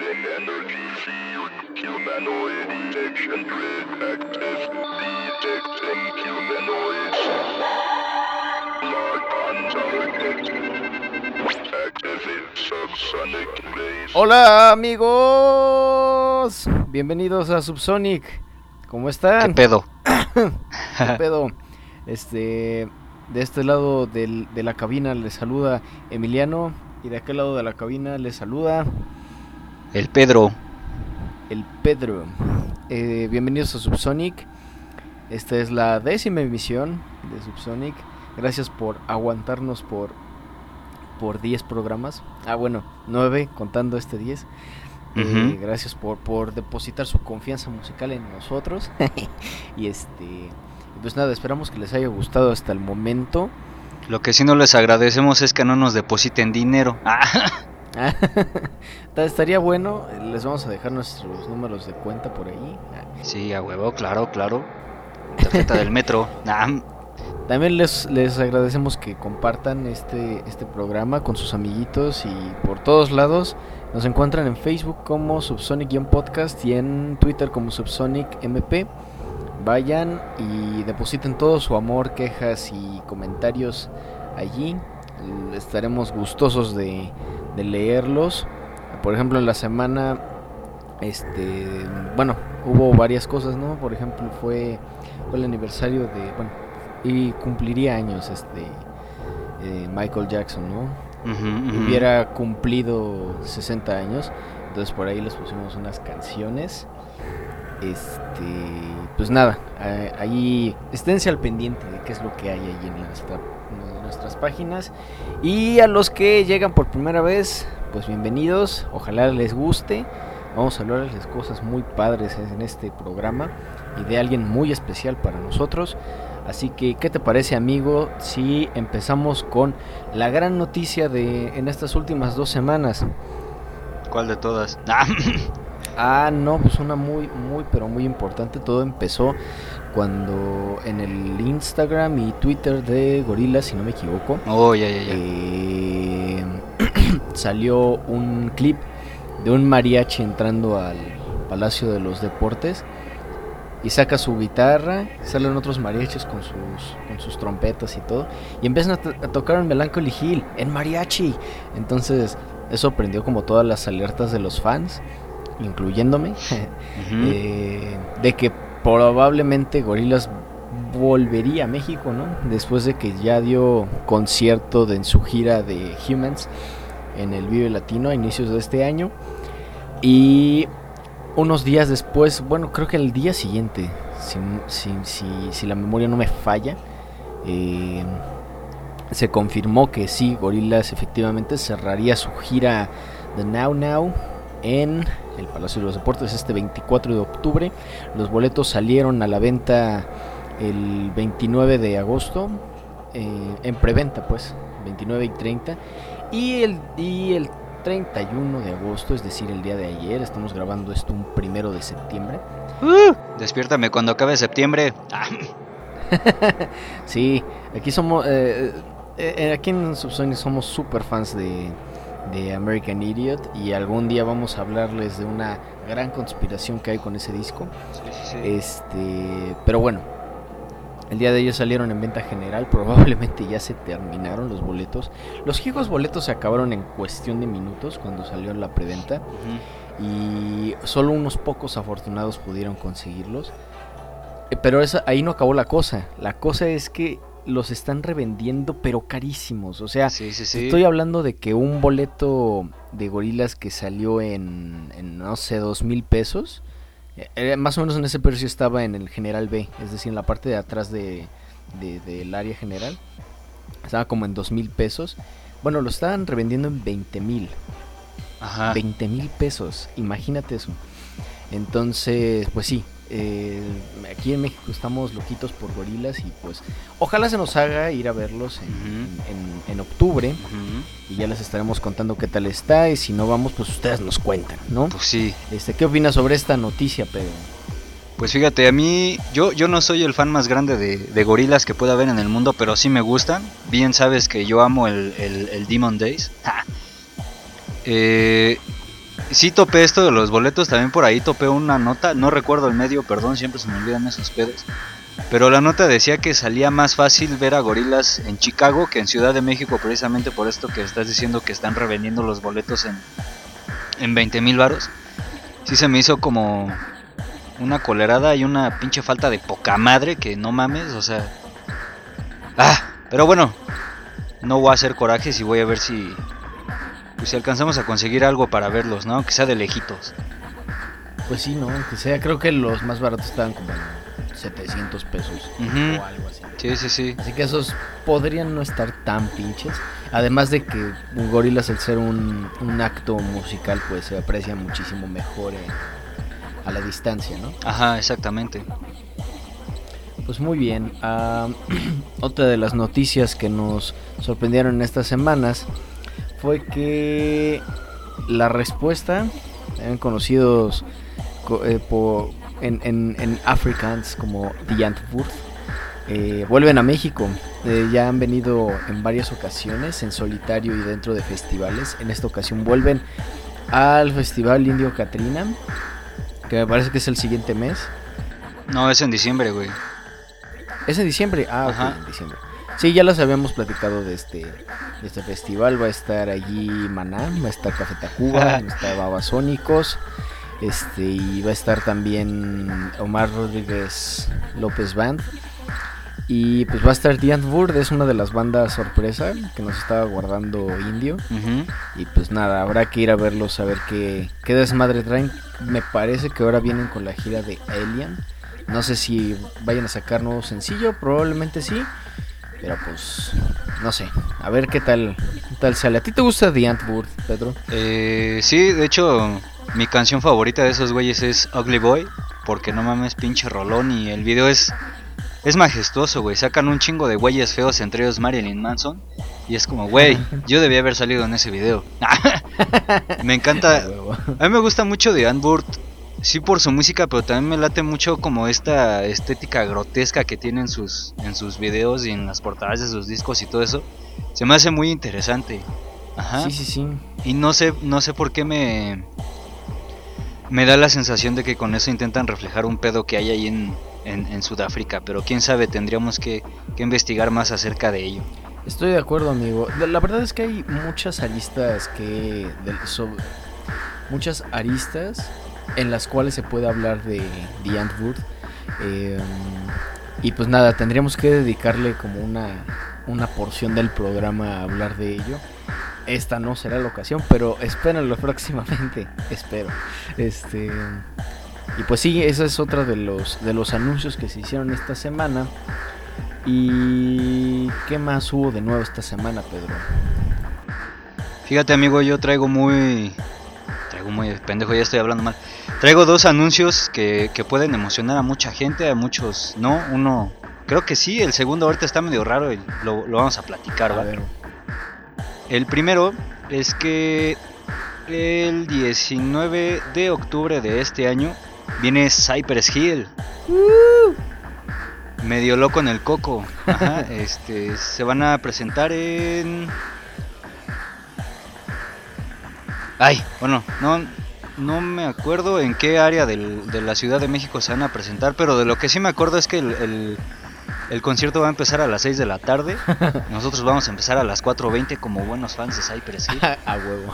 Alien energy field, humanoid detection grid active, detecting humanoids. Lock on target. Activate subsonic blaze. Hola amigos, bienvenidos a Subsonic. ¿Cómo están? ¿Qué pedo? ¿Qué pedo? De este lado de la cabina les saluda Emiliano y de aquel lado de la cabina les saluda el Pedro. Bienvenidos a Subsonic. Esta es la 10ª emisión de Subsonic. Gracias por aguantarnos por 10 programas. 9 contando este 10. Gracias por depositar su confianza musical en nosotros. Y pues nada, esperamos que les haya gustado hasta el momento. Lo que sí no les agradecemos es que no nos depositen dinero. Estaría bueno, les vamos a dejar nuestros números de cuenta por ahí. Sí, a huevo, claro. Tarjeta del metro. También les agradecemos que compartan este programa con sus amiguitos y por todos lados. Nos encuentran en Facebook como Subsonic-podcast y en Twitter como SubsonicMP. Vayan y depositen todo su amor, quejas y comentarios allí. Estaremos gustosos de leerlos. Por ejemplo, en la semana hubo varias cosas, ¿no? Por ejemplo, fue el aniversario y cumpliría años Michael Jackson, ¿no? Hubiera cumplido 60 años. Entonces por ahí les pusimos unas canciones. Pues nada, ahí esténse al pendiente de qué es lo que hay ahí en nuestras páginas. Y a los que llegan por primera vez, pues bienvenidos, ojalá les guste. Vamos a hablarles de cosas muy padres en este programa y de alguien muy especial para nosotros. Así que, ¿qué te parece, amigo, si empezamos con la gran noticia en estas últimas 2 semanas? ¿Cuál de todas? Pues una muy importante. Todo empezó cuando en el Instagram y Twitter de Gorillaz, si no me equivoco, salió un clip de un mariachi entrando al Palacio de los Deportes y saca su guitarra, salen otros mariachis con sus trompetas y todo, y empiezan a tocar en Melancholy Hill, en mariachi. Entonces eso prendió como todas las alertas de los fans, incluyéndome, de que probablemente Gorillaz volvería a México, ¿no? Después de que ya dio concierto en su gira de Humans en el Vive Latino a inicios de este año. Y unos días después, creo que el día siguiente, si la memoria no me falla, se confirmó que sí, Gorillaz efectivamente cerraría su gira de Now Now en el Palacio de los Deportes este 24 de octubre. Los boletos salieron a la venta el 29 de agosto, en preventa, pues, 29 y 30. Y el 31 de agosto, es decir, el día de ayer, estamos grabando esto un 1 de septiembre. Despiértame cuando acabe septiembre. Sí, aquí somos, aquí en Subsonic somos super fans de American Idiot, y algún día vamos a hablarles de una gran conspiración que hay con ese disco. Sí. Pero bueno, el día de ellos salieron en venta general, probablemente ya se terminaron los boletos. Los giros boletos se acabaron en cuestión de minutos cuando salió la preventa, y solo unos pocos afortunados pudieron conseguirlos. Pero ahí no acabó la cosa. La cosa es que los están revendiendo, pero carísimos. O sea, sí. Estoy hablando de que un boleto de Gorillaz que salió en no sé, 2,000 pesos, más o menos en ese precio estaba en el General B, es decir, en la parte de atrás del área general. Estaba como en 2,000 pesos. Bueno, lo estaban revendiendo en 20,000. 20,000 pesos, imagínate eso. Entonces, pues sí, aquí en México estamos loquitos por Gorillaz, y pues ojalá se nos haga ir a verlos en octubre, y ya les estaremos contando qué tal está, y si no vamos, pues ustedes nos cuentan, ¿no? Pues sí. ¿Qué opinas sobre esta noticia, Pedro? Pues fíjate, a mí, yo no soy el fan más grande de Gorillaz que pueda haber en el mundo, pero sí me gustan. Bien sabes que yo amo el Demon Days. sí topé esto de los boletos, también por ahí topé una nota, no recuerdo el medio, perdón, siempre se me olvidan esos pedos. Pero la nota decía que salía más fácil ver a Gorilas en Chicago que en Ciudad de México, precisamente por esto que estás diciendo que están revendiendo los boletos en 20,000 varos. Sí se me hizo como una colerada y una pinche falta de poca madre que no mames, o sea... pero bueno, no voy a hacer corajes y voy a ver si... Pues si alcanzamos a conseguir algo para verlos, ¿no? Que sea de lejitos. Pues sí, ¿no? Que sea, creo que los más baratos estaban como en 700 pesos o algo así. Sí. Así que esos podrían no estar tan pinches. Además de que Gorillaz, al ser un acto musical, pues se aprecia muchísimo mejor a la distancia, ¿no? Ajá, exactamente. Pues muy bien. Otra de las noticias que nos sorprendieron en estas semanas fue que la respuesta, conocidos en Afrikaans como Die Antwoord, vuelven a México. Ya han venido en varias ocasiones en solitario y dentro de festivales. En esta ocasión vuelven al Festival Indio Catrina, que me parece que es el siguiente mes. No, es en diciembre, güey. ¿Es en diciembre? Ajá. Ok, en diciembre. Sí, ya los habíamos platicado de este festival. Va a estar allí Maná, va a estar Café Tacuba, va a estar Babasónicos, y va a estar también Omar Rodríguez López Band. Y pues va a estar Die Antwoord, es una de las bandas sorpresa que nos estaba guardando Indio. Uh-huh. Y pues nada, habrá que ir a verlos, a ver qué desmadre traen. Me parece que ahora vienen con la gira de Alien. No sé si vayan a sacar nuevo sencillo, probablemente sí. Pero pues, no sé, a ver qué tal sale. ¿A ti te gusta Die Antwoord, Pedro? Sí, de hecho, mi canción favorita de esos güeyes es Ugly Boy. Porque no mames, pinche rolón. Y el video es majestuoso, güey. Sacan un chingo de güeyes feos, entre ellos Marilyn Manson. Y es como, güey, yo debía haber salido en ese video. Me encanta. A mí me gusta mucho Die Antwoord. Sí, por su música, pero también me late mucho como esta estética grotesca que tiene en sus videos y en las portadas de sus discos y todo eso. Se me hace muy interesante. Ajá. Sí. Y no sé por qué me da la sensación de que con eso intentan reflejar un pedo que hay ahí en Sudáfrica, pero quién sabe, tendríamos que investigar más acerca de ello. Estoy de acuerdo, amigo. La verdad es que hay muchas aristas muchas aristas en las cuales se puede hablar de Die Antwoord. Y pues nada, tendríamos que dedicarle como una porción del programa a hablar de ello. Esta no será la ocasión, pero espérenlo próximamente, espero. Y pues sí, esa es otra de los anuncios que se hicieron esta semana. ¿Y qué más hubo de nuevo esta semana, Pedro? Fíjate, amigo, yo traigo muy pendejo, ya estoy hablando mal. Traigo dos anuncios que pueden emocionar a mucha gente, a muchos no. Uno, creo que sí, el segundo ahorita está medio raro y lo vamos a platicar, ¿va? El primero es que el 19 de octubre de este año viene Cypress Hill. Medio loco en el coco. Ajá, se van a presentar en... no me acuerdo en qué área de la Ciudad de México se van a presentar, pero de lo que sí me acuerdo es que el concierto va a empezar a las 6 de la tarde. Nosotros vamos a empezar a las 4:20 como buenos fans de Cypress Hill. A huevo.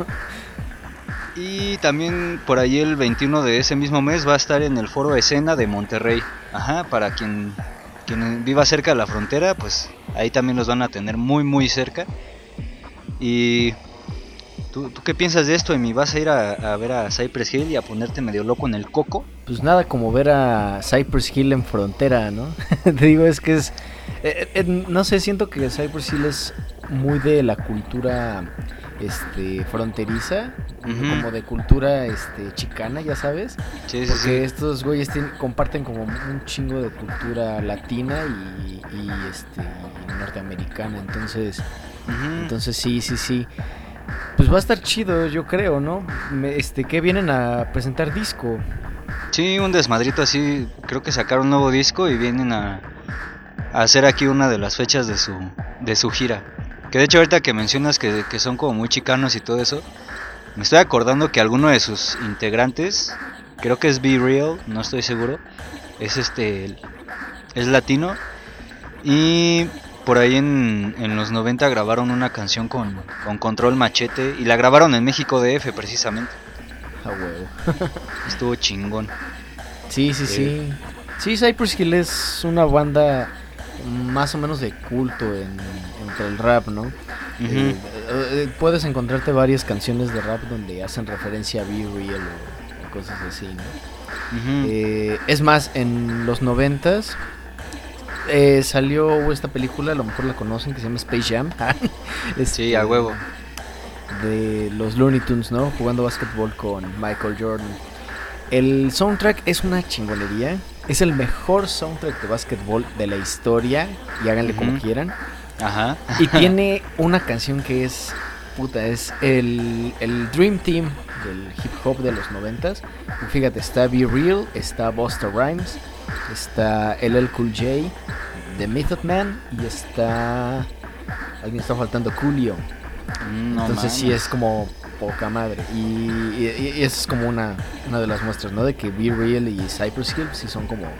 Y también por ahí el 21 de ese mismo mes va a estar en el Foro Escena de Monterrey. Ajá, para quien viva cerca de la frontera, pues ahí también los van a tener muy muy cerca. Y... ¿Tú qué piensas de esto, Emi? ¿Vas a ir a ver a Cypress Hill y a ponerte medio loco en el coco? Pues nada como ver a Cypress Hill en frontera, ¿no? Te digo, es que es... no sé, siento que Cypress Hill es muy de la cultura fronteriza, como de cultura chicana, ya sabes. Sí, porque estos güeyes comparten como un chingo de cultura latina y norteamericana, entonces sí. Pues va a estar chido, yo creo, ¿no? Que vienen a presentar disco. Sí, un desmadrito así. Creo que sacaron un nuevo disco y vienen a hacer aquí una de las fechas de su gira. Que de hecho ahorita que mencionas que son como muy chicanos y todo eso, Me estoy acordando que alguno de sus integrantes, creo que es Be Real, no estoy seguro, es es latino. Y por ahí en los 90 grabaron una canción con Control Machete y la grabaron en México DF precisamente. A huevo. Estuvo chingón. Sí. Sí, Cypress Hill es una banda más o menos de culto entre el rap, ¿no? Puedes encontrarte varias canciones de rap donde hacen referencia a Be Real o cosas así, ¿no? Es más, en los 90s salió esta película, a lo mejor la conocen, que se llama Space Jam. Sí, a huevo. De los Looney Tunes, ¿no? Jugando básquetbol con Michael Jordan. El soundtrack es una chingonería. Es el mejor soundtrack de básquetbol de la historia. Y háganle como quieran. Ajá. Y tiene una canción que es... Puta, es el Dream Team del hip hop de los 90s. Fíjate, está Be Real, está Busta Rhymes, está LL Cool J, The Method Man y está... Alguien está faltando, Coolio. No, entonces sí es como poca madre. Y es como una de las muestras, ¿no? De que Be Real y Cypress Hill sí son como...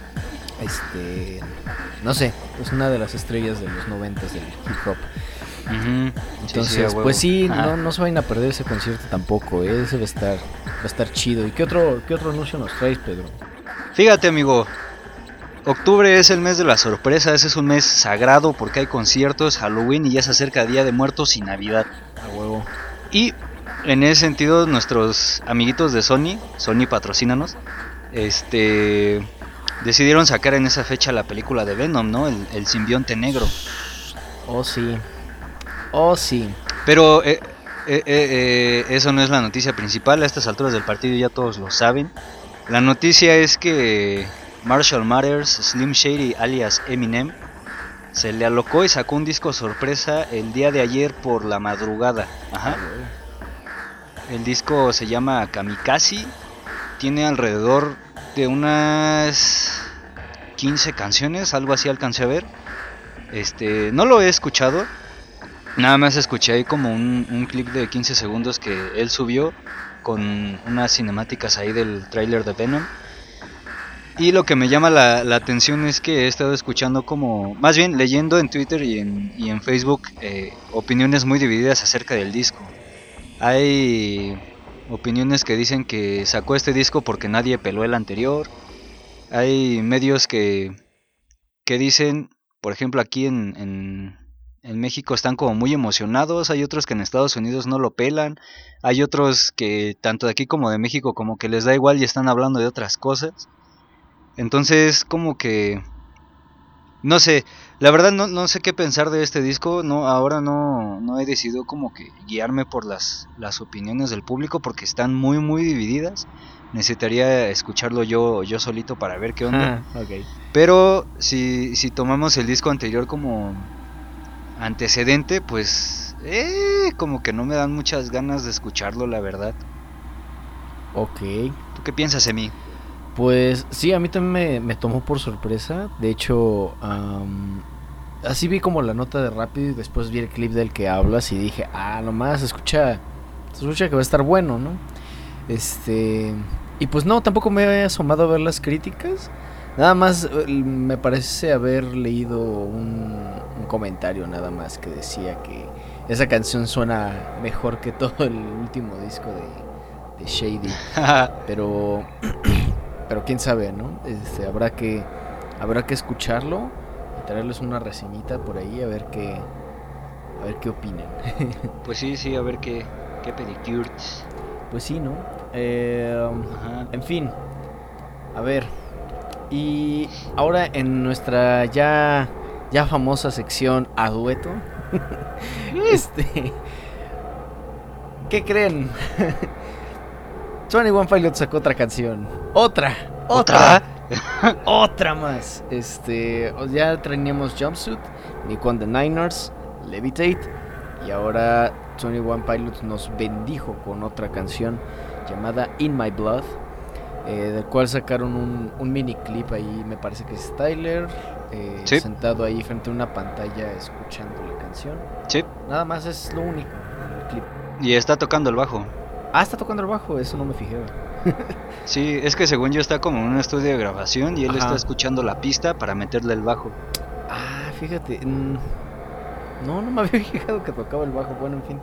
no sé, es una de las estrellas de los 90s del hip hop. Entonces, sí, pues sí, no se vayan a perder ese concierto tampoco, ese va a estar chido. ¿Y qué otro anuncio nos traes, Pedro? Fíjate, amigo, octubre es el mes de las sorpresas, es un mes sagrado porque hay conciertos, Halloween y ya se acerca Día de Muertos y Navidad. A huevo. Y en ese sentido, nuestros amiguitos de Sony patrocínanos, decidieron sacar en esa fecha la película de Venom, ¿no? El simbionte negro. Oh, sí. Pero eso no es la noticia principal. A estas alturas del partido ya todos lo saben. La noticia es que Marshall Mathers, Slim Shady alias Eminem, se le alocó y sacó un disco sorpresa el día de ayer por la madrugada. Ajá. El disco se llama Kamikaze. Tiene alrededor de unas 15 canciones, algo así alcancé a ver. No lo he escuchado. Nada más escuché ahí como un clip de 15 segundos que él subió con unas cinemáticas ahí del tráiler de Venom. Y lo que me llama la atención es que he estado escuchando como, más bien leyendo en Twitter y en Facebook opiniones muy divididas acerca del disco. Hay opiniones que dicen que sacó este disco porque nadie peló el anterior. Hay medios que dicen, por ejemplo aquí en México están como muy emocionados, hay otros que en Estados Unidos no lo pelan, hay otros que tanto de aquí como de México como que les da igual y están hablando de otras cosas. Entonces como que no sé, la verdad no sé qué pensar de este disco. Ahora no he decidido como que guiarme por las opiniones del público porque están muy muy divididas. Necesitaría escucharlo yo solito para ver qué onda. Okay. Pero si tomamos el disco anterior como antecedente, pues como que no me dan muchas ganas de escucharlo, la verdad. Ok. ¿Tú qué piensas de mí? Pues sí, a mí también me tomó por sorpresa. De hecho, así vi como la nota de Rápido y después vi el clip del que hablas y dije, nomás se escucha que va a estar bueno, ¿no? Y pues no, tampoco me he asomado a ver las críticas. Nada más me parece haber leído un comentario nada más que decía que esa canción suena mejor que todo el último disco de Shady. Pero quién sabe, ¿no? Habrá que escucharlo y traerles una reseñita por ahí a ver qué opinan. Pues sí, a ver qué pedicures. Pues sí, ¿no? En fin, a ver. Y ahora en nuestra ya famosa sección a dueto. ¿Qué creen? 21 Pilots sacó otra canción. Otra más. Ya teníamos Jumpsuit, Nick on the Niners, Levitate. Y ahora 21 Pilots nos bendijo con otra canción llamada In My Blood, del cual sacaron un mini clip ahí. Me parece que es Tyler sí, sentado ahí frente a una pantalla escuchando la canción. Sí. Nada más, es lo único el clip. Y está tocando el bajo. Ah, está tocando el bajo, eso no me fijé. Sí, es que según yo está como en un estudio de grabación y él Ajá. está escuchando la pista para meterle el bajo. Ah, fíjate. No me había fijado que tocaba el bajo. Bueno, en fin.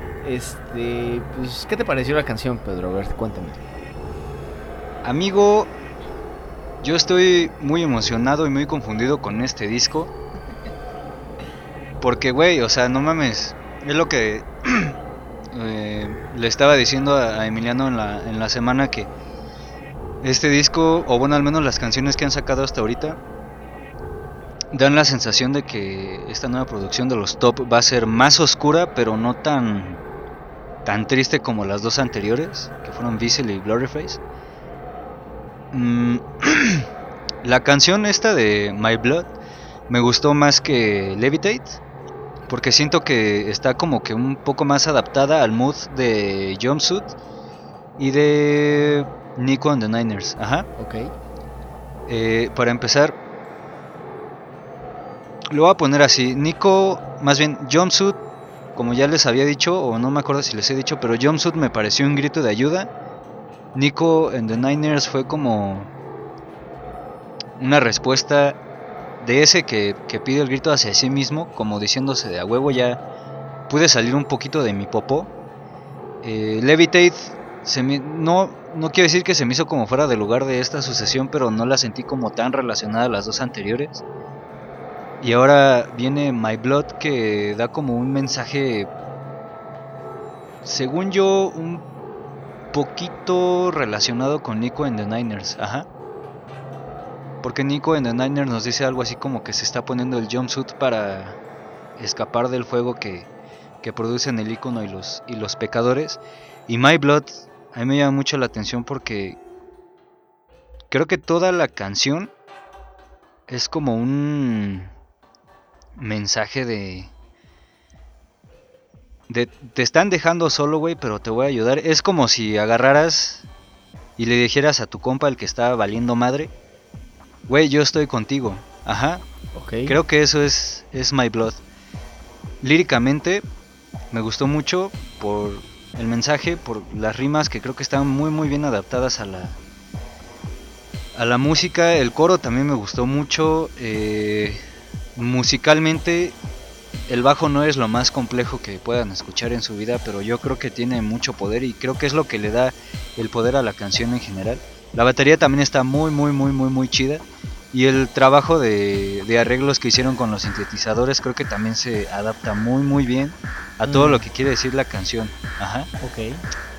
Pues, ¿qué te pareció la canción, Pedro? A ver, cuéntame. Amigo, yo estoy muy emocionado y muy confundido con este disco. Porque, güey, o sea, no mames. Es lo que le estaba diciendo a Emiliano en la semana, que este disco, o bueno, al menos las canciones que han sacado hasta ahorita, dan la sensación de que esta nueva producción de los Top va a ser más oscura, pero no tan triste como las dos anteriores, que fueron Vessel y Blurryface. La canción esta de My Blood me gustó más que Levitate, porque siento que está como que un poco más adaptada al mood de Jumpsuit y de Nico and the Niners. Ajá. Ok. Para empezar, lo voy a poner así. Nico, más bien Jumpsuit, como ya les había dicho, o no me acuerdo si les he dicho, pero Jumpsuit me pareció un grito de ayuda. Nico and the Niners fue como una respuesta de ese que pide el grito hacia sí mismo, como diciéndose de a huevo ya pude salir un poquito de mi popó. Levitate, no quiero decir que se me hizo como fuera de lugar de esta sucesión, pero no la sentí como tan relacionada a las dos anteriores. Y ahora viene My Blood, que da como un mensaje, según yo, un poquito relacionado con Nico and the Niners. Ajá. Porque Nico and the Niners nos dice algo así como que se está poniendo el jumpsuit para escapar del fuego que producen el ícono y los pecadores. Y My Blood a mí me llama mucho la atención porque creo que toda la canción es como un mensaje de te están dejando solo, güey, pero te voy a ayudar. Es como si agarraras y le dijeras a tu compa, el que está valiendo madre, güey, yo estoy contigo. Ajá. Ok. Creo que eso es My Blood. Líricamente me gustó mucho por el mensaje, por las rimas que creo que están muy muy bien adaptadas a la música. El coro también me gustó mucho. Musicalmente el bajo no es lo más complejo que puedan escuchar en su vida, pero yo creo que tiene mucho poder y creo que es lo que le da el poder a la canción en general. La batería también está muy muy muy muy muy chida. Y el trabajo de arreglos que hicieron con los sintetizadores creo que también se adapta muy muy bien a todo lo que quiere decir la canción. Ajá. Ok.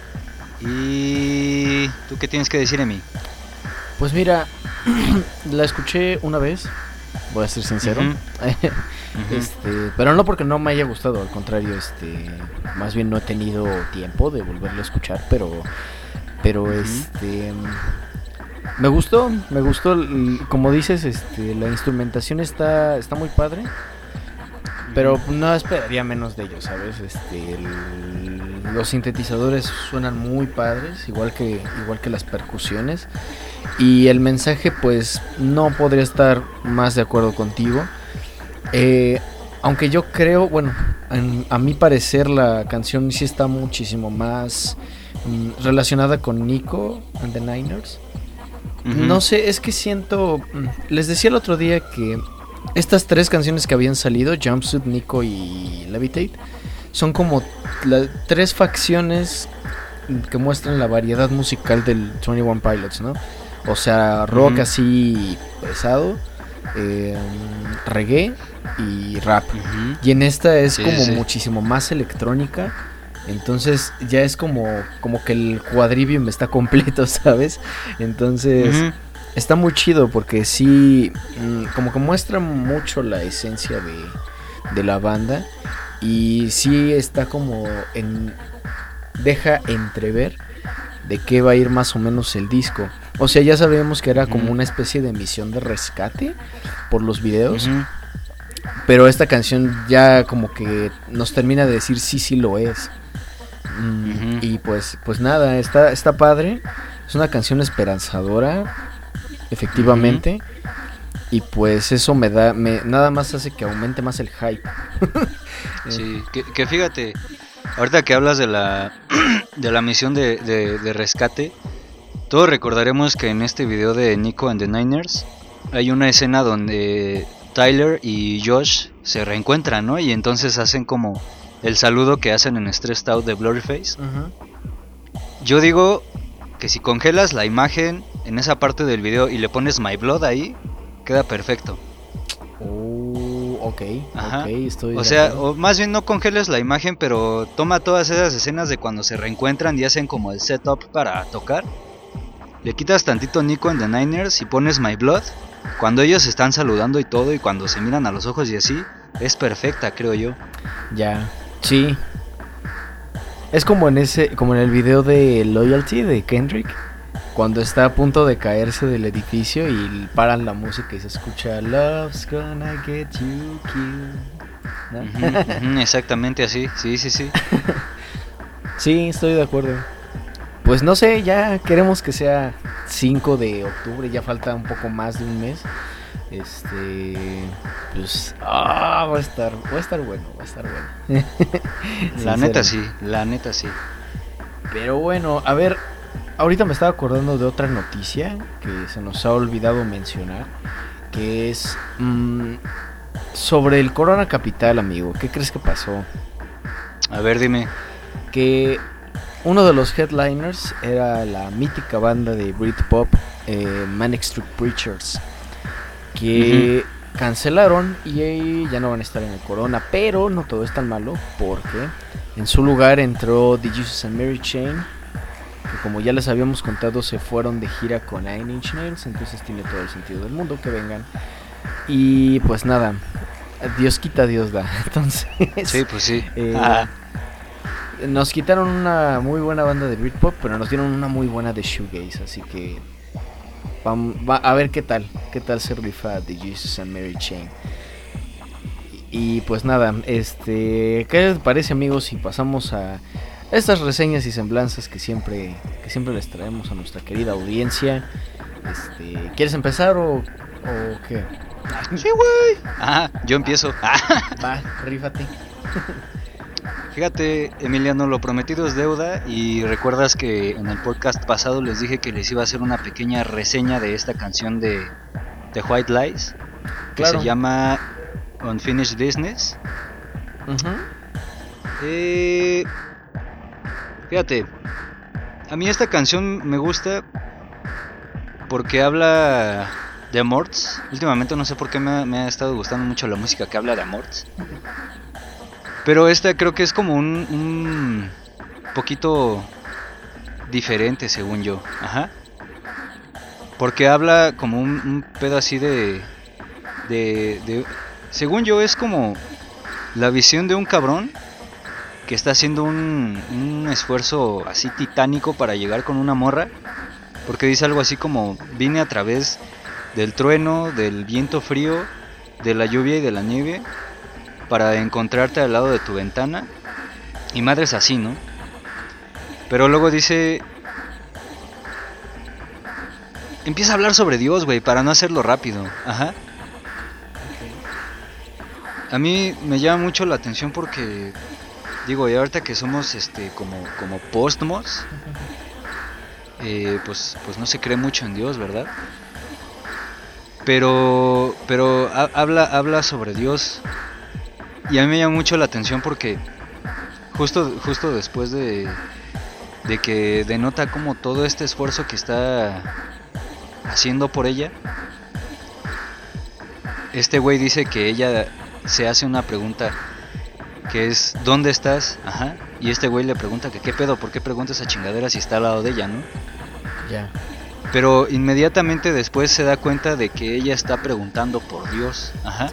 ¿Y tú qué tienes que decir, Emi? Pues mira, la escuché una vez, voy a ser sincero. Pero no porque no me haya gustado, al contrario, más bien no he tenido tiempo de volverlo a escuchar, pero me gustó, como dices, la instrumentación está muy padre, pero no esperaría menos de ellos, ¿sabes? Los sintetizadores suenan muy padres, igual que las percusiones, y el mensaje, pues no podría estar más de acuerdo contigo. Aunque yo creo, bueno, a mi parecer la canción sí está muchísimo más relacionada con Nico and the Niners. No sé, es que siento, les decía el otro día que estas tres canciones que habían salido, Jumpsuit, Nico y Levitate, son como tres facciones que muestran la variedad musical del 21 Pilots, ¿no? O sea, rock así pesado, reggae y rap. Y en esta es como muchísimo más electrónica. Entonces ya es como que el cuadrivium está completo, ¿sabes? Entonces está muy chido porque sí, como que muestra mucho la esencia de la banda. Y sí está como deja entrever de qué va a ir más o menos el disco. O sea, ya sabíamos que era como una especie de misión de rescate por los videos. Pero esta canción ya como que nos termina de decir sí lo es. Y pues nada, está padre. Es una canción esperanzadora, efectivamente. Y pues eso nada más hace que aumente más el hype. Sí, que fíjate, Ahorita que hablas de la de la misión de rescate, todos recordaremos que en este video de Nico and the Niners hay una escena donde Tyler y Josh se reencuentran, ¿no? Y entonces hacen como el saludo que hacen en Stressed Out de Blurryface. Yo digo que si congelas la imagen en esa parte del video y le pones My Blood ahí, queda perfecto. Ok, Ajá. estoy O de sea, acuerdo. o más bien no congeles la imagen, pero toma todas esas escenas de cuando se reencuentran y hacen como el setup para tocar. Le quitas tantito Nico and the Niners y pones My Blood. Cuando ellos se están saludando y todo, y cuando se miran a los ojos y así, es perfecta, creo yo. Ya, sí. Es como como en el video de Loyalty de Kendrick, cuando está a punto de caerse del edificio y paran la música y se escucha Love's gonna get you killed, ¿no? Exactamente así, sí. Sí, estoy de acuerdo. Pues no sé, ya queremos que sea 5 de octubre, ya falta un poco más de un mes. Pues va a estar bueno, La neta sí. Pero bueno, a ver, ahorita me estaba acordando de otra noticia que se nos ha olvidado mencionar, que es sobre el Corona Capital, amigo. ¿Qué crees que pasó? A ver, dime. Que uno de los headliners era la mítica banda de Britpop, Manic Street Preachers, que cancelaron y ya no van a estar en el Corona. Pero no todo es tan malo, porque en su lugar entró The Jesus and Mary Chain, que como ya les habíamos contado se fueron de gira con Nine Inch Nails, entonces tiene todo el sentido del mundo que vengan. Y pues nada, Dios quita, Dios da. Entonces Sí, pues sí. Nos quitaron una muy buena banda de Britpop, pero nos dieron una muy buena de shoegaze, así que a ver qué tal se rifa The Jesus and Mary Chain. Y pues nada, ¿qué les parece, amigos, si pasamos a estas reseñas y semblanzas que siempre les traemos a nuestra querida audiencia? ¿Quieres empezar o qué? Sí, güey. Yo empiezo. Va, rífate. Fíjate, Emiliano, lo prometido es deuda, y recuerdas que en el podcast pasado les dije que les iba a hacer una pequeña reseña de esta canción de White Lies, que Claro. se llama Unfinished Business. Fíjate, a mí esta canción me gusta porque habla de amores. Últimamente no sé por qué me ha estado gustando mucho la música que habla de amores. Pero esta creo que es como un poquito diferente, según yo. Porque habla como un pedo así de... Según yo es como la visión de un cabrón que está haciendo un esfuerzo así titánico para llegar con una morra. Porque dice algo así como: vine a través del trueno, del viento frío, de la lluvia y de la nieve, para encontrarte al lado de tu ventana. Y madres así, ¿no? Pero luego dice... Empieza a hablar sobre Dios, güey, para no hacerlo rápido. A mí me llama mucho la atención porque... Digo, y ahorita que somos como postmos, pues no se cree mucho en Dios, ¿verdad? Pero habla sobre Dios. Y a mí me llama mucho la atención porque justo después de que denota como todo este esfuerzo que está haciendo por ella, este güey dice que ella se hace una pregunta que es: ¿dónde estás? Y este güey le pregunta que qué pedo, ¿por qué pregunta esa chingadera si está al lado de ella, no? Ya. Pero inmediatamente después se da cuenta de que ella está preguntando por Dios.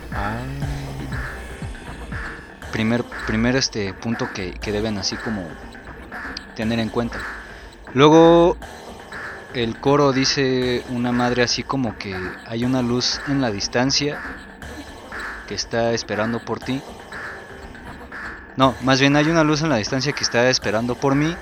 Primer punto que deben así como tener en cuenta. Luego el coro dice una madre así como que hay una luz en la distancia que está esperando por ti. No, más bien hay una luz en la distancia que está esperando por mí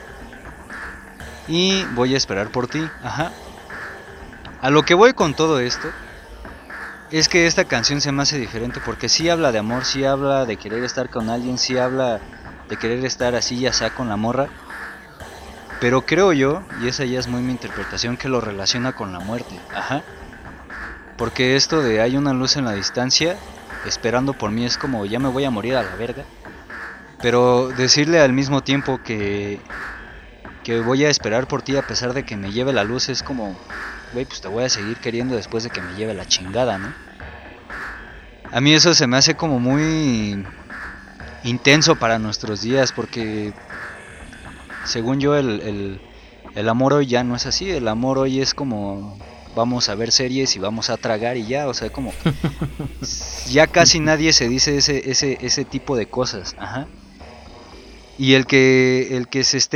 y voy a esperar por ti. A lo que voy con todo esto es que esta canción se me hace diferente porque sí habla de amor, sí habla de querer estar con alguien, sí habla de querer estar así ya sea con la morra. Pero creo yo, y esa ya es muy mi interpretación, que lo relaciona con la muerte. Ajá. Porque esto de hay una luz en la distancia, esperando por mí, es como ya me voy a morir a la verga. Pero decirle al mismo tiempo que voy a esperar por ti a pesar de que me lleve la luz es como, güey, pues te voy a seguir queriendo después de que me lleve la chingada, ¿no? A mí eso se me hace como muy intenso para nuestros días, porque según yo el amor hoy ya no es así. El amor hoy es como vamos a ver series y vamos a tragar y ya, o sea, como ya casi nadie se dice ese tipo de cosas. Ajá. Y el que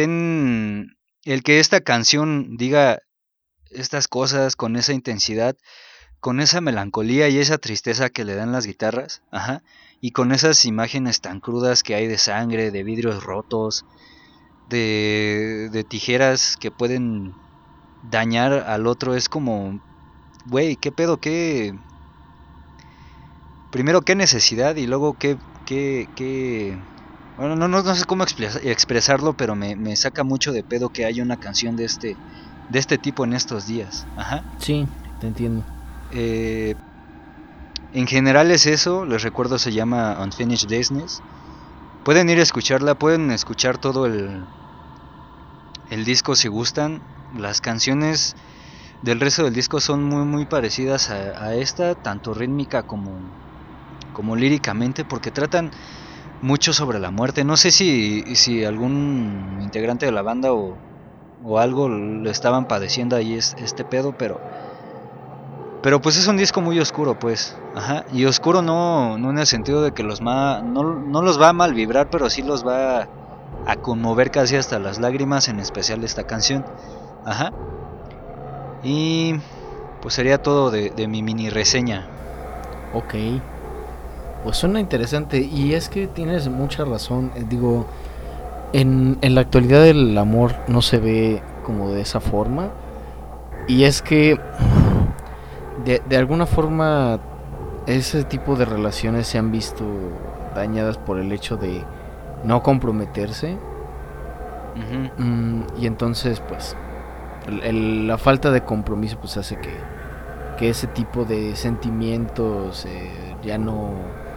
esta canción diga estas cosas con esa intensidad, con esa melancolía y esa tristeza que le dan las guitarras, ajá, y con esas imágenes tan crudas que hay de sangre, de vidrios rotos, de tijeras que pueden dañar al otro, es como, güey, qué pedo, qué, primero qué necesidad y luego qué bueno, no sé cómo expresarlo, pero me saca mucho de pedo que haya una canción de este tipo en estos días. Ajá. Sí, te entiendo. En general es eso, les recuerdo, se llama Unfinished Business. Pueden ir a escucharla, pueden escuchar todo el disco si gustan. Las canciones del resto del disco son muy parecidas a esta, tanto rítmica como líricamente, porque tratan mucho sobre la muerte. No sé si algún integrante de la banda o algo lo estaban padeciendo ahí este pedo, pero pues es un disco muy oscuro, pues. Ajá. Y oscuro no en el sentido de que no los va a mal vibrar, pero sí los va a conmover casi hasta las lágrimas, en especial esta canción. Ajá. Y pues sería todo de mi mini reseña. Ok. Pues suena interesante, y es que tienes mucha razón. Digo, en la actualidad el amor no se ve como de esa forma, y es que de alguna forma ese tipo de relaciones se han visto dañadas por el hecho de no comprometerse. Uh-huh. Y entonces pues la falta de compromiso pues hace que ese tipo de sentimientos ya no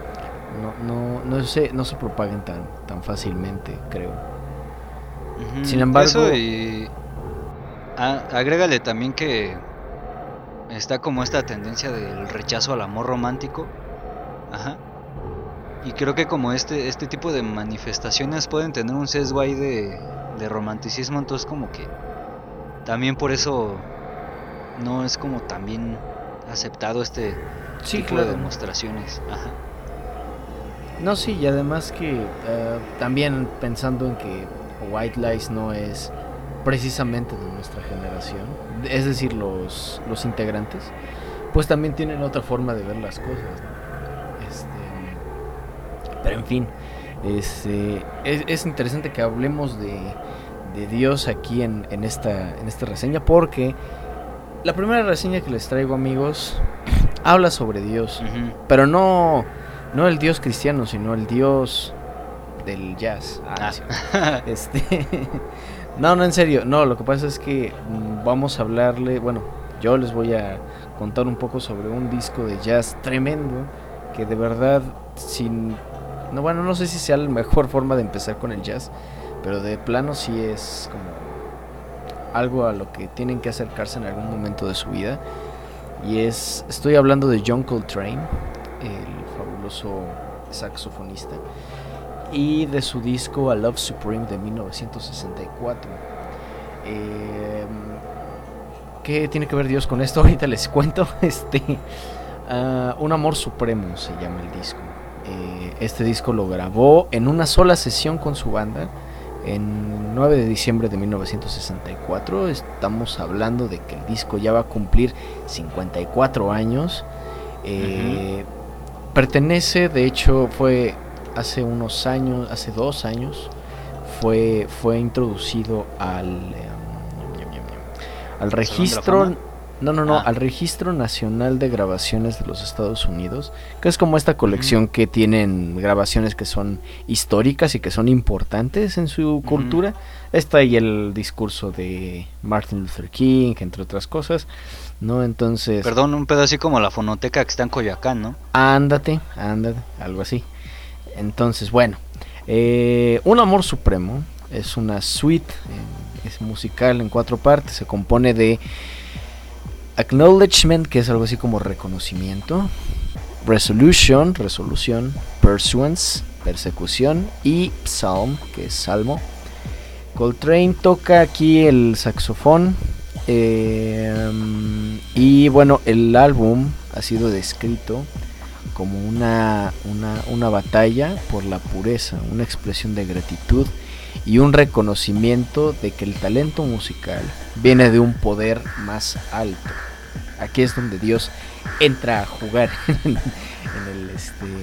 se propaguen tan fácilmente, creo. Uh-huh. Sin embargo, eso, y agrégale también que está como esta tendencia del rechazo al amor romántico. Ajá. Y creo que como este tipo de manifestaciones pueden tener un sesgo ahí de romanticismo, entonces como que también por eso no es como tan bien aceptado este tipo de demostraciones. Ajá. No, sí, y además que también pensando en que White Lies no es precisamente de nuestra generación, es decir, los integrantes, pues también tienen otra forma de ver las cosas, ¿no? Pero en fin, es interesante que hablemos de Dios aquí en esta reseña, porque la primera reseña que les traigo, amigos, habla sobre Dios, uh-huh. pero no el Dios cristiano, sino el Dios del jazz. No, en serio, no, lo que pasa es que vamos a hablarle, bueno, yo les voy a contar un poco sobre un disco de jazz tremendo, que de verdad, no sé si sea la mejor forma de empezar con el jazz, pero de plano sí es como algo a lo que tienen que acercarse en algún momento de su vida. Y estoy hablando de John Coltrane, el fabuloso saxofonista, y de su disco A Love Supreme de 1964. ¿Qué tiene que ver Dios con esto? Ahorita les cuento. Un amor supremo se llama el disco. Este disco lo grabó en una sola sesión con su banda en 9 de diciembre de 1964. Estamos hablando de que el disco ya va a cumplir 54 años. Uh-huh. Pertenece, de hecho, fue hace 2 años, fue introducido al registro. No, al Registro Nacional de Grabaciones de los Estados Unidos, que es como esta colección que tienen grabaciones que son históricas y que son importantes en su cultura. Está ahí el discurso de Martin Luther King, entre otras cosas, ¿no? Entonces... Perdón, un pedo así como la fonoteca que está en Coyoacán, ¿no? Ándate, algo así. Entonces, bueno, Un Amor Supremo es una suite, es musical en 4 partes, se compone de Acknowledgement, que es algo así como reconocimiento, Resolution, Pursuance, persecución, y Psalm, que es salmo. Coltrane toca aquí el saxofón, y bueno, el álbum ha sido descrito como una batalla por la pureza, una expresión de gratitud y un reconocimiento de que el talento musical viene de un poder más alto. Aquí es donde Dios entra a jugar en el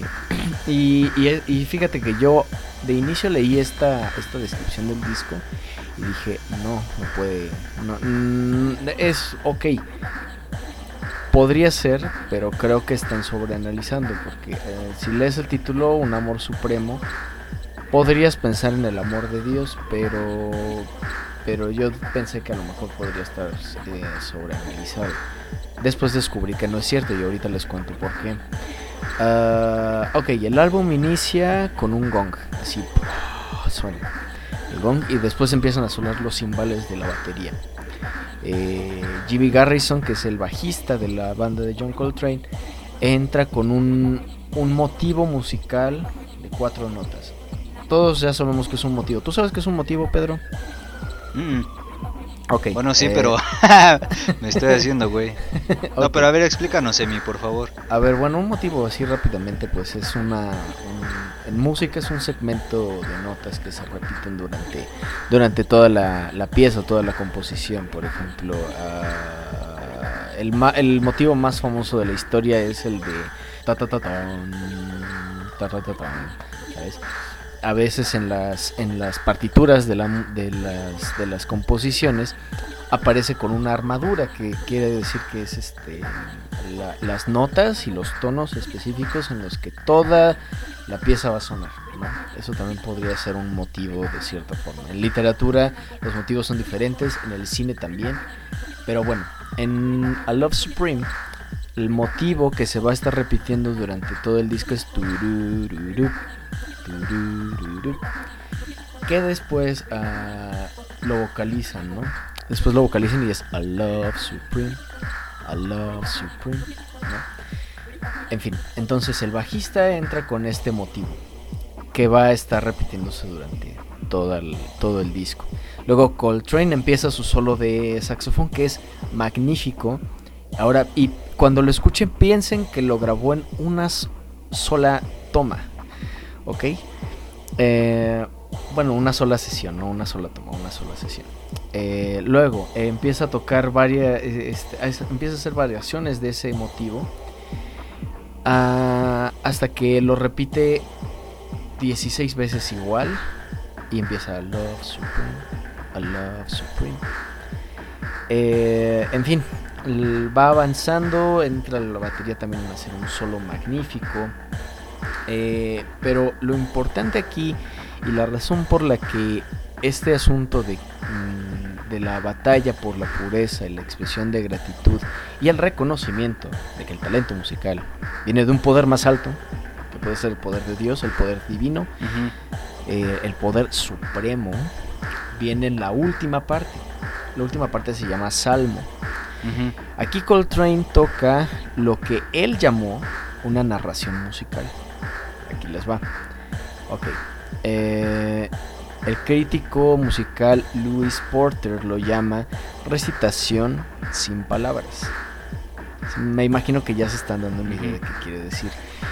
y fíjate que yo de inicio leí esta descripción del disco y dije, no puede, es ok, podría ser, pero creo que están sobreanalizando, porque si lees el título Un Amor Supremo, podrías pensar en el amor de Dios, pero yo pensé que a lo mejor podría estar sobreanalizado. Después descubrí que no es cierto y ahorita les cuento por qué. Ok, el álbum inicia con un gong, así suena el gong y después empiezan a sonar los cimbales de la batería. Jimmy Garrison, que es el bajista de la banda de John Coltrane, entra con un motivo musical de 4 notas. Todos ya sabemos que es un motivo. ¿Tú sabes qué es un motivo, Pedro? Okay, bueno, sí, pero me estoy haciendo, güey. No, okay. Pero a ver, explícanos, Emi, por favor. A ver, bueno, un motivo así rápidamente, pues es en música es un segmento de notas que se repiten durante toda la pieza, toda la composición. Por ejemplo, el motivo más famoso de la historia es el de ta ta ta tan, ta ta ta tan, ¿sabes? A veces en las partituras de las composiciones aparece con una armadura, que quiere decir que es las notas y los tonos específicos en los que toda la pieza va a sonar, ¿no? Eso también podría ser un motivo de cierta forma. En literatura los motivos son diferentes, en el cine también, pero bueno, en A Love Supreme el motivo que se va a estar repitiendo durante todo el disco es turururu, que después lo vocalizan, ¿no? Después lo vocalizan y es I love Supreme, ¿no? En fin, entonces el bajista entra con este motivo que va a estar repitiéndose durante todo el disco. Luego Coltrane empieza su solo de saxofón, que es magnífico. Ahora, y cuando lo escuchen, piensen que lo grabó en una sola toma, ¿ok? Bueno, una sola sesión, no una sola toma, una sola sesión. Luego empieza a tocar empieza a hacer variaciones de ese motivo hasta que lo repite 16 veces igual y empieza a Love Supreme. En fin, va avanzando, entra la batería también a hacer un solo magnífico. Pero lo importante aquí y la razón por la que este asunto de la batalla por la pureza y la expresión de gratitud y el reconocimiento de que el talento musical viene de un poder más alto, que puede ser el poder de Dios, el poder divino, el poder supremo, viene en la última parte. La última parte se llama Salmo. Aquí Coltrane toca lo que él llamó una narración musical. Aquí les va. Ok. El crítico musical Louis Porter lo llama recitación sin palabras. Me imagino que ya se están dando una idea de qué quiere decir.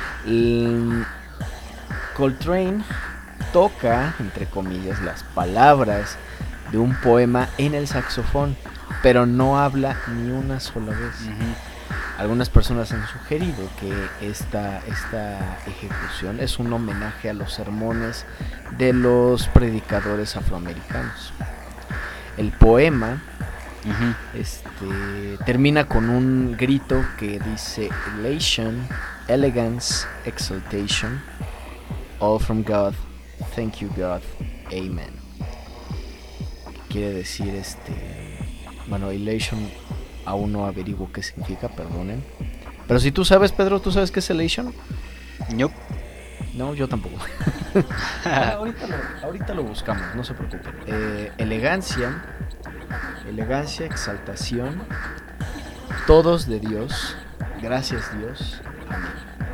Coltrane toca, entre comillas, las palabras de un poema en el saxofón, pero no habla ni una sola vez. Algunas personas han sugerido que esta ejecución es un homenaje a los sermones de los predicadores afroamericanos. El poema Termina con un grito que dice elation, elegance, exaltation, all from God, thank you God, amen. Quiere decir bueno, elation aún no averiguo qué significa, perdonen. Pero si tú sabes, Pedro, ¿tú sabes qué es elation? Nope. No, yo tampoco. ahorita lo buscamos, no se preocupen. Elegancia, exaltación, todos de Dios, gracias Dios, amén.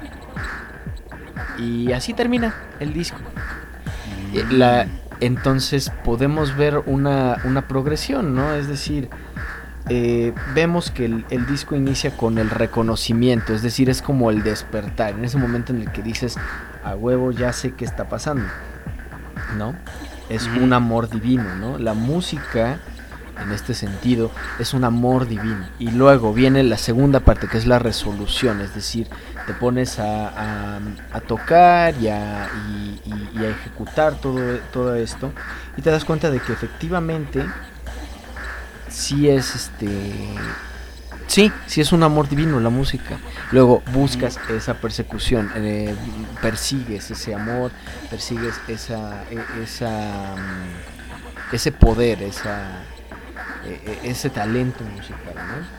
Y así termina el disco. Entonces podemos ver una progresión, ¿no? Es decir, vemos que el disco inicia con el reconocimiento, es decir, es como el despertar, en ese momento en el que dices, a huevo, ya sé qué está pasando, ¿no? Es un amor divino, ¿no? La música, en este sentido, es un amor divino. Y luego viene la segunda parte, que es la resolución, es decir, te pones a tocar y a ejecutar todo esto, y te das cuenta de que efectivamente sí es sí es un amor divino la música. Luego buscas esa persecución, persigues ese amor, persigues ese poder, ese talento musical,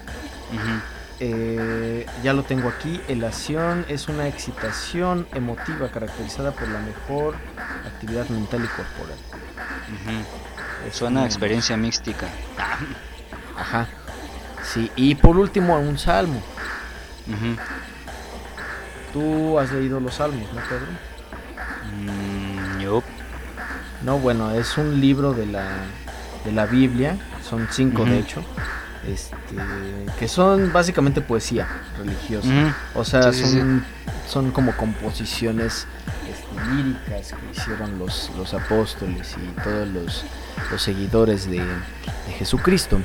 ¿no? Ya lo tengo aquí. Elación es una excitación emotiva caracterizada por la mejor actividad mental y corporal. Suena a experiencia mística. Ajá. Sí, y por último un salmo. Tú has leído los salmos, ¿no, Pedro? Nope. No, bueno, es un libro de la Biblia, son 5 de hecho, que son básicamente poesía religiosa. O sea, son como composiciones líricas que hicieron los apóstoles y todos los seguidores de Jesucristo.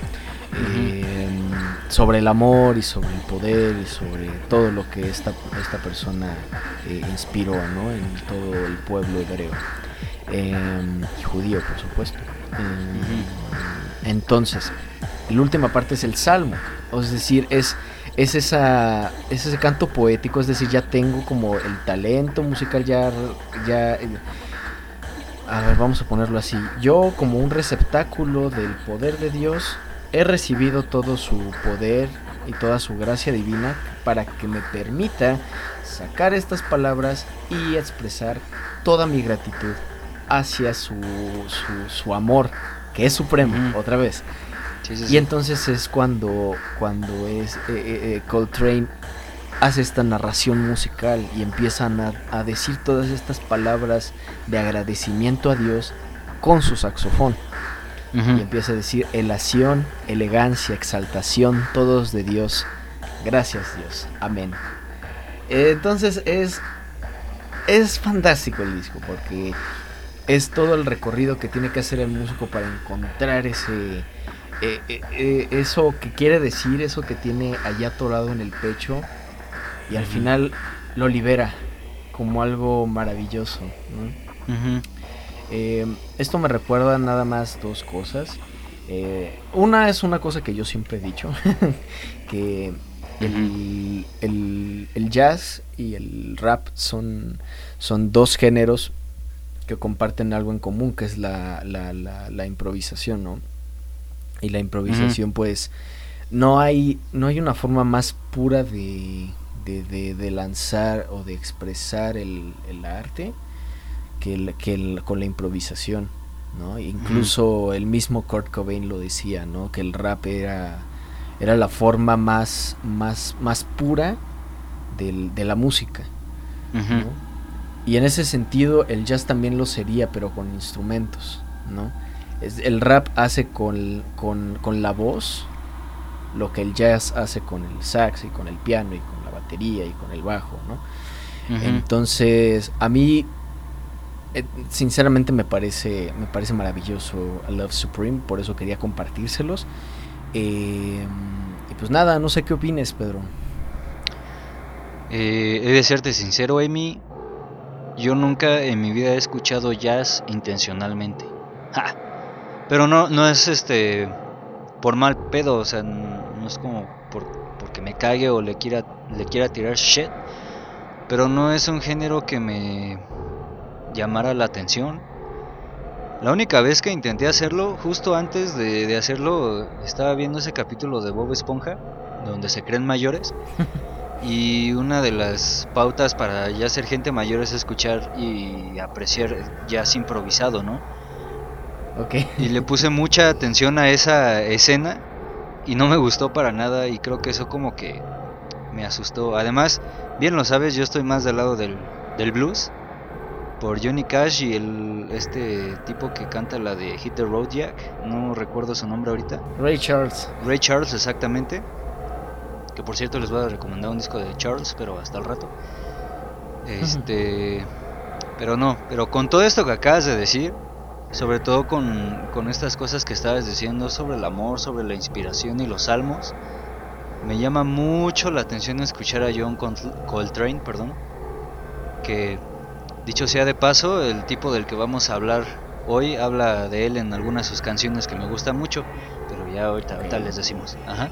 Sobre el amor y sobre el poder y sobre todo lo que esta persona inspiró, ¿no? En todo el pueblo hebreo y judío, por supuesto. Entonces, la última parte es el salmo, es decir, es ese canto poético, es decir, ya tengo como el talento musical, ya a ver, vamos a ponerlo así, yo como un receptáculo del poder de Dios he recibido todo su poder y toda su gracia divina para que me permita sacar estas palabras y expresar toda mi gratitud hacia su amor, que es supremo, otra vez. Y entonces es cuando Coltrane hace esta narración musical y empiezan a decir todas estas palabras de agradecimiento a Dios con su saxofón. Y empieza a decir elación, elegancia, exaltación, todos de Dios, gracias Dios, amén. Entonces es fantástico el disco, porque es todo el recorrido que tiene que hacer el músico para encontrar eso que quiere decir, eso que tiene allá atorado en el pecho, y al final lo libera como algo maravilloso, ¿no? Esto me recuerda nada más 2 cosas. Una es una cosa que yo siempre he dicho, que el jazz y el rap son 2 géneros que comparten algo en común, que es la improvisación, ¿no? Y la improvisación, pues no hay una forma más pura de lanzar o de expresar el arte con la improvisación, ¿no? Incluso el mismo Kurt Cobain lo decía, ¿no? Que el rap era la forma más pura de la música, ¿no? Y en ese sentido el jazz también lo sería, pero con instrumentos, ¿no? El rap hace con la voz lo que el jazz hace con el sax y con el piano y con la batería y con el bajo, ¿no? Entonces a mí sinceramente me parece maravilloso A Love Supreme, por eso quería compartírselos. Y pues nada, no sé qué opines, Pedro. He de serte sincero, Amy, yo nunca en mi vida he escuchado jazz intencionalmente. ¡Ja! Pero no es por mal pedo, o sea, no es como porque me cague o le quiera tirar shit, pero no es un género que me llamara la atención. La única vez que intenté hacerlo, justo antes de hacerlo, estaba viendo ese capítulo de Bob Esponja, donde se creen mayores. Y una de las pautas para ya ser gente mayor es escuchar y apreciar jazz improvisado, ¿no? Okay. Y le puse mucha atención a esa escena y no me gustó para nada, y creo que eso como que me asustó. Además, bien lo sabes, yo estoy más del lado del blues, por Johnny Cash y este tipo que canta la de Hit the Road Jack, no recuerdo su nombre ahorita. Ray Charles. Ray Charles, exactamente. Que por cierto les voy a recomendar un disco de Charles, pero hasta el rato. Pero con todo esto que acabas de decir, sobre todo con estas cosas que estabas diciendo sobre el amor, sobre la inspiración y los salmos, me llama mucho la atención escuchar a John Coltrane, que dicho sea de paso, el tipo del que vamos a hablar hoy habla de él en algunas de sus canciones que me gustan mucho, pero ya ahorita les decimos. Ajá.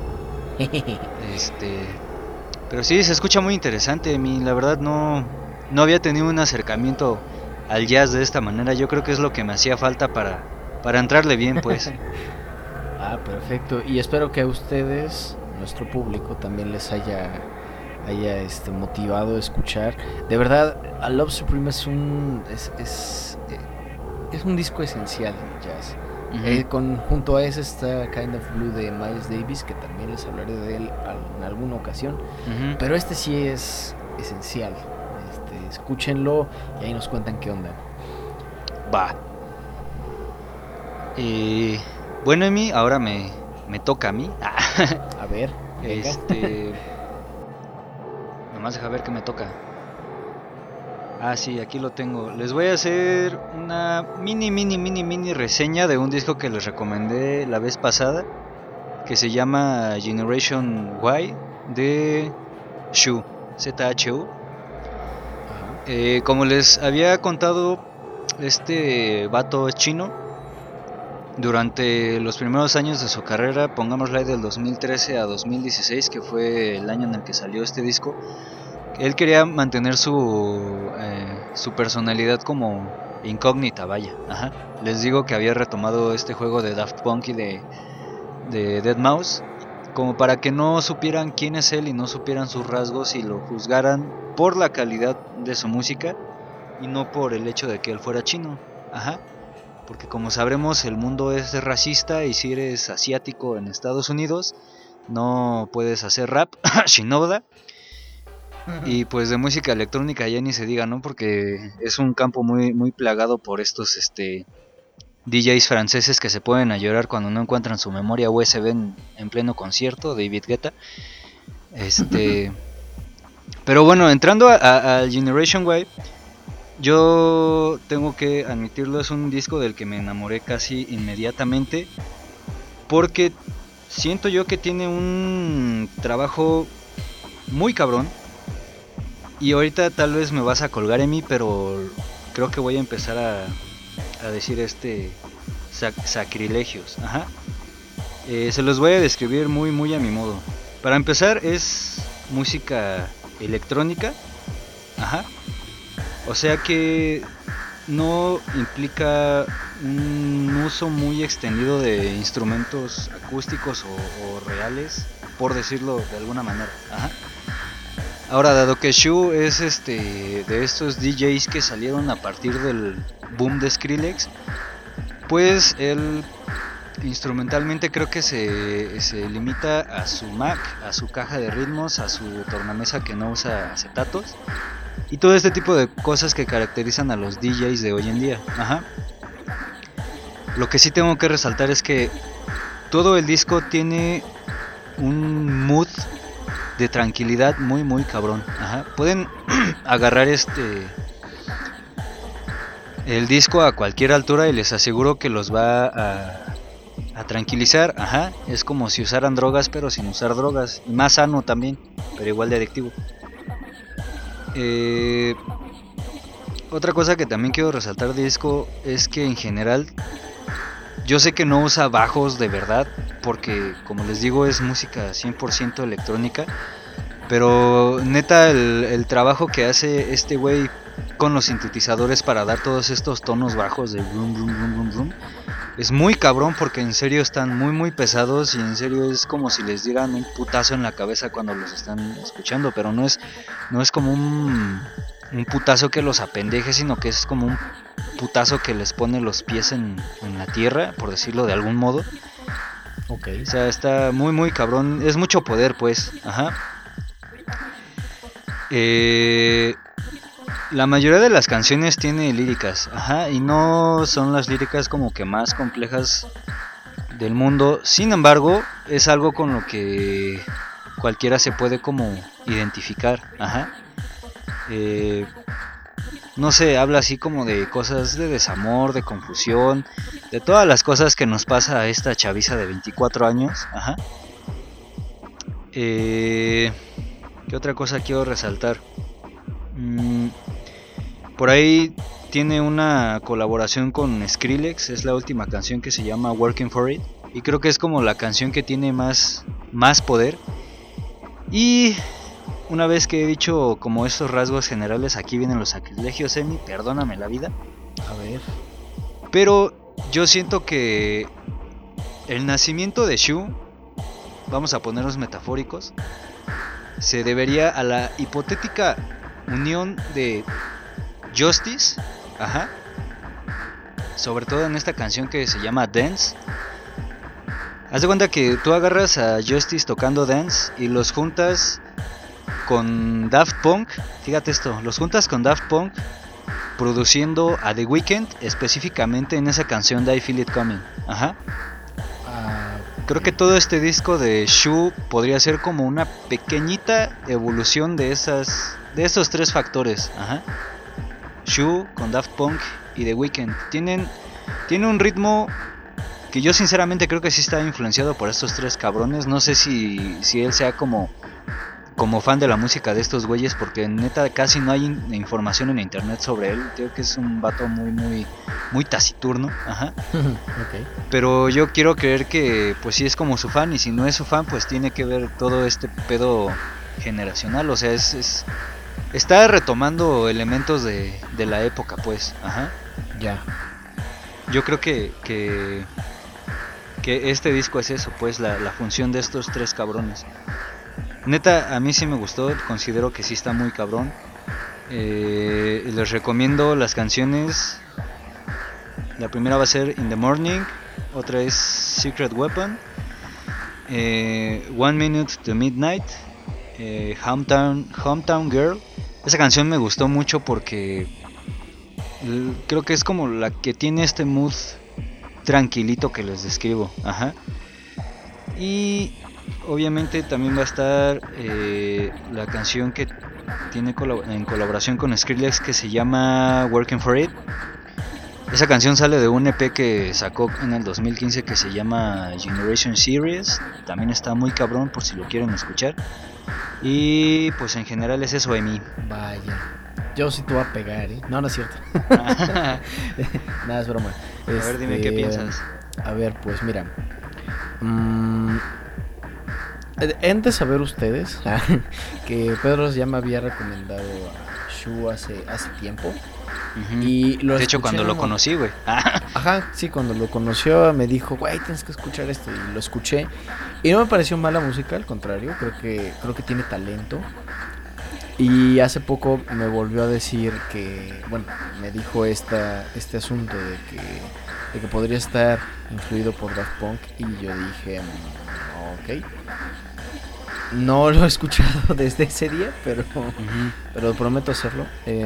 Pero sí, se escucha muy interesante. La verdad no había tenido un acercamiento al jazz de esta manera. Yo creo que es lo que me hacía falta para entrarle bien, pues. Perfecto. Y espero que a ustedes, nuestro público, también les haya motivado a escuchar. De verdad, A Love Supreme es un disco esencial del jazz. Junto a ese está Kind of Blue de Miles Davis, que también les hablaré de él en alguna ocasión. Pero este sí es esencial. Escúchenlo y ahí nos cuentan qué onda. Va. Bueno, Emi, ahora me toca a mí. A ver. Nomás deja ver qué me toca. Sí, aquí lo tengo. Les voy a hacer una mini reseña de un disco que les recomendé la vez pasada, que se llama Generation Y de Zhu, ZHU. Como les había contado, este vato es chino. Durante los primeros años de su carrera, pongámosla del 2013 a 2016, que fue el año en el que salió este disco, él quería mantener su personalidad como incógnita, vaya. Ajá. Les digo que había retomado este juego de Daft Punk y de Deadmau5, como para que no supieran quién es él y no supieran sus rasgos y lo juzgaran por la calidad de su música y no por el hecho de que él fuera chino. Ajá. Porque como sabremos, el mundo es racista, y si eres asiático en Estados Unidos no puedes hacer rap, shinoda. Y pues de música electrónica ya ni se diga, ¿no? Porque es un campo muy plagado por estos DJs franceses que se pueden a llorar cuando no encuentran su memoria USB en pleno concierto, David Guetta. Pero bueno, entrando al Generation Y, yo tengo que admitirlo, es un disco del que me enamoré casi inmediatamente, porque siento yo que tiene un trabajo muy cabrón. Y ahorita tal vez me vas a colgar en mí, pero creo que voy a empezar a decir sacrilegios. Ajá. Se los voy a describir muy a mi modo. Para empezar, es música electrónica. Ajá. O sea que no implica un uso muy extendido de instrumentos acústicos o reales, por decirlo de alguna manera. Ajá. Ahora, dado que Zhu es de estos DJs que salieron a partir del boom de Skrillex, pues él instrumentalmente creo que se limita a su Mac, a su caja de ritmos, a su tornamesa que no usa acetatos y todo este tipo de cosas que caracterizan a los DJs de hoy en día. Ajá. Lo que sí tengo que resaltar es que todo el disco tiene un mood de tranquilidad muy cabrón. Ajá. Pueden agarrar el disco a cualquier altura y les aseguro que los va a tranquilizar. Ajá. Es como si usaran drogas, pero sin usar drogas, y más sano también, pero igual de adictivo. Otra cosa que también quiero resaltar del disco es que en general yo sé que no usa bajos de verdad, porque, como les digo, es música 100% electrónica. Pero neta, el trabajo que hace este güey con los sintetizadores para dar todos estos tonos bajos de brum, brum, brum, brum, brum, es muy cabrón, porque en serio están muy muy pesados y en serio es como si les dieran un putazo en la cabeza cuando los están escuchando, pero no es como un putazo que los apendeje, sino que es como un putazo que les pone los pies en la tierra, por decirlo de algún modo. Ok. O sea, está muy muy cabrón, es mucho poder pues, ajá. La mayoría de las canciones tiene líricas, ajá, y no son las líricas como que más complejas del mundo. Sin embargo, es algo con lo que cualquiera se puede como identificar, ajá. No sé, habla así como de cosas de desamor, de confusión, de todas las cosas que nos pasa a esta chaviza de 24 años, ajá. ¿Qué otra cosa quiero resaltar? Por ahí tiene una colaboración con Skrillex, es la última canción que se llama Working For It, y creo que es como la canción que tiene más poder. Y una vez que he dicho como estos rasgos generales, aquí vienen los sacrilegios, Emi, perdóname la vida. A ver. Pero yo siento que el nacimiento de Shu, vamos a ponernos metafóricos, se debería a la hipotética unión de Justice, ajá, sobre todo en esta canción que se llama Dance. Haz de cuenta que tú agarras a Justice tocando Dance y los juntas con Daft Punk. Fíjate esto, los juntas con Daft Punk produciendo a The Weeknd, específicamente en esa canción de I Feel It Coming, ajá. Creo que todo este disco de Shu podría ser como una pequeñita evolución de esos tres factores, ajá. Shu con Daft Punk y The Weeknd tiene un ritmo que yo sinceramente creo que sí está influenciado por estos tres cabrones. No sé si él sea como fan de la música de estos güeyes, porque neta casi no hay información en internet sobre él. Creo que es un vato muy taciturno, ajá. Okay. Pero yo quiero creer que pues sí es como su fan, y si no es su fan pues tiene que ver todo este pedo generacional, o sea, está retomando elementos de la época pues, ajá. Ya. Yo creo que este disco es eso, pues la función de estos tres cabrones. Neta, a mí sí me gustó, considero que sí está muy cabrón. Les recomiendo las canciones. La primera va a ser In the Morning, otra es Secret Weapon, One Minute to Midnight, Hometown Girl. Esa canción me gustó mucho porque creo que es como la que tiene este mood tranquilito que les describo, ajá. Y obviamente también va a estar la canción que tiene en colaboración con Skrillex, que se llama Working For It. Esa canción sale de un EP que sacó en el 2015 que se llama Generation Series. También está muy cabrón por si lo quieren escuchar. Y pues en general es eso, Emi. Vaya. Yo sí te voy a pegar, ¿eh? No es cierto. Nada, es broma. A ver, dime qué piensas. A ver, pues mira. Han de saber ustedes que Pedro ya me había recomendado a Shu hace tiempo. Uh-huh. Y lo de hecho, cuando lo conocí, güey. Ajá, sí, cuando lo conoció me dijo, güey, tienes que escuchar esto. Y lo escuché. Y no me pareció mala música, al contrario, creo que tiene talento. Y hace poco me volvió a decir que, bueno, me dijo este asunto de que podría estar influido por Daft Punk. Y yo dije, ok. No lo he escuchado desde ese día, pero prometo hacerlo.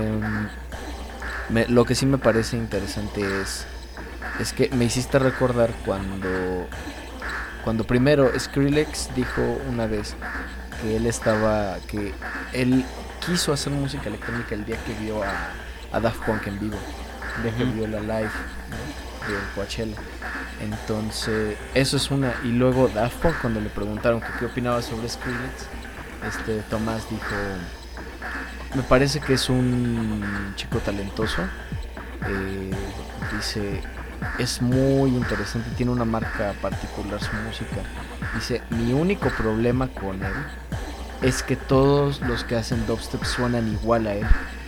Lo que sí me parece interesante es que me hiciste recordar cuando primero Skrillex dijo una vez que él quiso hacer música electrónica el día que vio a Daft Punk en vivo, el día que vio la live, ¿no?, de Coachella. Entonces eso es una. Y luego Daft Punk, cuando le preguntaron qué opinaba sobre Skrillex, Tomás dijo: me parece que es un chico talentoso. Dice, es muy interesante, tiene una marca particular su música. Dice, mi único problema con él es que todos los que hacen dubstep suenan igual a él.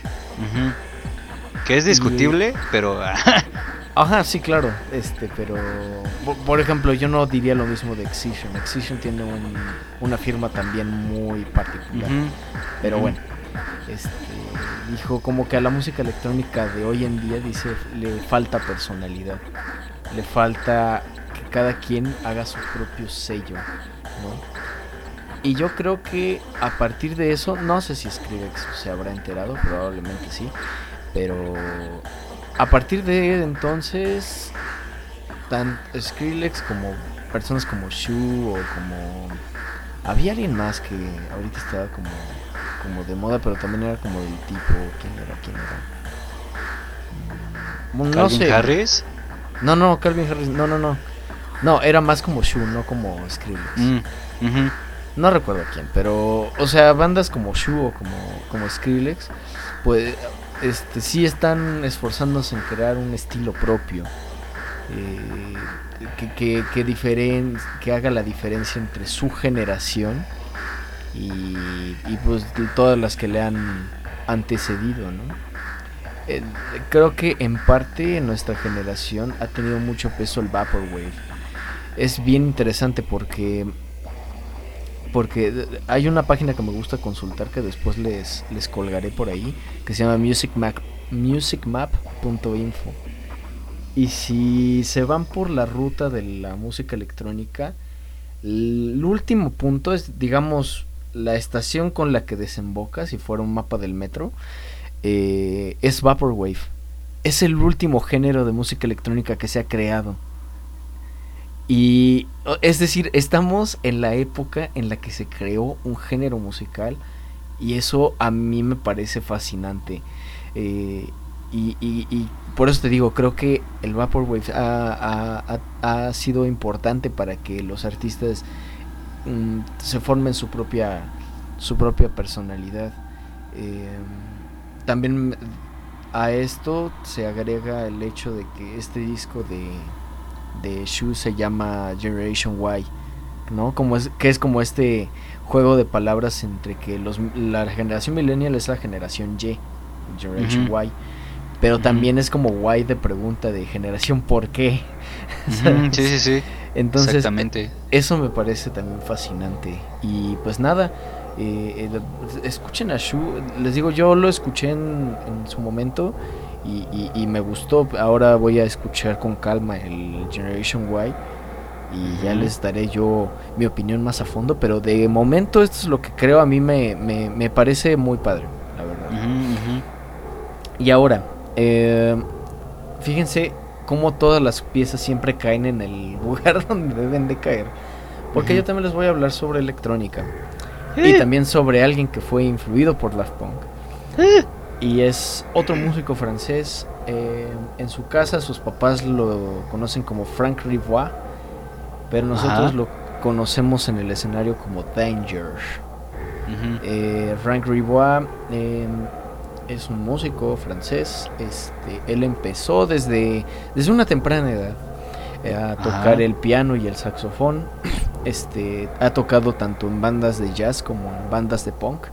Que es discutible, pero... Ajá, sí, claro, pero... Por ejemplo, yo no diría lo mismo de Excision. Excision tiene una firma también muy particular. Pero bueno, dijo como que a la música electrónica de hoy en día, dice, le falta personalidad. Le falta que cada quien haga su propio sello, ¿no? Y yo creo que a partir de eso, no sé si Skrillex se habrá enterado, probablemente sí, pero a partir de entonces, tanto Skrillex como personas como Shu o como... Había alguien más que ahorita estaba como de moda, pero también era como del tipo... ¿Quién era? No ¿Calvin sé. Harris? No, Calvin Harris, no. No, era más como Shu, no como Skrillex. No recuerdo quién, pero, o sea, bandas como Shu o como Skrillex, pues, sí están esforzándose en crear un estilo propio, que haga la diferencia entre su generación y pues todas las que le han antecedido, ¿no? Creo que en parte en nuestra generación ha tenido mucho peso el Vaporwave. Es bien interesante porque hay una página que me gusta consultar que después les colgaré por ahí, que se llama musicmap.info. Y si se van por la ruta de la música electrónica, el último punto es, digamos, la estación con la que desemboca, si fuera un mapa del metro, es Vaporwave. Es el último género de música electrónica que se ha creado. Y es decir, estamos en la época en la que se creó un género musical, y eso a mí me parece fascinante. Y por eso te digo, creo que el Vaporwave ha sido importante para que los artistas se formen su propia personalidad. También a esto se agrega el hecho de que este disco de Shu se llama Generation Y, ¿no? Que es como este juego de palabras entre que la generación millennial es la generación Y, Generation Y, pero también es como Y de pregunta, de generación ¿por qué? Sí. Entonces, exactamente. Eso me parece también fascinante. Y pues nada, escuchen a Shu. Les digo, yo lo escuché en su momento y me gustó. Ahora voy a escuchar con calma el Generation Y y ya les daré yo mi opinión más a fondo. Pero de momento esto es lo que creo. A mí me parece muy padre, la verdad. Y ahora, fíjense cómo todas las piezas siempre caen en el lugar donde deben de caer. Porque yo también les voy a hablar sobre electrónica. Y también sobre alguien que fue influido por Daft Punk. Y es otro músico francés. En su casa sus papás lo conocen como Frank Rivoire, pero nosotros lo conocemos en el escenario como Danger. Frank Rivoire es un músico francés. Él empezó desde una temprana edad a tocar el piano y el saxofón. Ha tocado tanto en bandas de jazz como en bandas de punk.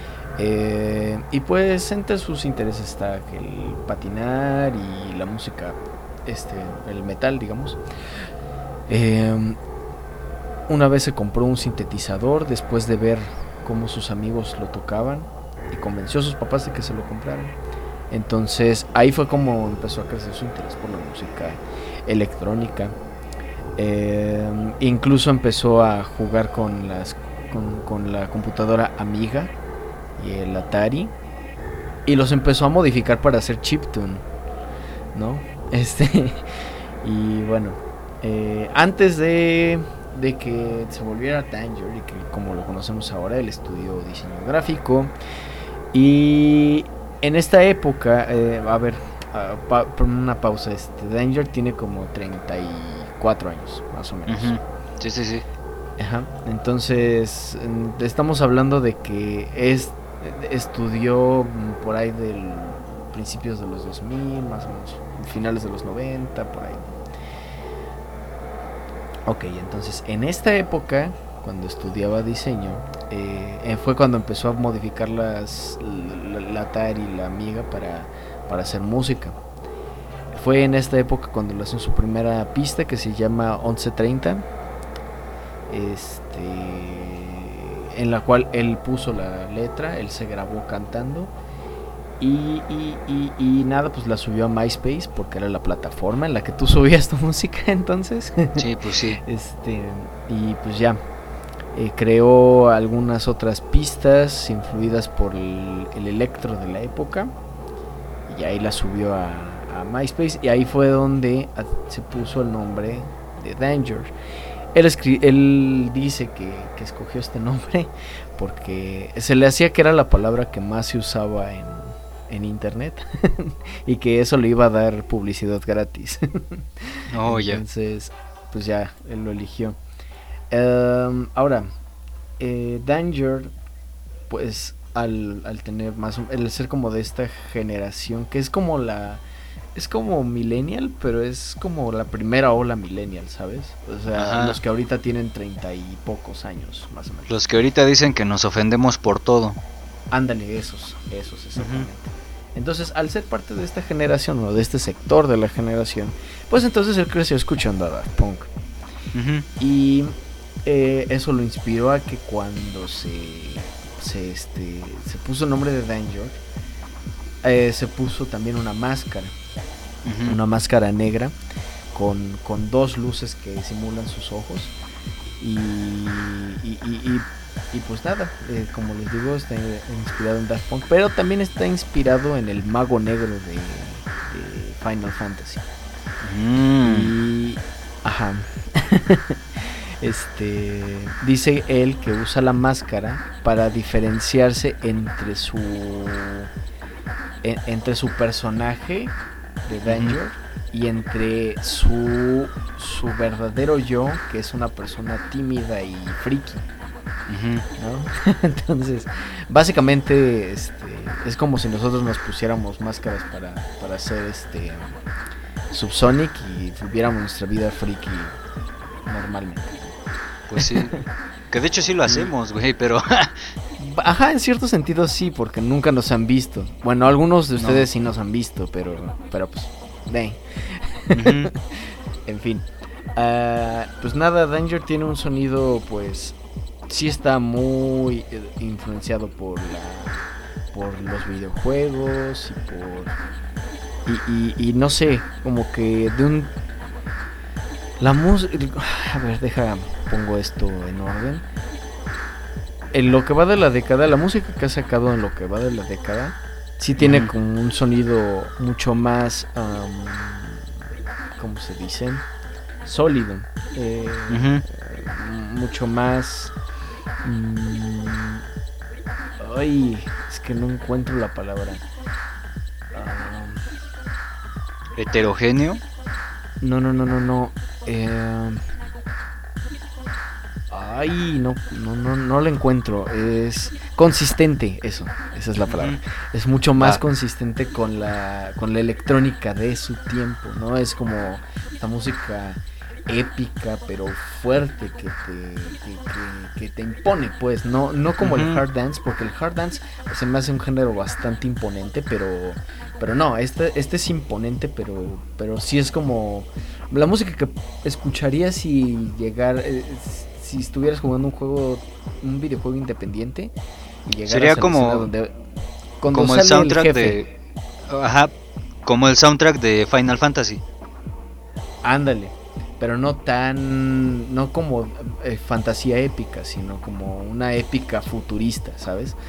Y pues entre sus intereses está el patinar y la música, el metal, digamos. Una vez se compró un sintetizador después de ver cómo sus amigos lo tocaban y convenció a sus papás de que se lo compraran. Entonces ahí fue como empezó a crecer su interés por la música electrónica. Incluso empezó a jugar con la computadora Amiga y el Atari, y los empezó a modificar para hacer chiptune, ¿no? Y bueno, antes de que se volviera Danger y que como lo conocemos ahora, él estudió diseño gráfico. Y en esta época, una pausa, Danger tiene como 34 años, más o menos. Sí. Ajá. Entonces, estamos hablando de que estudió por ahí del principios de los 2000, más o menos finales de los 90, por ahí. Ok, entonces en esta época, cuando estudiaba diseño, fue cuando empezó a modificar la Atari y la Amiga para hacer música. Fue en esta época cuando le hacen su primera pista, que se llama 1130, en la cual él puso la letra, él se grabó cantando y nada, pues la subió a MySpace porque era la plataforma en la que tú subías tu música entonces. Sí, pues sí. Y pues ya, creó algunas otras pistas influidas por el electro de la época y ahí la subió a MySpace, y ahí fue donde se puso el nombre de Danger. Él dice que escogió este nombre porque se le hacía que era la palabra que más se usaba en internet y que eso le iba a dar publicidad gratis. Oh, ya. Entonces, pues ya, él lo eligió. Ahora, Danger, pues al tener más, el ser como de esta generación, que es como millennial, pero es como la primera ola millennial, ¿sabes? O sea, los que ahorita tienen 30 y pocos años, más o menos. Los que ahorita dicen que nos ofendemos por todo. Ándale, esos exactamente. Entonces, al ser parte de esta generación, o de este sector de la generación, pues entonces él creció escuchando a Daft Punk. Y eso lo inspiró a que cuando se puso el nombre de Danger, se puso también una máscara. Una máscara negra con dos luces que simulan sus ojos. Y pues nada, como les digo, está inspirado en Daft Punk, pero también está inspirado en el mago negro de Final Fantasy. Y ajá. Dice él que usa la máscara para diferenciarse entre su personaje de Danger y entre su verdadero yo, que es una persona tímida y friki, ¿no? Entonces, básicamente es como si nosotros nos pusiéramos máscaras para hacer Subsonic y viviéramos nuestra vida friki normalmente. Pues sí, que de hecho sí lo hacemos, güey, pero ajá, en cierto sentido sí, porque nunca nos han visto. Bueno, algunos de ustedes sí nos han visto, pero pues, en fin. Pues nada, Danger tiene un sonido, pues, sí está muy influenciado por los videojuegos y no sé, como que la música. A ver, pongo esto en orden. En lo que va de la década, la música que ha sacado en lo que va de la década, sí tiene como un sonido mucho más, ¿cómo se dice? Sólido. Mucho más. Ay, es que no encuentro la palabra. ¿Heterogéneo? No. Ay, no la encuentro. Es consistente, esa es la palabra. Es mucho más consistente con la electrónica de su tiempo, ¿no? Es como la música épica, pero fuerte, que te impone, pues, no como el hard dance, porque el hard dance se me hace un género bastante imponente, pero no, este es imponente, pero sí es como la música que escucharías si si estuvieras jugando un videojuego independiente y llegaras sería a la como escena como el soundtrack como el soundtrack de Final Fantasy. Ándale, pero no como fantasía épica, sino como una épica futurista, ¿sabes?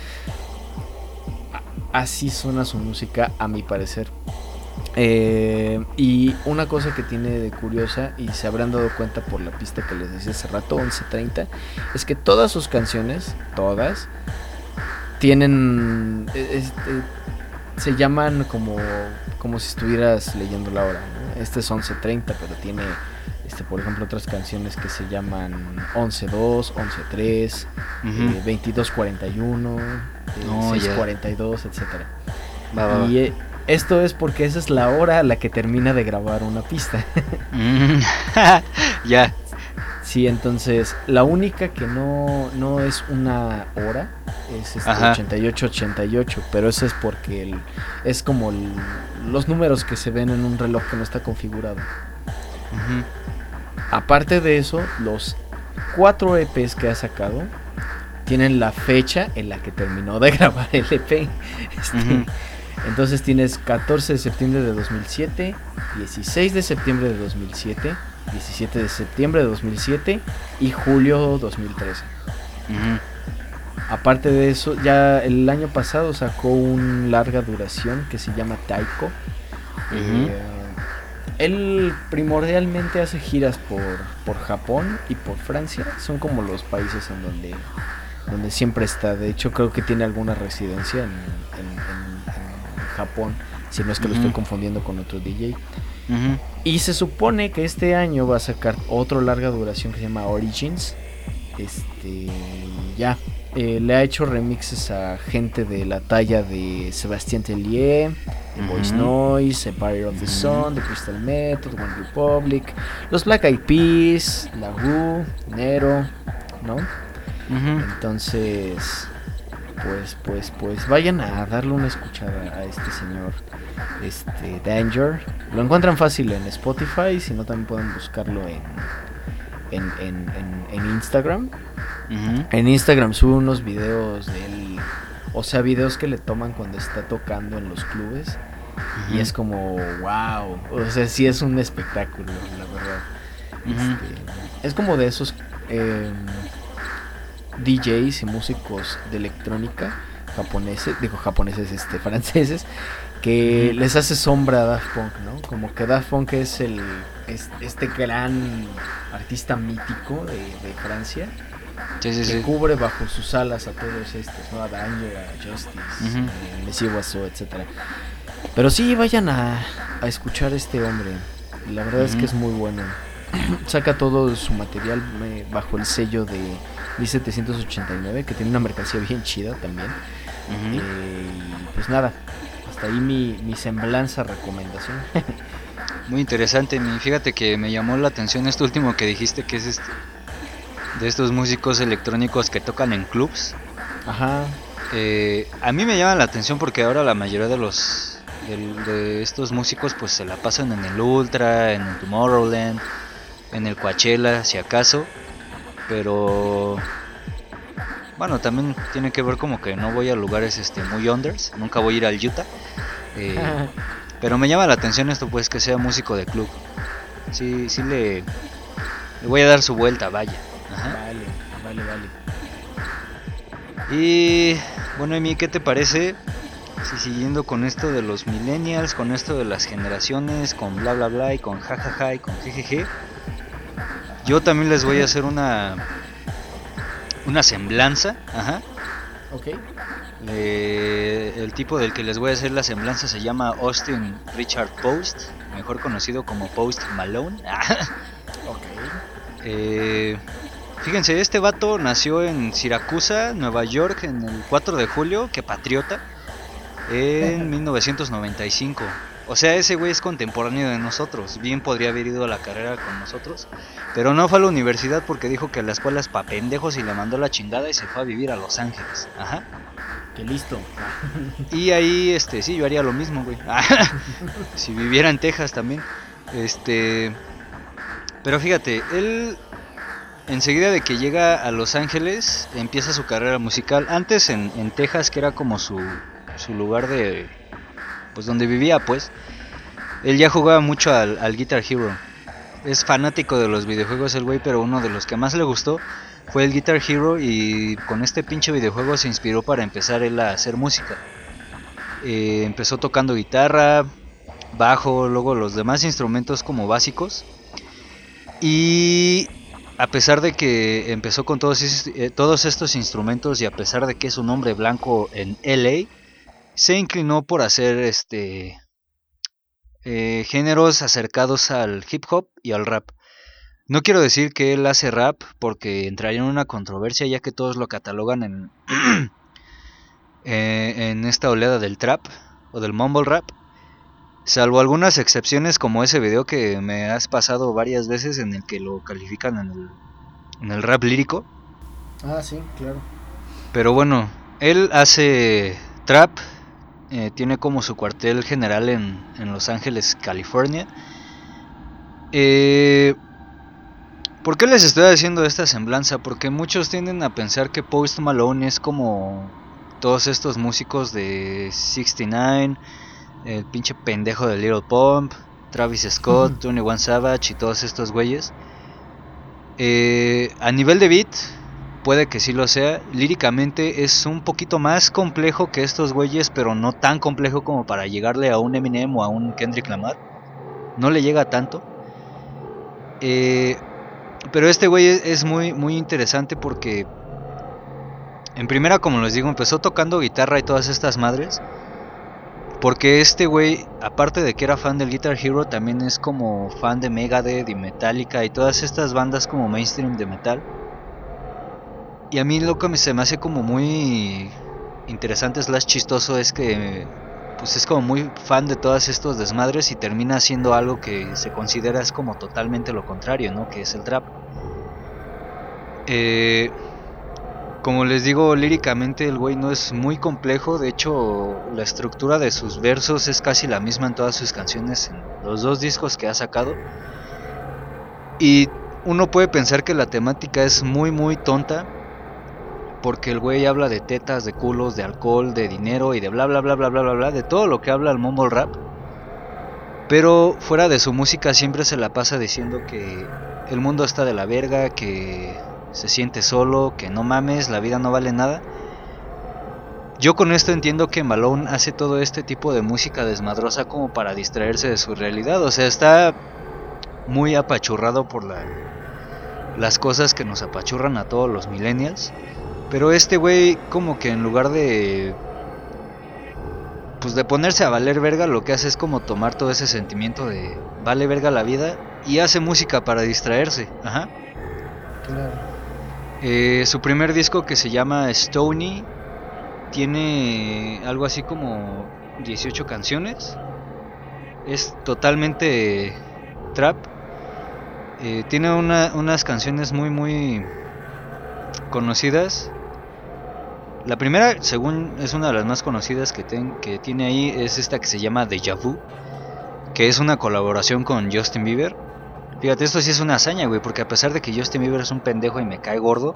Así suena su música, a mi parecer. Y una cosa que tiene de curiosa, y se habrán dado cuenta por la pista que les decía hace rato, 11:30, es que todas sus canciones, tienen se llaman como si estuvieras leyéndola ahora, ¿no? Este es 11:30, pero tiene por ejemplo otras canciones que se llaman 11:2, 11:3, 22:41, 6:42, etcétera. Esto es porque esa es la hora a la que termina de grabar una pista. Ya. Sí, entonces la única que no es una hora es 88-88, pero eso es porque es como los números que se ven en un reloj que no está configurado. Uh-huh. Aparte de eso, los 4 EPs que ha sacado tienen la fecha en la que terminó de grabar el EP. Uh-huh. Entonces tienes 14 de septiembre de 2007, 16 de septiembre de 2007, 17 de septiembre de 2007 y julio 2013. Uh-huh. Aparte de eso, ya el año pasado sacó un larga duración que se llama Taiko. Uh-huh. Él primordialmente hace giras por Japón y por Francia. Son como los países en donde siempre está. De hecho, creo que tiene alguna residencia en Japón, si no es que lo estoy confundiendo con otro DJ. Uh-huh. Y se supone que este año va a sacar otro larga duración que se llama Origins. Le ha hecho remixes a gente de la talla de Sébastien Tellier, The Voice Noise, Empire of the Sun, The Crystal Method, One Republic, los Black Eyed Peas, La Rue, Nero, ¿no? Uh-huh. Entonces, pues vayan a darle una escuchada a este señor, Danger. Lo encuentran fácil en Spotify, si no también pueden buscarlo en Instagram. Uh-huh. En Instagram sube unos videos de él, o sea, videos que le toman cuando está tocando en los clubes. Uh-huh. Y es como, wow, o sea, sí es un espectáculo, la verdad. Uh-huh. Es como de esos DJs y músicos de electrónica franceses, que les hace sombra a Daft Punk, ¿no? Como que Daft Punk es este gran artista mítico de Francia, que cubre bajo sus alas a todos estos, ¿no? A Danger, a Justice, Monsieur Oiseau, etcétera. Pero sí, vayan a escuchar a este hombre. La verdad es que es muy bueno. Saca todo su material bajo el sello de 1789, que tiene una mercancía bien chida también. Pues nada, hasta ahí mi semblanza recomendación. Muy interesante. Fíjate que me llamó la atención esto último que dijiste, que es de estos músicos electrónicos que tocan en clubs. Ajá. A mí me llama la atención porque ahora la mayoría de estos músicos pues se la pasan en el Ultra, en el Tomorrowland, en el Coachella, si acaso. Pero bueno, también tiene que ver como que no voy a lugares muy unders. Nunca voy a ir al Utah. Pero me llama la atención esto, pues, que sea músico de club. Sí le voy a dar su vuelta, vaya. Ajá. Vale. Y bueno, Emi, ¿qué te parece si siguiendo con esto de los millennials, con esto de las generaciones, con bla bla bla y con jajaja y con jejeje, yo también les voy a hacer una semblanza? Ajá. Ok. El tipo del que les voy a hacer la semblanza se llama Austin Richard Post, mejor conocido como Post Malone. Ok. Fíjense, este vato nació en Siracusa, Nueva York, en el 4 de julio, que patriota, en 1995. O sea, ese güey es contemporáneo de nosotros. Bien podría haber ido a la carrera con nosotros, pero no fue a la universidad porque dijo que la escuela es pa' pendejos y le mandó la chingada y se fue a vivir a Los Ángeles. Ajá. Qué listo. Y ahí, sí, yo haría lo mismo, güey. Si viviera en Texas también. Pero fíjate, él enseguida de que llega a Los Ángeles empieza su carrera musical. Antes en Texas, que era como su lugar de, pues donde vivía, pues. Él ya jugaba mucho al Guitar Hero. Es fanático de los videojuegos el güey, pero uno de los que más le gustó fue el Guitar Hero, y con este pinche videojuego se inspiró para empezar él a hacer música. Empezó tocando guitarra, bajo, luego los demás instrumentos como básicos. Y a pesar de que empezó con todos estos instrumentos y a pesar de que es un hombre blanco en LA, se inclinó por hacer géneros acercados al hip hop y al rap. No quiero decir que él hace rap porque entraría en una controversia, ya que todos lo catalogan en esta oleada del trap o del mumble rap. Salvo algunas excepciones como ese video que me has pasado varias veces en el que lo califican en el rap lírico. Ah, sí, claro. Pero bueno, él hace trap, tiene como su cuartel general en Los Ángeles, California. ¿Por qué les estoy haciendo esta semblanza? Porque muchos tienden a pensar que Post Malone es como todos estos músicos de 69, el pinche pendejo de Lil Pump, Travis Scott, 21 Savage y todos estos güeyes. A nivel de beat, puede que sí lo sea. Líricamente es un poquito más complejo que estos güeyes, pero no tan complejo como para llegarle a un Eminem o a un Kendrick Lamar. No le llega tanto. Pero este güey es muy, muy interesante porque, en primera, como les digo, empezó tocando guitarra y todas estas madres. Porque este güey, aparte de que era fan del Guitar Hero, también es como fan de Megadeth y Metallica y todas estas bandas como mainstream de metal. Y a mí lo que se me hace como muy interesante / chistoso es que pues es como muy fan de todos estos desmadres y termina haciendo algo que se considera es como totalmente lo contrario, ¿no? Que es el trap. Como les digo, líricamente el güey no es muy complejo. De hecho, la estructura de sus versos es casi la misma en todas sus canciones, en los 2 discos que ha sacado. Y uno puede pensar que la temática es muy muy tonta, porque el güey habla de tetas, de culos, de alcohol, de dinero y de bla bla bla bla bla bla bla, de todo lo que habla el mumble rap. Pero fuera de su música siempre se la pasa diciendo que el mundo está de la verga, que se siente solo, que no mames, la vida no vale nada. Yo con esto entiendo que Malone hace todo este tipo de música desmadrosa como para distraerse de su realidad. O sea, está muy apachurrado por las cosas que nos apachurran a todos los millennials. Pero este güey como que en lugar de pues de ponerse a valer verga, lo que hace es como tomar todo ese sentimiento de vale verga la vida y hace música para distraerse. Ajá. Claro. Su primer disco, que se llama Stoney, tiene algo así como 18 canciones. Es totalmente trap. Tiene unas canciones muy muy conocidas. La primera, según es una de las más conocidas que tiene ahí, es esta que se llama Deja Vu, que es una colaboración con Justin Bieber. Fíjate, esto sí es una hazaña, güey, porque a pesar de que Justin Bieber es un pendejo y me cae gordo,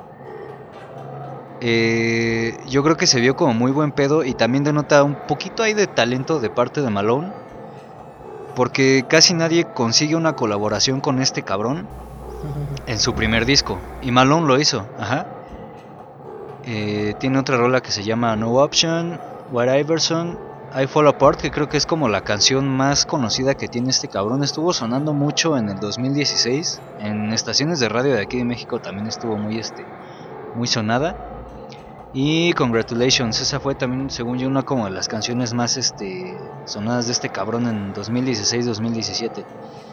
yo creo que se vio como muy buen pedo y también denota un poquito ahí de talento de parte de Malone, porque casi nadie consigue una colaboración con este cabrón en su primer disco, y Malone lo hizo, ajá. Tiene otra rola que se llama No Option, White Iverson, I Fall Apart, que creo que es como la canción más conocida que tiene este cabrón. Estuvo sonando mucho en el 2016. En estaciones de radio de aquí de México también estuvo muy sonada. Y Congratulations, esa fue también, según yo, una como de las canciones más sonadas de este cabrón en 2016-2017.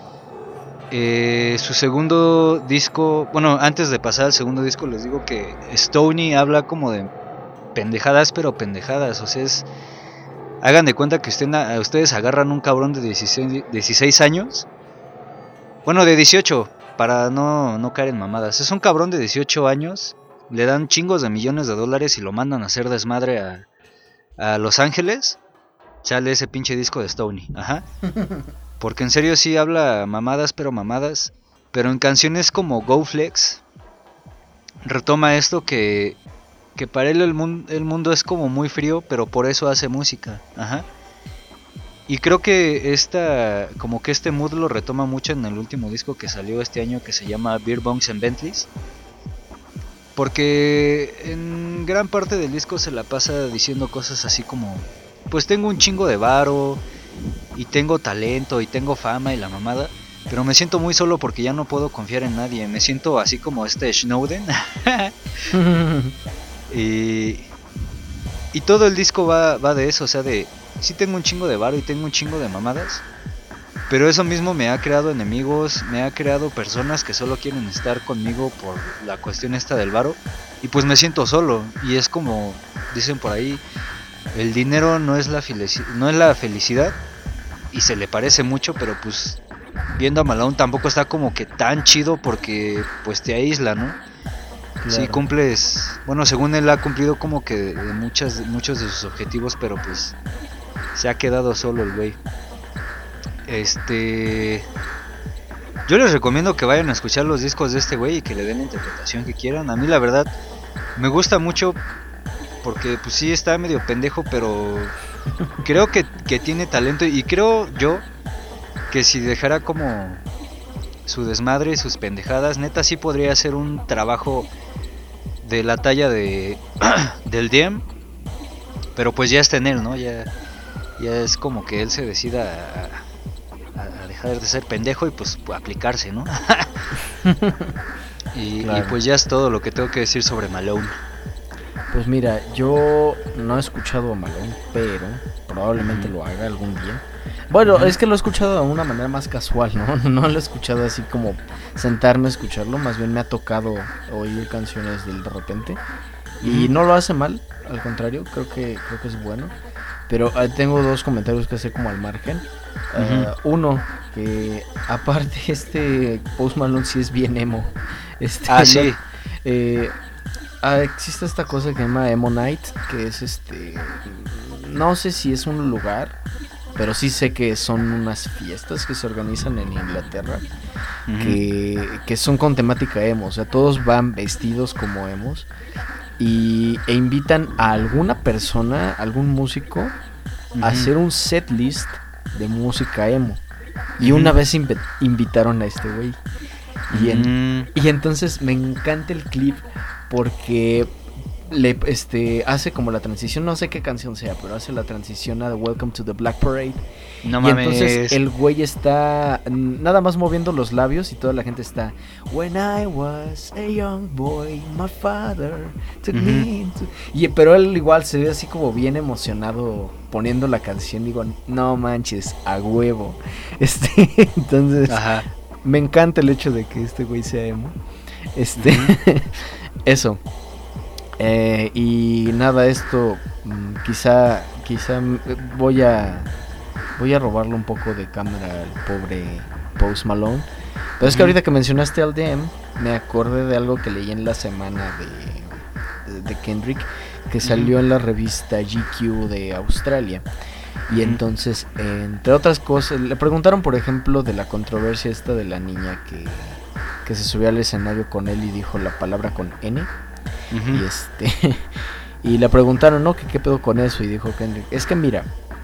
Su segundo disco, bueno, antes de pasar al segundo disco les digo que Stoney habla como de pendejadas, pero pendejadas, o sea, hagan de cuenta que ustedes agarran un cabrón de 16 años, bueno, de 18, para no caer en mamadas. Es un cabrón de 18 años, le dan chingos de millones de dólares y lo mandan a hacer desmadre a Los Ángeles. Sale ese pinche disco de Stoney, ajá. Porque en serio sí habla mamadas. Pero en canciones como Go Flex retoma esto que para él el mundo es como muy frío, pero por eso hace música. Ajá. Y creo que como que este mood lo retoma mucho en el último disco que salió este año, que se llama Beer Bongs and Bentleys. Porque en gran parte del disco se la pasa diciendo cosas así como, pues tengo un chingo de varo y tengo talento y tengo fama y la mamada, pero me siento muy solo porque ya no puedo confiar en nadie. Me siento así como Snowden. y todo el disco va de eso, o sea, de sí tengo un chingo de varo y tengo un chingo de mamadas, pero eso mismo me ha creado enemigos, me ha creado personas que solo quieren estar conmigo por la cuestión esta del varo, y pues me siento solo. Y es como dicen por ahí, el dinero no es la felicidad, y se le parece mucho, pero pues viendo a Malone tampoco está como que tan chido porque pues te aísla, ¿no? Claro. Sí cumples, bueno, según él ha cumplido como que de muchos de sus objetivos, pero pues se ha quedado solo el güey. Yo les recomiendo que vayan a escuchar los discos de este güey y que le den la interpretación que quieran. A mí la verdad me gusta mucho porque pues sí está medio pendejo, pero creo que tiene talento y creo yo que si dejara como su desmadre y sus pendejadas, neta sí podría hacer un trabajo de la talla de del DM, pero pues ya está en él, ¿no? Ya es como que él se decida a dejar de ser pendejo y pues aplicarse, ¿no? y pues ya es todo lo que tengo que decir sobre Malone. Pues mira, yo no he escuchado a Malone, pero probablemente lo haga algún día. Bueno, es que lo he escuchado de una manera más casual, ¿no? No lo he escuchado así como sentarme a escucharlo, más bien me ha tocado oír canciones de él de repente. Y no lo hace mal, al contrario, creo que es bueno. Pero tengo dos comentarios que hacer como al margen. Uno, que aparte Post Malone sí es bien emo. Sí. Existe esta cosa que se llama Emo Night, que es no sé si es un lugar, pero sí sé que son unas fiestas que se organizan en Inglaterra, que son con temática emo, o sea, todos van vestidos como emos e invitan a alguna persona, algún músico, a hacer un set list de música emo. Y una vez invitaron a este güey. Y entonces me encanta el clip porque hace como la transición, no sé qué canción sea, pero hace la transición a Welcome to the Black Parade. No y mames. Entonces el güey está nada más moviendo los labios y toda la gente está When I was a young boy, my father took me into... pero él igual se ve así como bien emocionado poniendo la canción. Digo, no manches, a huevo. Entonces me encanta el hecho de que este güey sea emo. Eso. Y nada, esto quizá voy a robarle un poco de cámara al pobre Post Malone. Pero es que ahorita que mencionaste al DM, me acordé de algo que leí en la semana de Kendrick, que salió en la revista GQ de Australia. Y entonces, entre otras cosas, le preguntaron, por ejemplo, de la controversia esta de la niña que se subió al escenario con él y dijo la palabra con N. Y le preguntaron, ¿no? ¿Qué pedo con eso? Y dijo Kendrick, es que mira,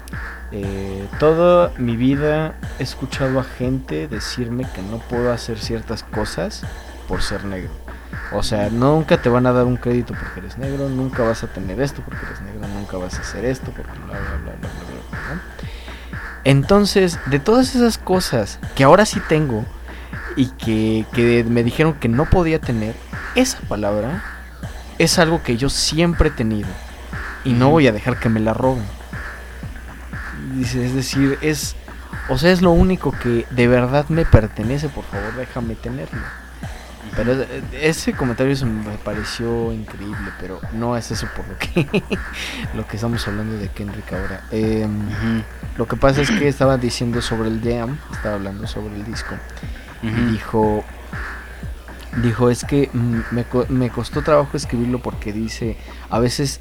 toda mi vida he escuchado a gente decirme que no puedo hacer ciertas cosas por ser negro. O sea, nunca te van a dar un crédito porque eres negro, nunca vas a tener esto porque eres negro, nunca vas a hacer esto porque bla bla bla bla bla, ¿no? Entonces, de todas esas cosas que ahora sí tengo y que me dijeron que no podía tener, esa palabra es algo que yo siempre he tenido y no voy a dejar que me la roben. Dice, es decir, es lo único que de verdad me pertenece, por favor, déjame tenerlo. Pero ese comentario me pareció increíble, pero no es eso por lo que estamos hablando de Kendrick ahora. Lo que pasa es que estaba diciendo sobre el Jam, estaba hablando sobre el disco, y dijo, es que me costó trabajo escribirlo porque dice, a veces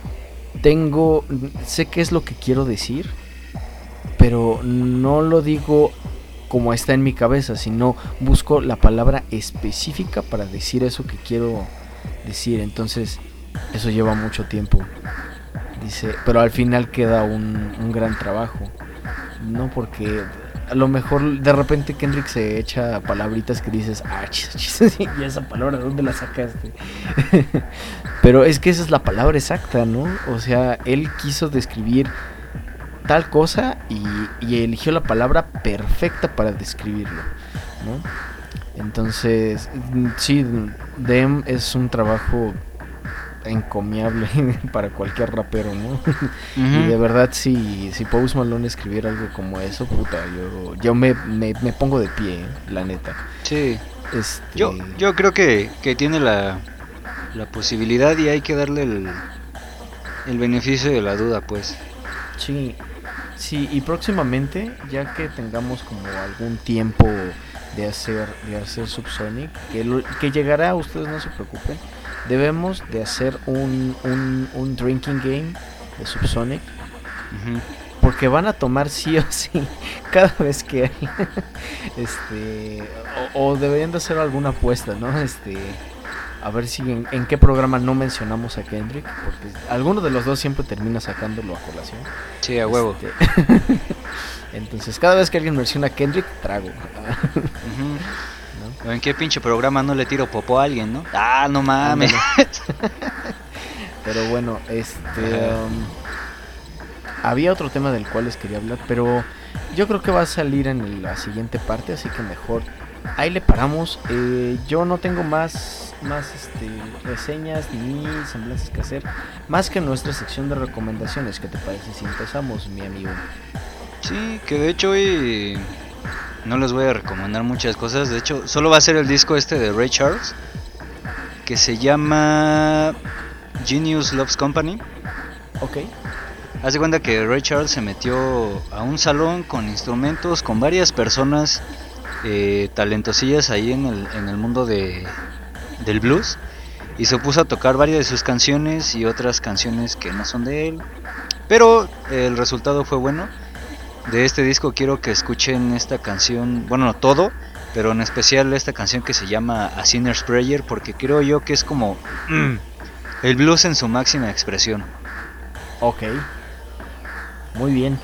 sé qué es lo que quiero decir, pero no lo digo como está en mi cabeza, sino busco la palabra específica para decir eso que quiero decir. Entonces eso lleva mucho tiempo, dice, pero al final queda un gran trabajo, no porque a lo mejor de repente Kendrick se echa palabritas que dices, y esa palabra, ¿dónde la sacaste? Pero es que esa es la palabra exacta, ¿no? O sea, él quiso describir tal cosa y eligió la palabra perfecta para describirlo, ¿no? Entonces, sí, Dem es un trabajo encomiable para cualquier rapero, ¿no? Y de verdad, si Post Malone escribiera algo como eso, puta, yo me pongo de pie, la neta. Sí. Yo creo que tiene la posibilidad y hay que darle el beneficio de la duda, pues. Sí. Sí, y próximamente, ya que tengamos como algún tiempo de hacer Subsonic, que llegará, ustedes no se preocupen, debemos de hacer un drinking game de Subsonic, Ujú. porque van a tomar sí o sí cada vez que hay, o deberían de hacer alguna apuesta, ¿no? A ver si en qué programa no mencionamos a Kendrick, porque alguno de los dos siempre termina sacándolo a colación. Sí, a huevo. Entonces, cada vez que alguien menciona a Kendrick, trago. Ujú. ¿O en qué pinche programa no le tiro popó a alguien, no? Ah, no mames. Pero bueno, había otro tema del cual les quería hablar, pero yo creo que va a salir en la siguiente parte, así que mejor ahí le paramos. Yo no tengo más reseñas ni semblanzas que hacer, más que nuestra sección de recomendaciones. ¿Qué te parece si empezamos, mi amigo? Sí, que de hecho hoy no les voy a recomendar muchas cosas. De hecho, solo va a ser el disco este de Ray Charles, que se llama Genius Loves Company. Ok. Haz de cuenta que Ray Charles se metió a un salón con instrumentos, con varias personas talentosillas ahí en el mundo del blues, y se puso a tocar varias de sus canciones y otras canciones que no son de él, pero el resultado fue bueno. De este disco quiero que escuchen esta canción, bueno, no todo, pero en especial esta canción que se llama A Sinner's Prayer, porque creo yo que es como el blues en su máxima expresión. Ok. Muy bien.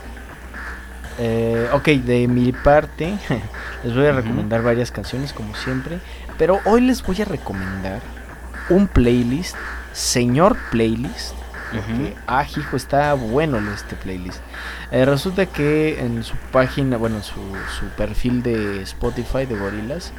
Ok, de mi parte les voy a recomendar varias canciones como siempre, pero hoy les voy a recomendar un playlist, señor playlist, porque, hijo, está bueno este playlist. Resulta que en su página, bueno, su perfil de Spotify de Gorillaz,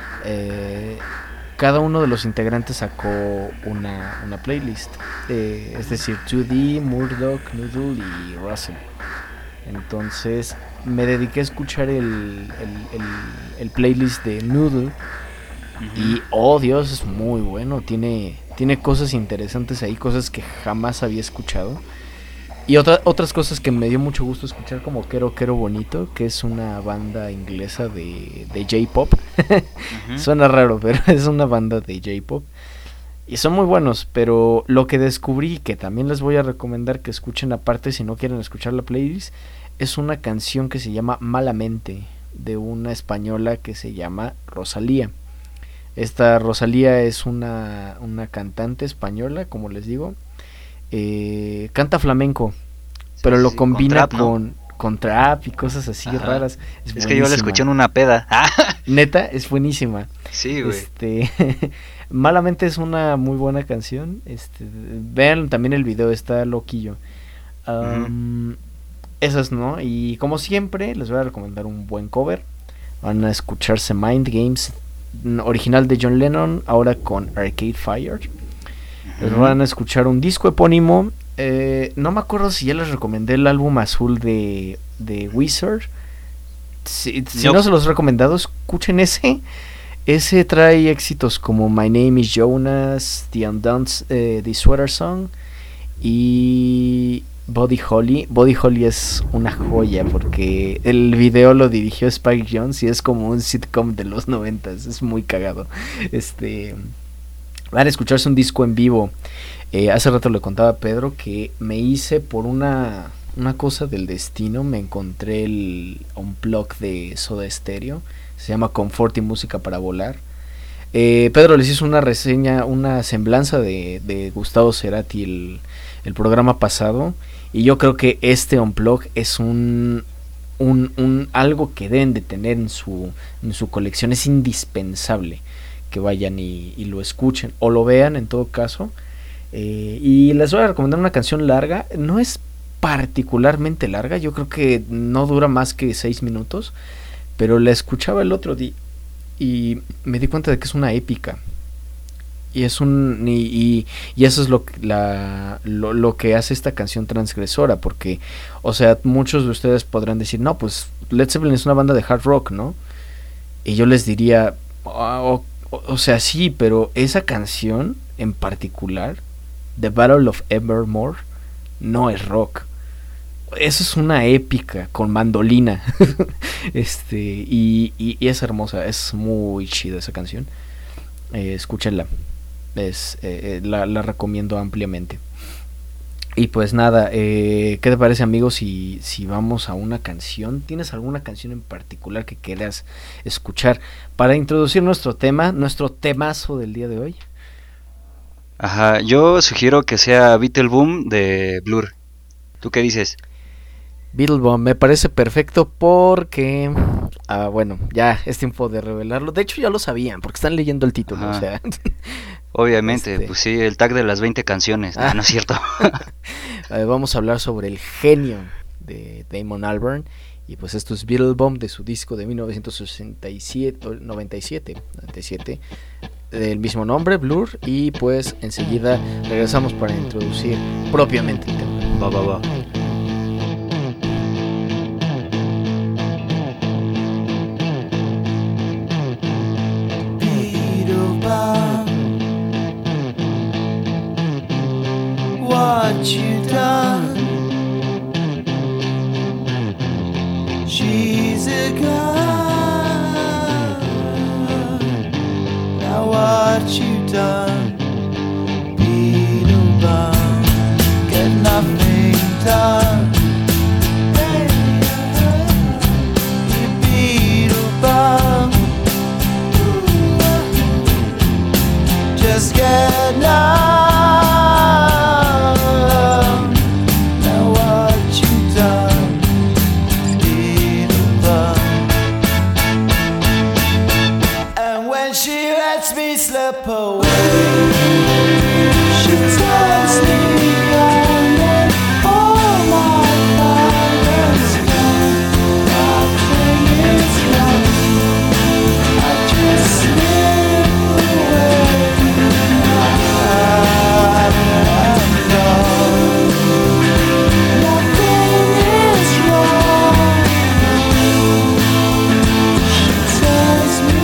cada uno de los integrantes sacó una playlist, es decir, 2D, Murdoch, Noodle y Russell. Entonces me dediqué a escuchar el playlist de Noodle. Y oh Dios, es muy bueno. Tiene cosas interesantes ahí, cosas que jamás había escuchado. Y otras cosas que me dio mucho gusto escuchar, como Quero Quero Bonito, que es una banda inglesa de J-pop. Suena raro, pero es una banda de J-pop. Y son muy buenos, pero lo que descubrí, que también les voy a recomendar que escuchen aparte si no quieren escuchar la playlist, es una canción que se llama Malamente, de una española que se llama Rosalía. Esta Rosalía es una cantante española, como les digo. Canta flamenco, pero lo combina con trap y cosas así raras. Es que yo la escuché en una peda. Neta, es buenísima. Sí, güey. Malamente es una muy buena canción. Vean también el video, está loquillo. Esas, ¿no? Y como siempre, les voy a recomendar un buen cover. Van a escucharse Mind Games, original de John Lennon, ahora con Arcade Fire. Les van a escuchar un disco epónimo. No me acuerdo si ya les recomendé el álbum azul de Wizard. Si no se los he recomendado, escuchen ese. Ese trae éxitos como My Name is Jonas, The Undone, The Sweater Song y Buddy Holly. Buddy Holly es una joya porque el video lo dirigió Spike Jonze y es como un sitcom de los 90s. Es muy cagado. Van a escucharse un disco en vivo. Hace rato le contaba a Pedro que me hice por una cosa del destino. Me encontré el Unplugged de Soda Stereo. Se llama Confort y Música para Volar. Pedro les hizo una reseña, una semblanza de Gustavo Cerati el programa pasado. Y yo creo que este Unplugged es un algo que deben de tener en su colección. Es indispensable que vayan y lo escuchen o lo vean en todo caso. Y les voy a recomendar una canción larga. No es particularmente larga, yo creo que no dura más que 6 minutos, pero la escuchaba el otro día y me di cuenta de que es una épica. Y es y eso es lo que hace esta canción transgresora, porque, o sea, muchos de ustedes podrán decir, no, pues Led Zeppelin es una banda de hard rock, ¿no? Y yo les diría, o sea, sí, pero esa canción en particular, The Battle of Evermore, no es rock. eso es una épica con mandolina. Y es hermosa, es muy chida esa canción. Escúchenla. La recomiendo ampliamente. Y pues nada, ¿qué te parece, amigos, si vamos a una canción? ¿Tienes alguna canción en particular que quieras escuchar para introducir nuestro tema, nuestro temazo del día de hoy? Ajá, yo sugiero que sea Beetle Boom de Blur. ¿Tú qué dices? Beetlebum me parece perfecto porque, bueno, ya es tiempo de revelarlo. De hecho ya lo sabían porque están leyendo el título, Ajá. o sea. Obviamente, pues sí, el tag de las 20 canciones. No es cierto. Vamos a hablar sobre el genio de Damon Albarn. Y pues esto es Beetlebum de su disco de 1997, del mismo nombre, Blur. Y pues enseguida regresamos para introducir propiamente el tema. Va. What you done? She's a gun. Now what you done? Beetlebum, get nothing done. You Beetlebum, just get nothing. Slip away. She tells me that all my violence gone. Nothing is right. I just slip away. I'm gone. Nothing is wrong. She tells me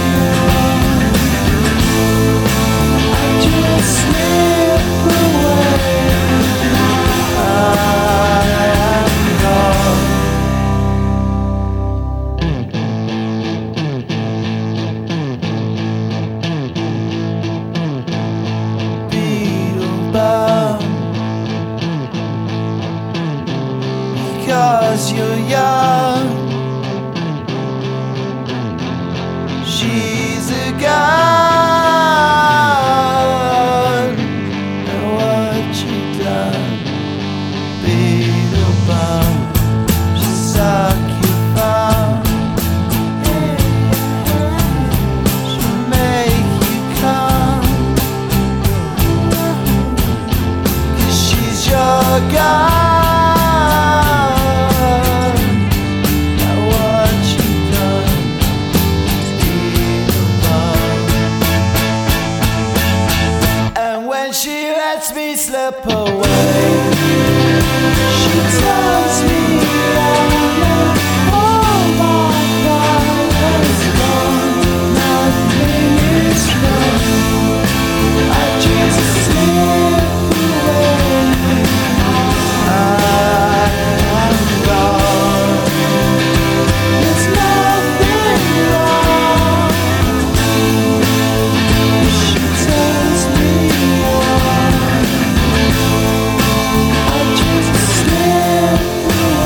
slip away. I am gone. Beetlebum, because you're young. She's a guy. Slip away. She tells me that all my violence gone. Nothing is wrong. I just slip away. I am gone. There's nothing wrong. She tells me why. I just slip away.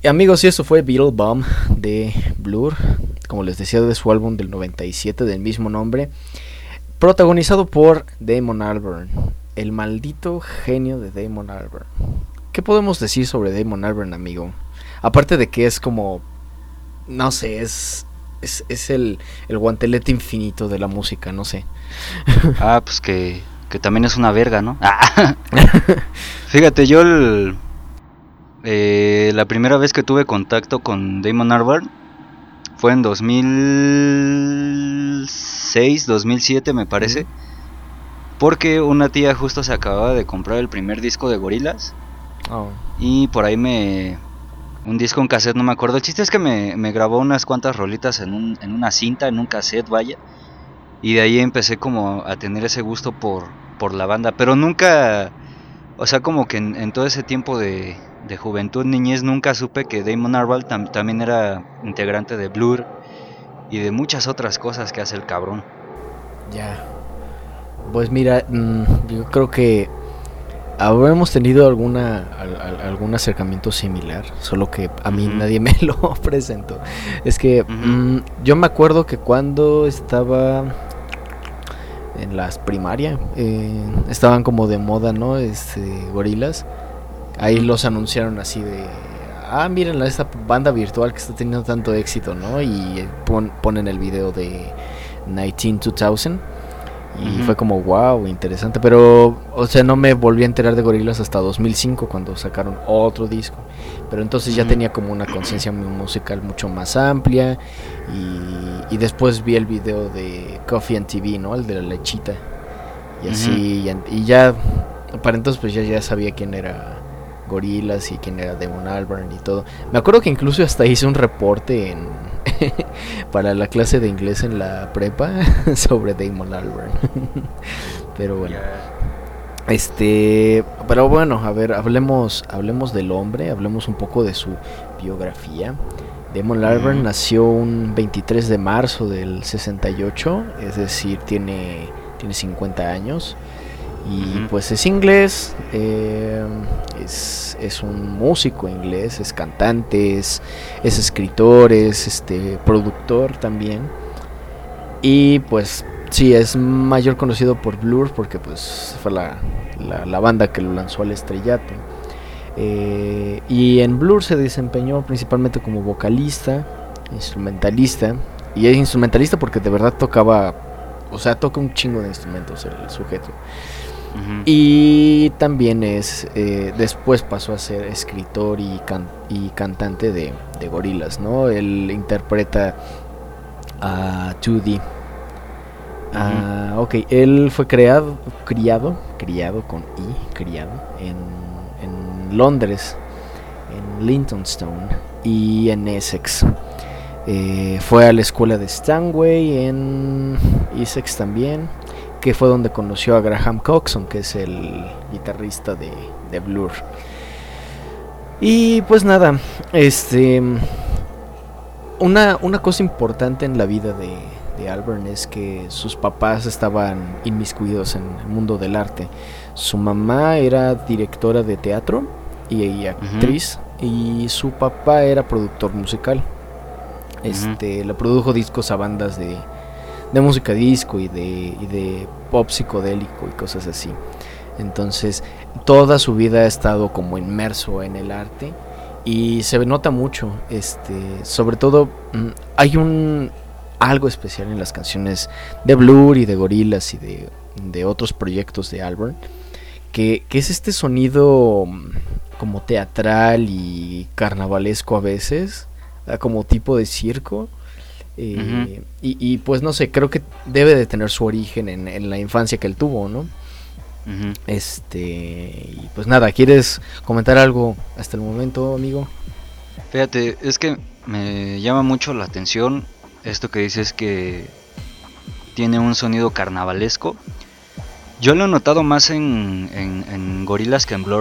amigos, y eso fue Beetle Bomb de Blur, como les decía, de su álbum del 97 del mismo nombre, protagonizado por Damon Albarn, el maldito genio de Damon Albarn. ¿Qué podemos decir sobre Damon Albarn, amigo? Aparte de que es como, no sé, es el guantelete infinito de la música, no sé. Pues que también es una verga, ¿no? Fíjate, yo la primera vez que tuve contacto con Damon Albarn fue en 2006, 2007 me parece, porque una tía justo se acababa de comprar el primer disco de Gorillaz. Y por ahí un disco en cassette, no me acuerdo. El chiste es que me grabó unas cuantas rolitas en una cinta, en un cassette, vaya. Y de ahí empecé como a tener ese gusto por la banda. Pero nunca, o sea, como que en todo ese tiempo de juventud, niñez, nunca supe que Damon Albarn también era integrante de Blur y de muchas otras cosas que hace el cabrón. Ya. Pues mira, yo creo que habremos tenido algún acercamiento similar, solo que a mí nadie me lo presentó. Es que yo me acuerdo que cuando estaba en las primaria, estaban como de moda, ¿no? Gorillaz. Ahí los anunciaron así de, miren esta banda virtual que está teniendo tanto éxito, ¿no? Y ponen el video de 2000. Y fue como, wow, interesante. Pero, o sea, no me volví a enterar de Gorillaz hasta 2005, cuando sacaron otro disco. Pero entonces ya tenía como una conciencia musical mucho más amplia. Y después vi el video de Coffee and TV, ¿no? El de la lechita. Y así, y ya, para entonces pues ya sabía quién era Gorillaz y quién era Damon Albarn y todo. Me acuerdo que incluso hasta hice un reporte para la clase de inglés en la prepa sobre Damon Albarn. Pero bueno, pero bueno, a ver, hablemos del hombre, hablemos un poco de su biografía. Damon Albarn nació un 23 de marzo del 68, es decir, tiene 50 años. Y pues es inglés, es un músico inglés, es cantante, es escritor, es productor también. Y pues sí, es mayor conocido por Blur, porque pues fue la banda que lo lanzó al estrellato. Y en Blur se desempeñó principalmente como vocalista, instrumentalista. Y es instrumentalista porque de verdad toca un chingo de instrumentos el sujeto. Y también después pasó a ser escritor y cantante de Gorillaz, ¿no? Él interpreta a 2D. Él fue criado con en Londres, en Leytonstone y en Essex. Fue a la escuela de Stanway en Essex también, que fue donde conoció a Graham Coxon, que es el guitarrista de Blur. Y pues nada, una cosa importante en la vida de Albarn es que sus papás estaban inmiscuidos en el mundo del arte. Su mamá era directora de teatro y actriz, y su papá era productor musical. Le produjo discos a bandas de música disco y de pop psicodélico y cosas así. Entonces toda su vida ha estado como inmerso en el arte y se nota mucho, sobre todo hay algo especial en las canciones de Blur y de Gorillaz y de otros proyectos de Albarn, que es este sonido como teatral y carnavalesco a veces, como tipo de circo. Y pues no sé, creo que debe de tener su origen en la infancia que él tuvo, ¿no? Y pues nada, ¿quieres comentar algo hasta el momento, amigo? Fíjate, es que me llama mucho la atención esto que dices, que tiene un sonido carnavalesco. Yo lo he notado más en Gorillaz que en Blur.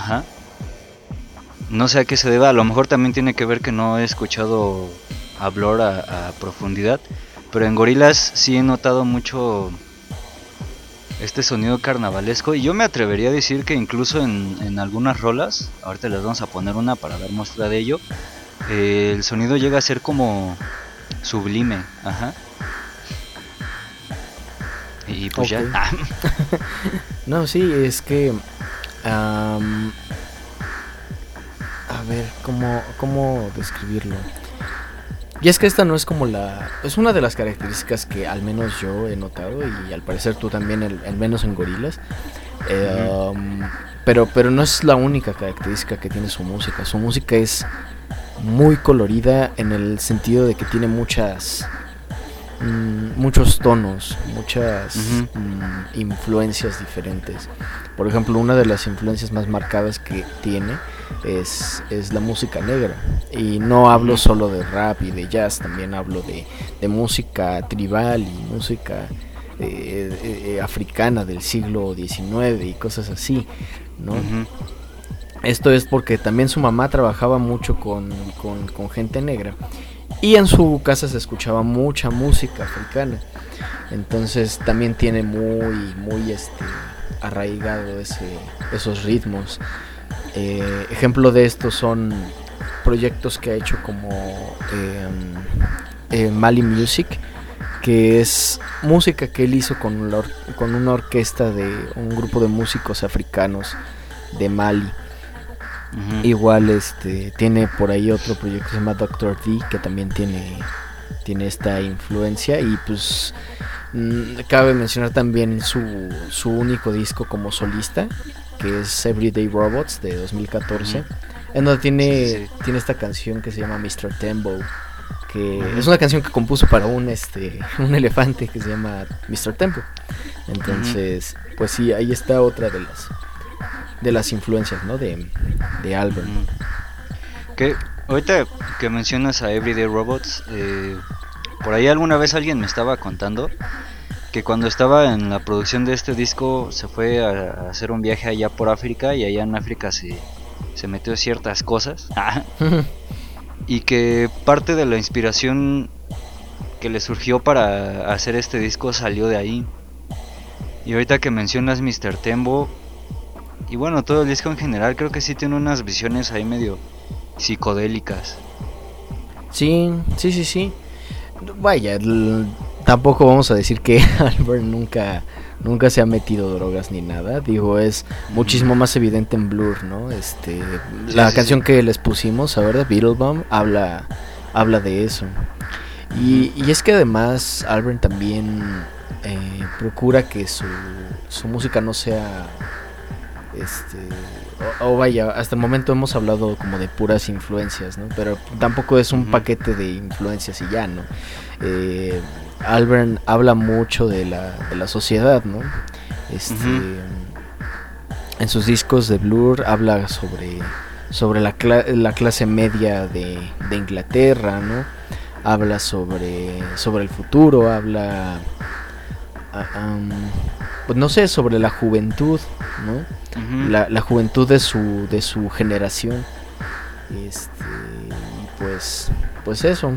No sé a qué se deba, a lo mejor también tiene que ver que no he escuchado a Blur a profundidad, pero en Gorillaz sí he notado mucho este sonido carnavalesco. Y yo me atrevería a decir que incluso en algunas rolas, ahorita les vamos a poner una para dar muestra de ello, el sonido llega a ser como sublime, ajá. Y pues Ok. ya. No, sí, es que... a ver, ¿cómo describirlo? Y es que esta no es como la... Es una de las características que al menos yo he notado, y al parecer tú también, al menos en Gorillaz. Pero no es la única característica que tiene su música. Su música es muy colorida en el sentido de que tiene muchos tonos, muchas influencias diferentes. Por ejemplo, una de las influencias más marcadas que tiene es la música negra. Y no hablo solo de rap y de jazz, también hablo de música tribal y música africana del siglo XIX y cosas así, ¿no? Esto es porque también su mamá trabajaba mucho con gente negra, y en su casa se escuchaba mucha música africana. Entonces también tiene muy arraigado esos ritmos. Ejemplo de esto son proyectos que ha hecho como Mali Music, que es música que él hizo con una orquesta de un grupo de músicos africanos de Mali. Igual tiene por ahí otro proyecto que se llama Dr. D, que también tiene esta influencia. Y pues cabe mencionar también su único disco como solista, que es Everyday Robots de 2014, en donde tiene esta canción que se llama Mr. Tembo, que es una canción que compuso para un elefante que se llama Mr. Tempo. Entonces, pues sí, ahí está otra de las influencias, ¿no? de Albert. Que ahorita que mencionas a Everyday Robots, por ahí alguna vez alguien me estaba contando que cuando estaba en la producción de este disco se fue a hacer un viaje allá por África, y allá en África se metió ciertas cosas. Y que parte de la inspiración que le surgió para hacer este disco salió de ahí. Y ahorita que mencionas Mr. Tembo, y bueno, todo el disco en general, creo que sí tiene unas visiones ahí medio psicodélicas. Sí. Vaya, tampoco vamos a decir que Albert nunca se ha metido drogas ni nada. Digo, es muchísimo más evidente en Blur, ¿no? La canción que les pusimos ahora, Beetlebum, habla de eso. Y es que además Albert también procura que su música no sea vaya, hasta el momento hemos hablado como de puras influencias, ¿no? Pero tampoco es un paquete de influencias y ya, ¿no? Albert habla mucho de la sociedad, ¿no? En sus discos de Blur habla sobre la clase media de Inglaterra, ¿no? Habla sobre el futuro, habla pues no sé, sobre la juventud, ¿no? La juventud de su generación. Pues eso.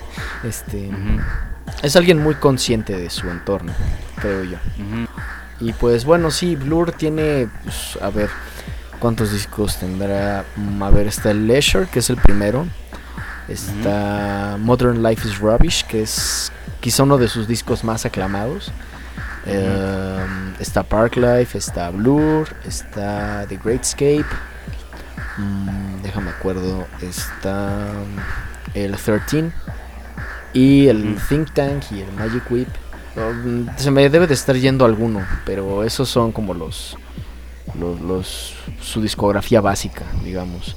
Es alguien muy consciente de su entorno, creo yo. Y pues bueno, sí, Blur tiene, pues, a ver, ¿cuántos discos tendrá? A ver, está el Leisure, que es el primero. Está Modern Life is Rubbish, que es quizá uno de sus discos más aclamados. Está Parklife, está Blur, está The Great Escape, déjame acuerdo, está el 13 y el Think Tank y el Magic Whip. Se me debe de estar yendo alguno, pero esos son como su discografía básica, digamos.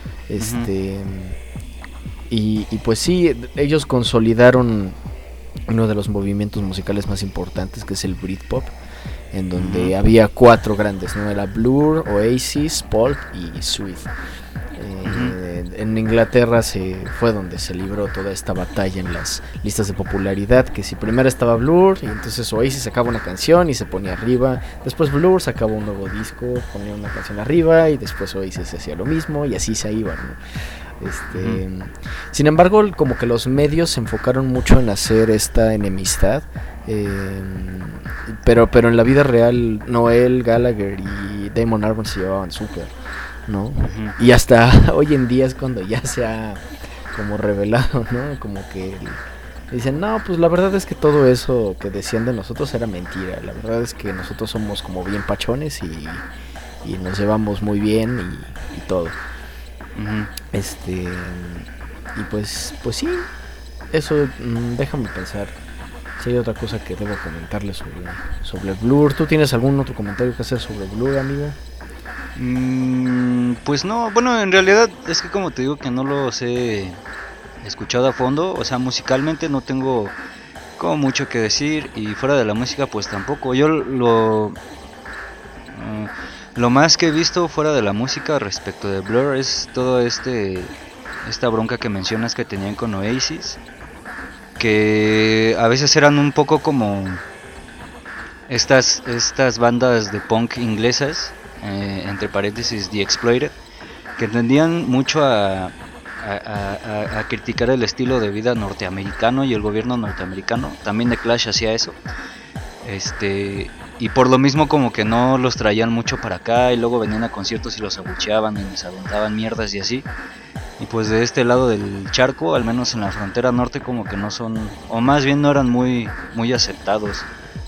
Y pues sí, ellos consolidaron uno de los movimientos musicales más importantes, que es el Britpop, en donde había 4 grandes, ¿no? Era Blur, Oasis, Pulp y Sweet. En Inglaterra fue donde se libró toda esta batalla en las listas de popularidad, que si primero estaba Blur, y entonces Oasis sacaba una canción y se ponía arriba, después Blur sacaba un nuevo disco, ponía una canción arriba, y después Oasis hacía lo mismo, y así se iban, ¿no? Sin embargo, como que los medios se enfocaron mucho en hacer esta enemistad, pero en la vida real Noel Gallagher y Damon Albarn se llevaban súper, ¿no? Y hasta hoy en día es cuando ya se ha como revelado, ¿no? Como que dicen, no, pues la verdad es que todo eso que decían de nosotros era mentira. La verdad es que nosotros somos como bien pachones y nos llevamos muy bien y todo. Y pues sí, eso, déjame pensar si hay otra cosa que debo comentarle sobre Blur. ¿Tú tienes algún otro comentario que hacer sobre Blur, amigo? Pues no, bueno, en realidad es que como te digo que no los he escuchado a fondo, o sea, musicalmente no tengo como mucho que decir, y fuera de la música pues tampoco. Yo lo más que he visto fuera de la música respecto de Blur es todo esta bronca que mencionas que tenían con Oasis, que a veces eran un poco como estas bandas de punk inglesas, entre paréntesis The Exploited, que tendían mucho a criticar el estilo de vida norteamericano y el gobierno norteamericano. También The Clash hacía eso. Y por lo mismo como que no los traían mucho para acá, y luego venían a conciertos y los abucheaban y les aventaban mierdas y así. Y pues de este lado del charco, al menos en la frontera norte, como que no son, o más bien no eran muy aceptados.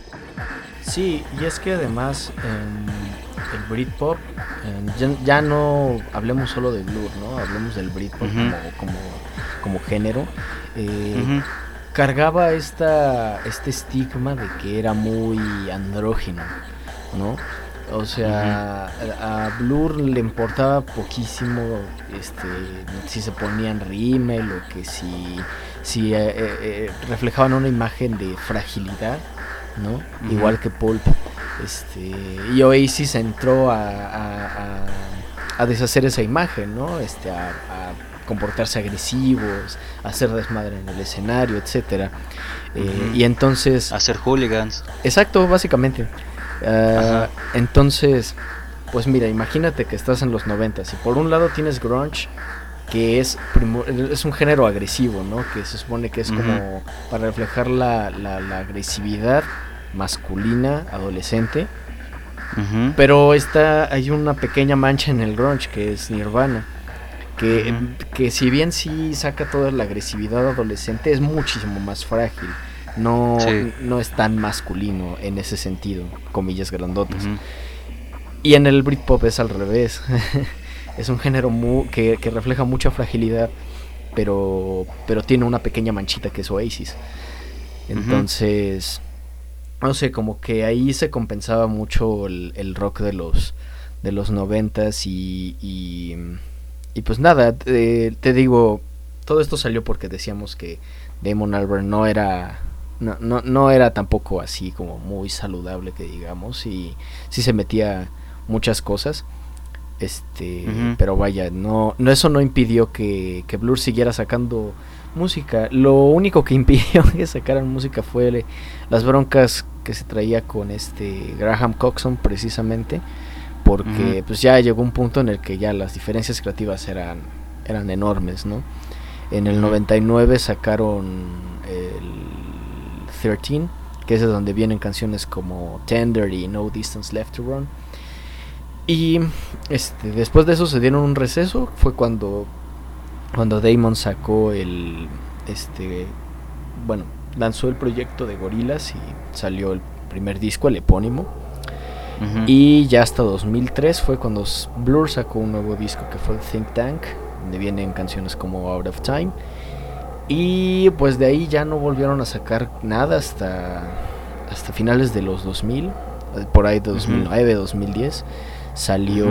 Sí, y es que además el Britpop, ya no hablemos solo de Blur, ¿no? Hablemos del Britpop como género. Cargaba este estigma de que era muy andrógino, ¿no? O sea, a Blur le importaba poquísimo si se ponían rímel o que si reflejaban una imagen de fragilidad, ¿no? Igual que Pulp. Y Oasis entró a deshacer esa imagen, ¿no? A comportarse agresivos, a hacer desmadre en el escenario, etcétera. Y entonces hacer hooligans. Exacto, básicamente. Entonces, pues mira, imagínate que estás en los 90s y por un lado tienes grunge, que es un género agresivo, ¿no? Que se supone que es como para reflejar la agresividad masculina adolescente. Pero hay una pequeña mancha en el grunge, que es Nirvana, que si bien sí saca toda la agresividad adolescente, es muchísimo más frágil. No es tan masculino en ese sentido, comillas grandotas. Y en el Britpop es al revés. Es un género que refleja mucha fragilidad, pero tiene una pequeña manchita que es Oasis. Entonces, no sé, como que ahí se compensaba mucho el rock de los 90s y pues nada, te digo, todo esto salió porque decíamos que Damon Albarn no era tampoco así como muy saludable, que digamos, y sí se metía muchas cosas, pero vaya, no eso no impidió que Blur siguiera sacando música. Lo único que impidió que sacaran música fue las broncas que se traía con Graham Coxon, precisamente, porque pues ya llegó un punto en el que ya las diferencias creativas eran enormes, ¿no? En el 99 sacaron el 13, que es de donde vienen canciones como Tender y No Distance Left to Run. Y después de eso se dieron un receso. Fue cuando Damon sacó lanzó el proyecto de Gorillaz y salió el primer disco, el epónimo. Y ya hasta 2003 fue cuando Blur sacó un nuevo disco, que fue Think Tank, donde vienen canciones como Out of Time. Y pues de ahí ya no volvieron a sacar nada hasta finales de los 2000, por ahí de 2009, 2010. Salió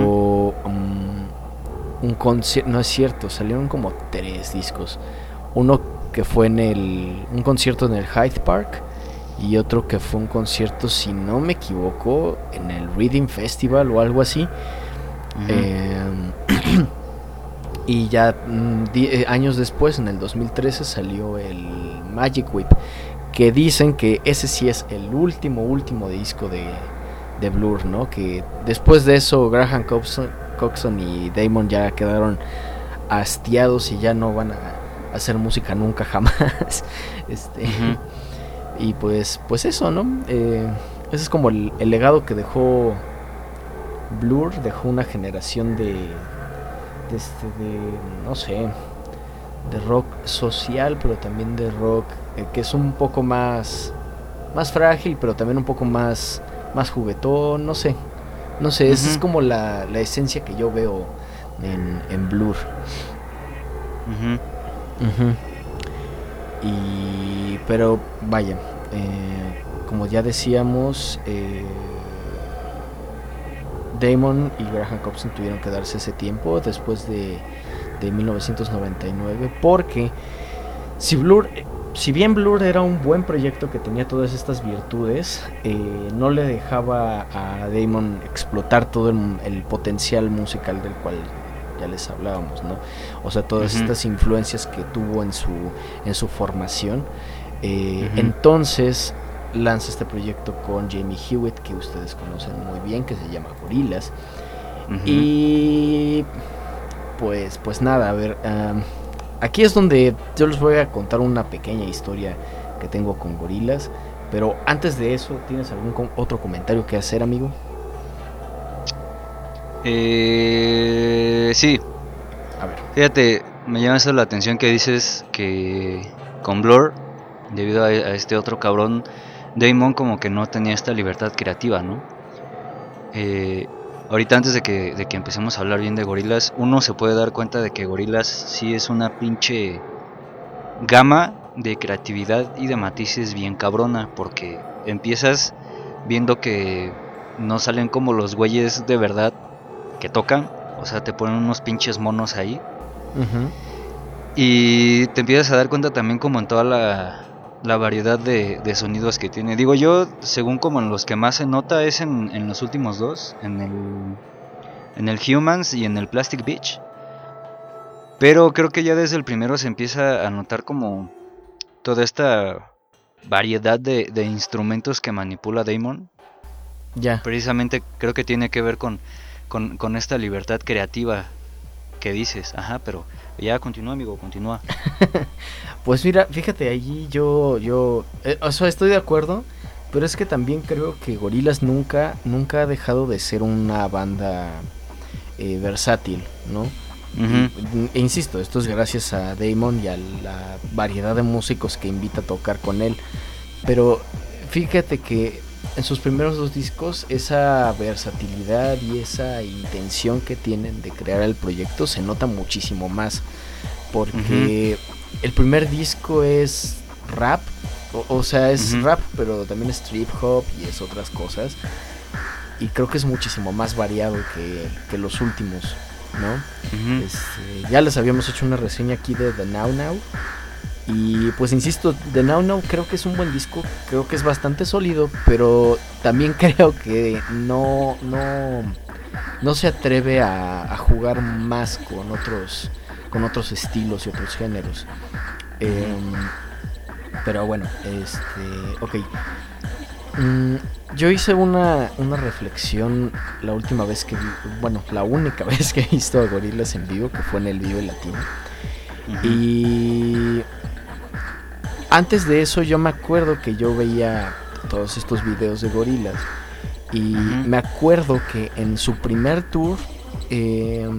un concierto, no es cierto, salieron como 3 discos. Uno que fue un concierto en el Hyde Park, y otro que fue un concierto, si no me equivoco, en el Reading Festival o algo así. Y ya años después, en el 2013, salió el Magic Whip, que dicen que ese sí es el último disco de Blur, ¿no? Que después de eso Graham Coxon y Damon ya quedaron hastiados y ya no van a hacer música nunca jamás. Ujú. Y pues eso, ¿no? Ese es como el legado que dejó Blur. Dejó una generación de no sé, de rock social, pero también de rock que es un poco más frágil, pero también un poco más juguetón, no sé, esa es Ujú. como la esencia que yo veo en Blur. Ujú. Ujú. Pero vaya, como ya decíamos, Damon y Graham Coxon tuvieron que darse ese tiempo después de 1999, porque si bien Blur era un buen proyecto que tenía todas estas virtudes, no le dejaba a Damon explotar todo el potencial musical del cual ya les hablábamos, ¿no? O sea, todas Ujú. estas influencias que tuvo en su formación. Ujú. Entonces lanza este proyecto con Jamie Hewitt, que ustedes conocen muy bien, que se llama Gorillaz. Ujú. Y pues nada, a ver, aquí es donde yo les voy a contar una pequeña historia que tengo con Gorillaz. Pero antes de eso, ¿tienes algún otro comentario que hacer, amigo? Sí, A ver. fíjate, me llama eso la atención que dices que con Blur, debido a este otro cabrón, Damon como que no tenía esta libertad creativa, ¿no? Eh, Ahorita antes de que empecemos a hablar bien de Gorillaz, uno se puede dar cuenta de que Gorillaz sí es una pinche gama de creatividad y de matices bien cabrona, porque empiezas viendo que no salen como los güeyes de verdad que tocan, o sea, te ponen unos pinches monos ahí. Ujú. Y te empiezas a dar cuenta también como en toda la variedad de sonidos que tiene. Digo yo, según como en los que más se nota es en los últimos dos, en el Humans y en el Plastic Beach. Pero creo que ya desde el primero se empieza a notar como toda esta variedad de instrumentos que manipula Damon. Ya. Precisamente creo que tiene que ver con esta libertad creativa que dices. Ajá, pero ya continúa, amigo, continúa. Pues mira, fíjate, allí o sea, estoy de acuerdo, pero es que también creo que Gorillaz nunca ha dejado de ser una banda versátil, ¿no? Ujú. E insisto, esto es gracias a Damon y a la variedad de músicos que invita a tocar con él. Pero fíjate que en sus primeros dos discos esa versatilidad y esa intención que tienen de crear el proyecto se nota muchísimo más. Ujú. Porque el primer disco es rap, o sea, es Ujú. rap, pero también es trip hop y es otras cosas. Y creo que es muchísimo más variado que los últimos, ¿no? Ujú. Ya les habíamos hecho una reseña aquí de The Now Now. Y pues insisto, The Now Now creo que es un buen disco, creo que es bastante sólido, pero también creo que no se atreve a jugar más con otros estilos y otros géneros. Ujú. Pero bueno, ok. Yo hice una reflexión la última vez que vi, bueno, la única vez que he visto a Gorillaz en vivo, que fue en el Vive Latino. Ujú. Y antes de eso yo me acuerdo que yo veía todos estos videos de Gorillaz. Y Ujú. me acuerdo que en su primer tour, eh,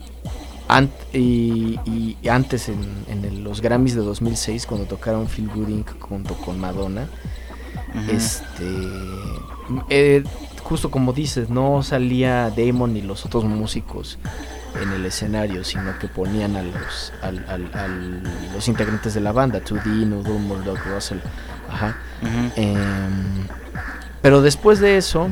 y antes los Grammys de 2006, cuando tocaron Feel Good Inc. junto con Madonna, Ujú. eh, justo como dices, no salía Damon ni los otros músicos en el escenario, sino que ponían a los integrantes de la banda, 2D, Noodle, Murdoch, Russell. Ajá. Ujú. Pero después de eso,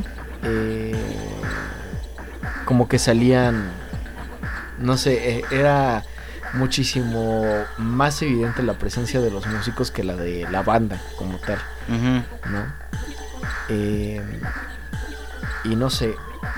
como que salían, no sé, era muchísimo más evidente la presencia de los músicos que la de la banda como tal, Ujú. ¿no? Y no sé,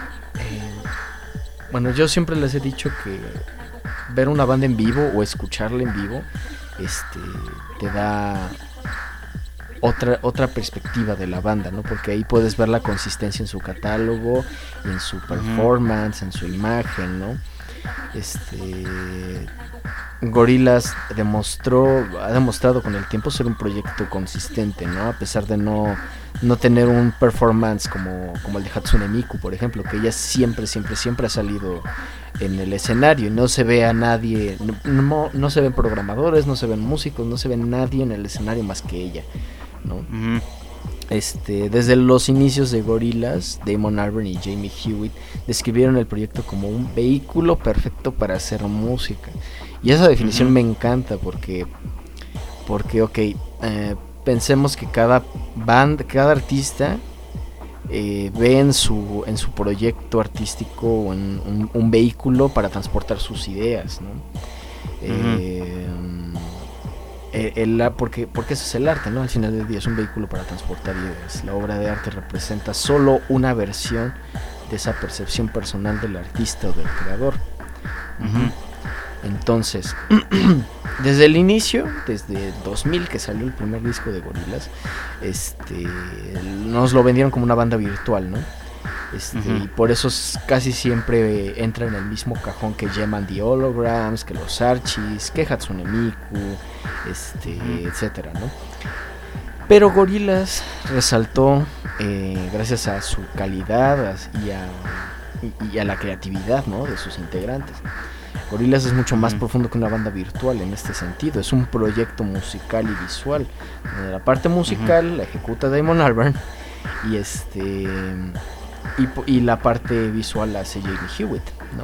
bueno, yo siempre les he dicho que ver una banda en vivo o escucharla en vivo, te da otra perspectiva de la banda, ¿no? Porque ahí puedes ver la consistencia en su catálogo, en su performance, en su imagen, ¿no? Gorillaz ha demostrado con el tiempo ser un proyecto consistente, ¿no? A pesar de no tener un performance como el de Hatsune Miku, por ejemplo, que ella siempre ha salido en el escenario y no se ve a nadie, no se ven programadores, no se ven músicos, no se ve nadie en el escenario más que ella, ¿no? Ujú. Desde los inicios de Gorillaz, Damon Albarn y Jamie Hewitt describieron el proyecto como un vehículo perfecto para hacer música. Y esa definición Ujú. me encanta porque ok, pensemos que cada artista ve en su proyecto artístico un vehículo para transportar sus ideas, ¿no? Porque eso es el arte, ¿no? Al final del día es un vehículo para transportar ideas. La obra de arte representa solo una versión de esa percepción personal del artista o del creador. Ujú. Entonces, desde el inicio, desde 2000 que salió el primer disco de Gorillaz, nos lo vendieron como una banda virtual, ¿no? Ujú. Y por eso casi siempre entra en el mismo cajón que Gem and the Holograms, que los Archies, que Hatsune Miku, etcétera, ¿no? Pero Gorillaz resaltó, gracias a su calidad y a la creatividad, ¿no?, de sus integrantes. Gorillaz es mucho más profundo que una banda virtual en este sentido. Es un proyecto musical y visual. La parte musical la ejecuta Damon Albarn y la parte visual la hace Jamie Hewitt, ¿no?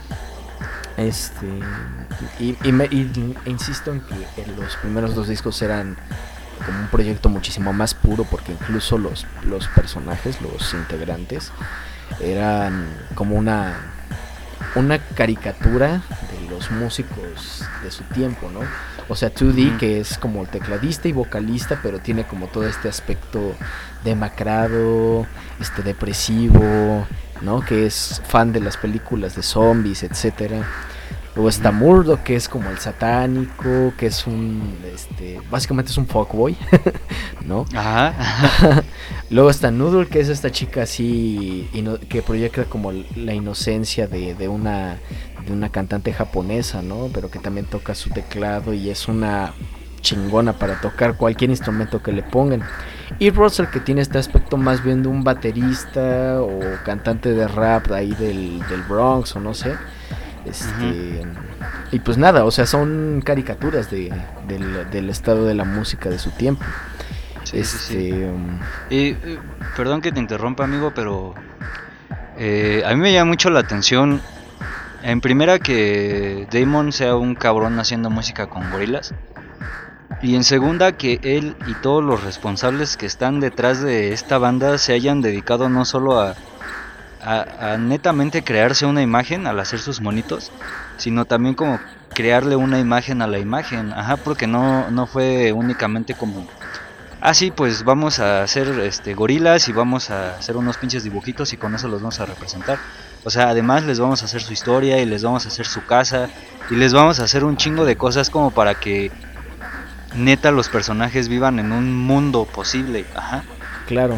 Insisto en que los primeros dos discos eran como un proyecto muchísimo más puro, porque incluso los personajes, los integrantes, eran como una caricatura de los músicos de su tiempo, ¿no? O sea, 2D, que es como el tecladista y vocalista, pero tiene como todo este aspecto demacrado, depresivo, ¿no? Que es fan de las películas de zombies, etcétera. Luego está Murdoch, que es como el satánico, que es básicamente es un fuckboy, ¿no? Ajá. Luego está Noodle, que es esta chica así que proyecta como la inocencia de una cantante japonesa, ¿no? Pero que también toca su teclado y es una chingona para tocar cualquier instrumento que le pongan. Y Russell, que tiene este aspecto más bien de un baterista o cantante de rap ahí del Bronx o no sé. Y pues nada, o sea, son caricaturas del estado de la música de su tiempo. Sí. Y perdón que te interrumpa, amigo, pero a mí me llama mucho la atención, en primera, que Damon sea un cabrón haciendo música con Gorillaz, y en segunda, que él y todos los responsables que están detrás de esta banda se hayan dedicado no solo a netamente crearse una imagen al hacer sus monitos, sino también como crearle una imagen a la imagen. Ajá, porque no fue únicamente como, sí, pues vamos a hacer gorilas y vamos a hacer unos pinches dibujitos y con eso los vamos a representar. O sea, además les vamos a hacer su historia y les vamos a hacer su casa y les vamos a hacer un chingo de cosas como para que neta los personajes vivan en un mundo posible. Ajá. Claro.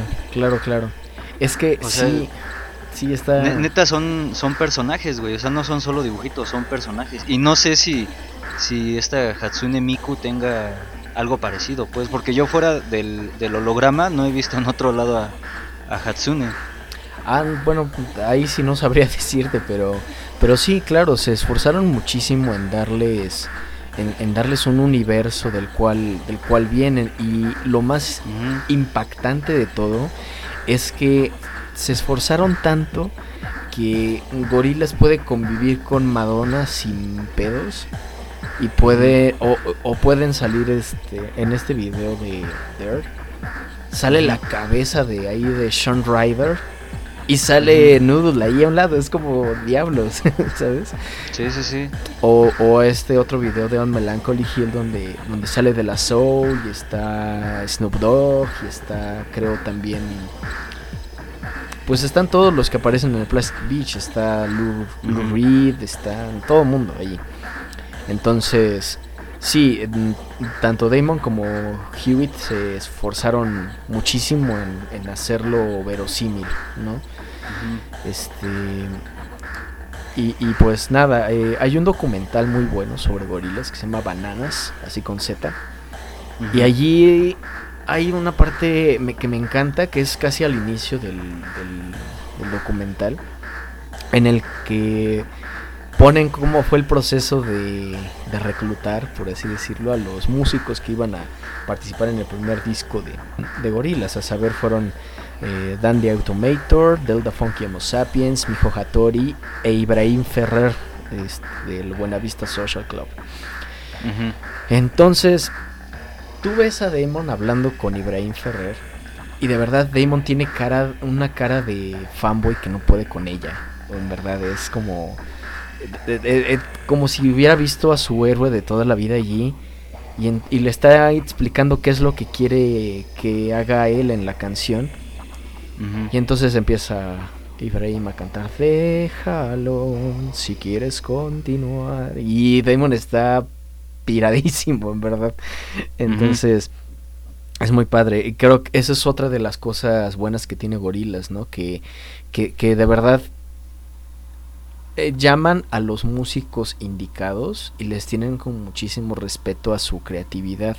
Es que o sea, sí está... Neta son personajes, güey. O sea, no son solo dibujitos, son personajes. Y no sé si esta Hatsune Miku tenga algo parecido, pues, porque yo fuera del holograma no he visto en otro lado a Hatsune. Bueno, ahí sí no sabría decirte, pero sí, claro, se esforzaron muchísimo en darles un universo del cual vienen, y lo más impactante de todo es que se esforzaron tanto que Gorillaz puede convivir con Madonna sin pedos y pueden salir en este video de Dirt, sale la cabeza de ahí de Sean Ryder y sale Noodle ahí a un lado, es como diablos, ¿sabes? Sí. O otro video de On Melancholy Hill donde sale De La Soul y está Snoop Dogg y está, creo, también, pues están todos los que aparecen en el Plastic Beach, está Lou Reed, está todo el mundo ahí. Entonces, sí, tanto Damon como Hewitt se esforzaron muchísimo en hacerlo verosímil, ¿no? Y pues nada, hay un documental muy bueno sobre gorilas que se llama Bananas, así con Z. Y allí hay una parte que me encanta, que es casi al inicio del documental, en el que ponen cómo fue el proceso de reclutar, por así decirlo, a los músicos que iban a participar en el primer disco de Gorillaz. A saber, fueron Dan the Automator, Delta Funky Homo Sapiens, Mijo Hattori e Ibrahim Ferrer, del Buena Vista Social Club. Entonces, tú ves a Damon hablando con Ibrahim Ferrer y de verdad Damon tiene una cara de fanboy que no puede con ella. En verdad es como si hubiera visto a su héroe de toda la vida allí y le está explicando qué es lo que quiere que haga él en la canción. Y entonces empieza Ibrahim a cantar: déjalo si quieres continuar, y Damon está piradísimo, en verdad. Entonces es muy padre, y creo que esa es otra de las cosas buenas que tiene Gorillaz, ¿no? Que de verdad llaman a los músicos indicados y les tienen con muchísimo respeto a su creatividad.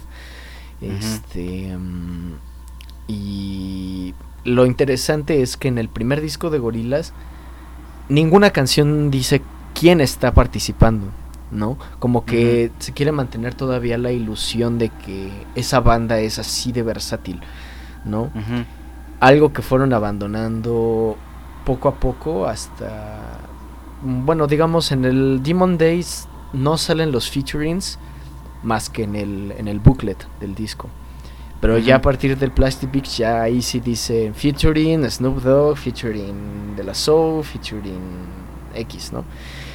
Y lo interesante es que en el primer disco de Gorillaz ninguna canción dice quién está participando, ¿no? Como que se quiere mantener todavía la ilusión de que esa banda es así de versátil, ¿no? Algo que fueron abandonando poco a poco hasta... Bueno, digamos, en el Demon Days no salen los featurings más que en el booklet del disco. Pero ya a partir del Plastic Beach, ya ahí sí dice featuring Snoop Dogg, featuring De La Soul, featuring X, ¿no?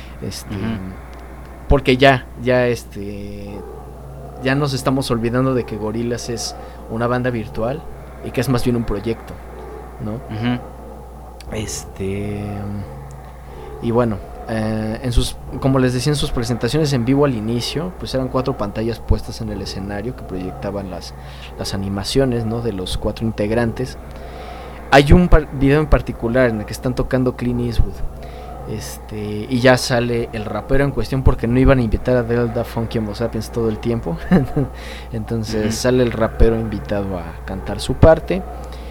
Porque ya nos estamos olvidando de que Gorillaz es una banda virtual y que es más bien un proyecto, ¿no? Y bueno, como les decía, en sus presentaciones en vivo al inicio, pues eran 4 pantallas puestas en el escenario que proyectaban las animaciones, ¿no?, de los 4 integrantes. Hay un video en particular en el que están tocando Clint Eastwood, y ya sale el rapero en cuestión, porque no iban a invitar a Delta Funky Homo Sapiens todo el tiempo. Entonces sale el rapero invitado a cantar su parte.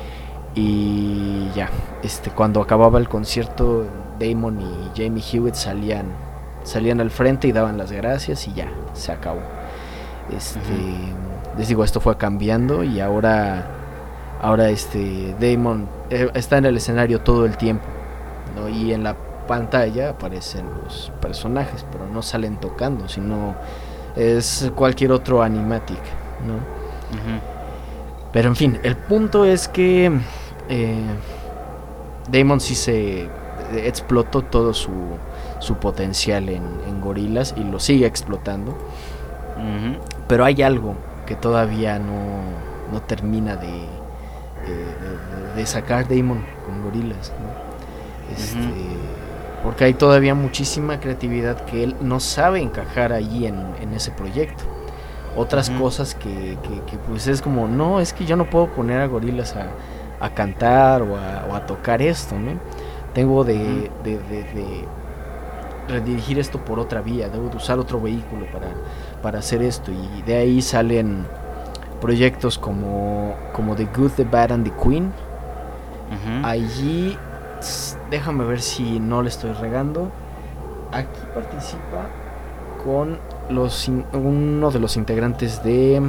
Y ya, cuando acababa el concierto, Damon y Jamie Hewitt salían al frente y daban las gracias y ya, se acabó. Les digo, esto fue cambiando y ahora Damon está en el escenario todo el tiempo, ¿no? Y en la pantalla aparecen los personajes, pero no salen tocando, sino es cualquier otro animatic, ¿no? Pero en fin, el punto es que Damon sí se explotó todo su potencial en Gorillaz y lo sigue explotando. Pero hay algo que todavía no termina de sacar Damon con Gorillaz, ¿no? Porque hay todavía muchísima creatividad que él no sabe encajar allí en ese proyecto. Otras cosas que pues es como, no, es que yo no puedo poner a Gorillaz a cantar o a tocar esto, ¿no? Tengo de redirigir esto por otra vía, debo de usar otro vehículo para hacer esto, y de ahí salen proyectos como The Good, The Bad and The Queen. Allí, déjame ver si no le estoy regando, aquí participa con uno de los integrantes de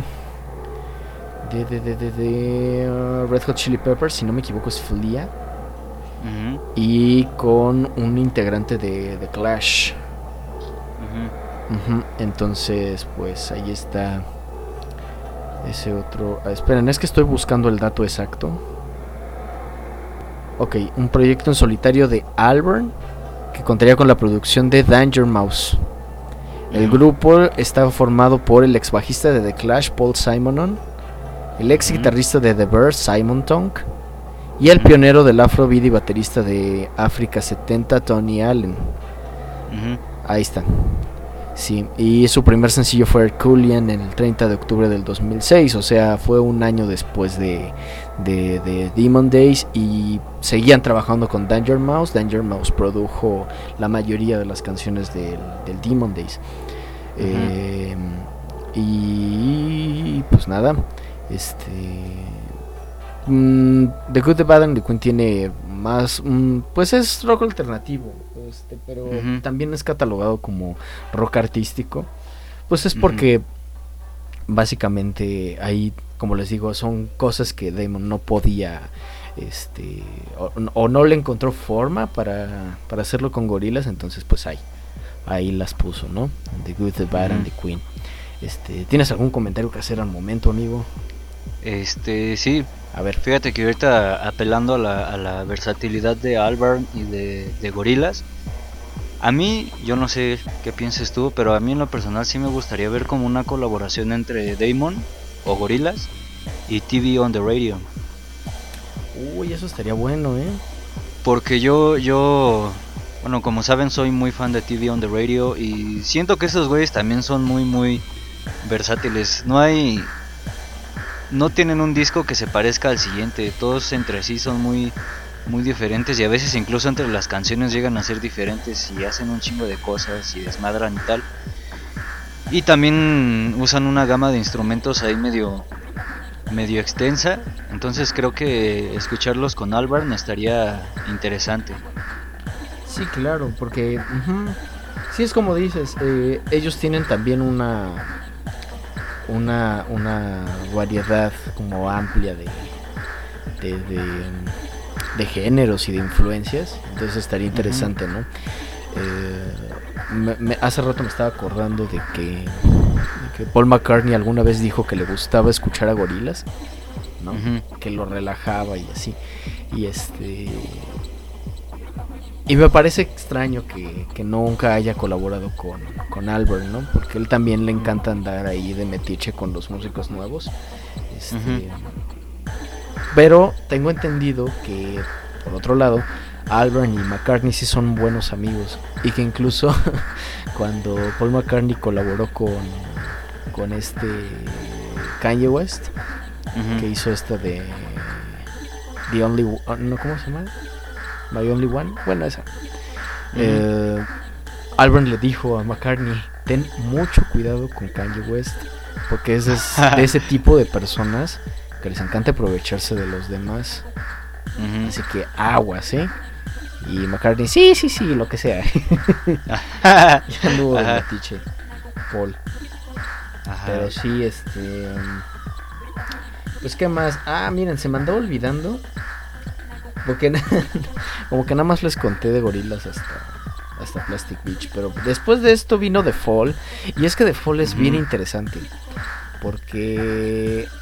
Red Hot Chili Peppers, si no me equivoco es Flea, y con un integrante de The Clash. Entonces, pues ahí está ese otro. Esperen, es que estoy buscando el dato exacto. Ok, un proyecto en solitario de Albarn que contaría con la producción de Danger Mouse. El grupo estaba formado por el ex bajista de The Clash, Paul Simonon, el ex guitarrista de The Birds, Simon Tonk, y el pionero del afrobeat y baterista de África 70, Tony Allen. Ahí están. Sí, y su primer sencillo fue Herculean en el 30 de octubre del 2006, o sea, fue un año después de Demon Days, y seguían trabajando con Danger Mouse. Danger Mouse produjo la mayoría de las canciones del Demon Days. Y pues nada, The Good, The Bad and The Queen tiene más, pues es rock alternativo, pero también es catalogado como rock artístico. Pues es porque básicamente ahí, como les digo, son cosas que Damon no podía, o no le encontró forma para hacerlo con Gorillaz, entonces pues ahí las puso, ¿no? The Good, The Bad and The Queen. ¿Tienes algún comentario que hacer al momento, amigo? Sí. A ver. Fíjate que ahorita apelando a la versatilidad de Albarn y de Gorillaz, a mí, yo no sé qué pienses tú, pero a mí en lo personal sí me gustaría ver como una colaboración entre Damon o Gorillaz y TV on the Radio. Uy, eso estaría bueno, Porque bueno, como saben, soy muy fan de TV on the Radio y siento que esos güeyes también son muy, muy versátiles. No tienen un disco que se parezca al siguiente, todos entre sí son muy, muy diferentes, y a veces incluso entre las canciones llegan a ser diferentes y hacen un chingo de cosas y desmadran y tal. Y también usan una gama de instrumentos ahí medio extensa, entonces creo que escucharlos con Albarn estaría interesante. Sí, claro, porque sí, es como dices, ellos tienen también una variedad como amplia de géneros y de influencias, entonces estaría interesante, ¿no? Hace rato me estaba acordando de que Paul McCartney alguna vez dijo que le gustaba escuchar a Gorillaz, ¿no? Que lo relajaba y así, y me parece extraño que nunca haya colaborado con Albert, ¿no? Porque él también le encanta andar ahí de metiche con los músicos nuevos. Pero tengo entendido que, por otro lado, Albert y McCartney sí son buenos amigos. Y que incluso cuando Paul McCartney colaboró con Kanye West, que hizo esta de The Only One, ¿no? ¿Cómo se llama? My Only One, bueno, esa. Albert le dijo a McCartney: ten mucho cuidado con Kanye West, porque es de ese tipo de personas que les encanta aprovecharse de los demás. Así que aguas, Y McCartney: sí, lo que sea. Ya anduvo de metiche Paul. Pero sí, pues qué más. Miren, se me andaba olvidando, porque como que nada más les conté de Gorillaz hasta Plastic Beach, pero después de esto vino The Fall, y es que The Fall es bien interesante, porque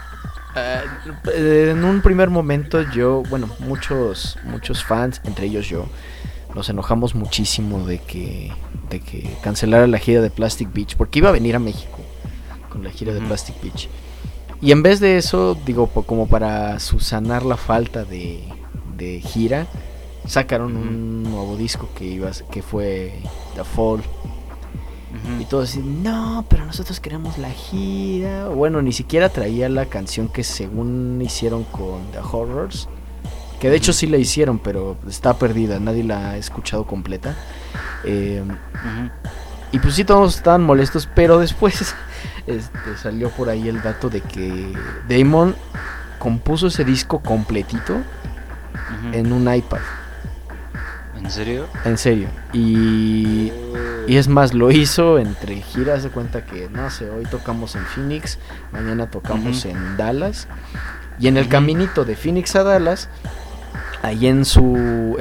en un primer momento muchos fans, entre ellos yo, nos enojamos muchísimo de que cancelara la gira de Plastic Beach, porque iba a venir a México con la gira de Plastic Beach, y en vez de eso, digo, como para subsanar la falta de gira, sacaron un nuevo disco que fue The Fall. Y todos decían: no, pero nosotros queremos la gira. Bueno, ni siquiera traía la canción que según hicieron con The Horrors, que de hecho sí la hicieron, pero está perdida, nadie la ha escuchado completa. Y pues sí, todos estaban molestos, pero después salió por ahí el dato de que Damon compuso ese disco completito en un iPad. ¿En serio? En serio. Y es más, lo hizo entre giras. De cuenta que, no sé, hoy tocamos en Phoenix, mañana tocamos en Dallas, y en el caminito de Phoenix a Dallas, ahí en su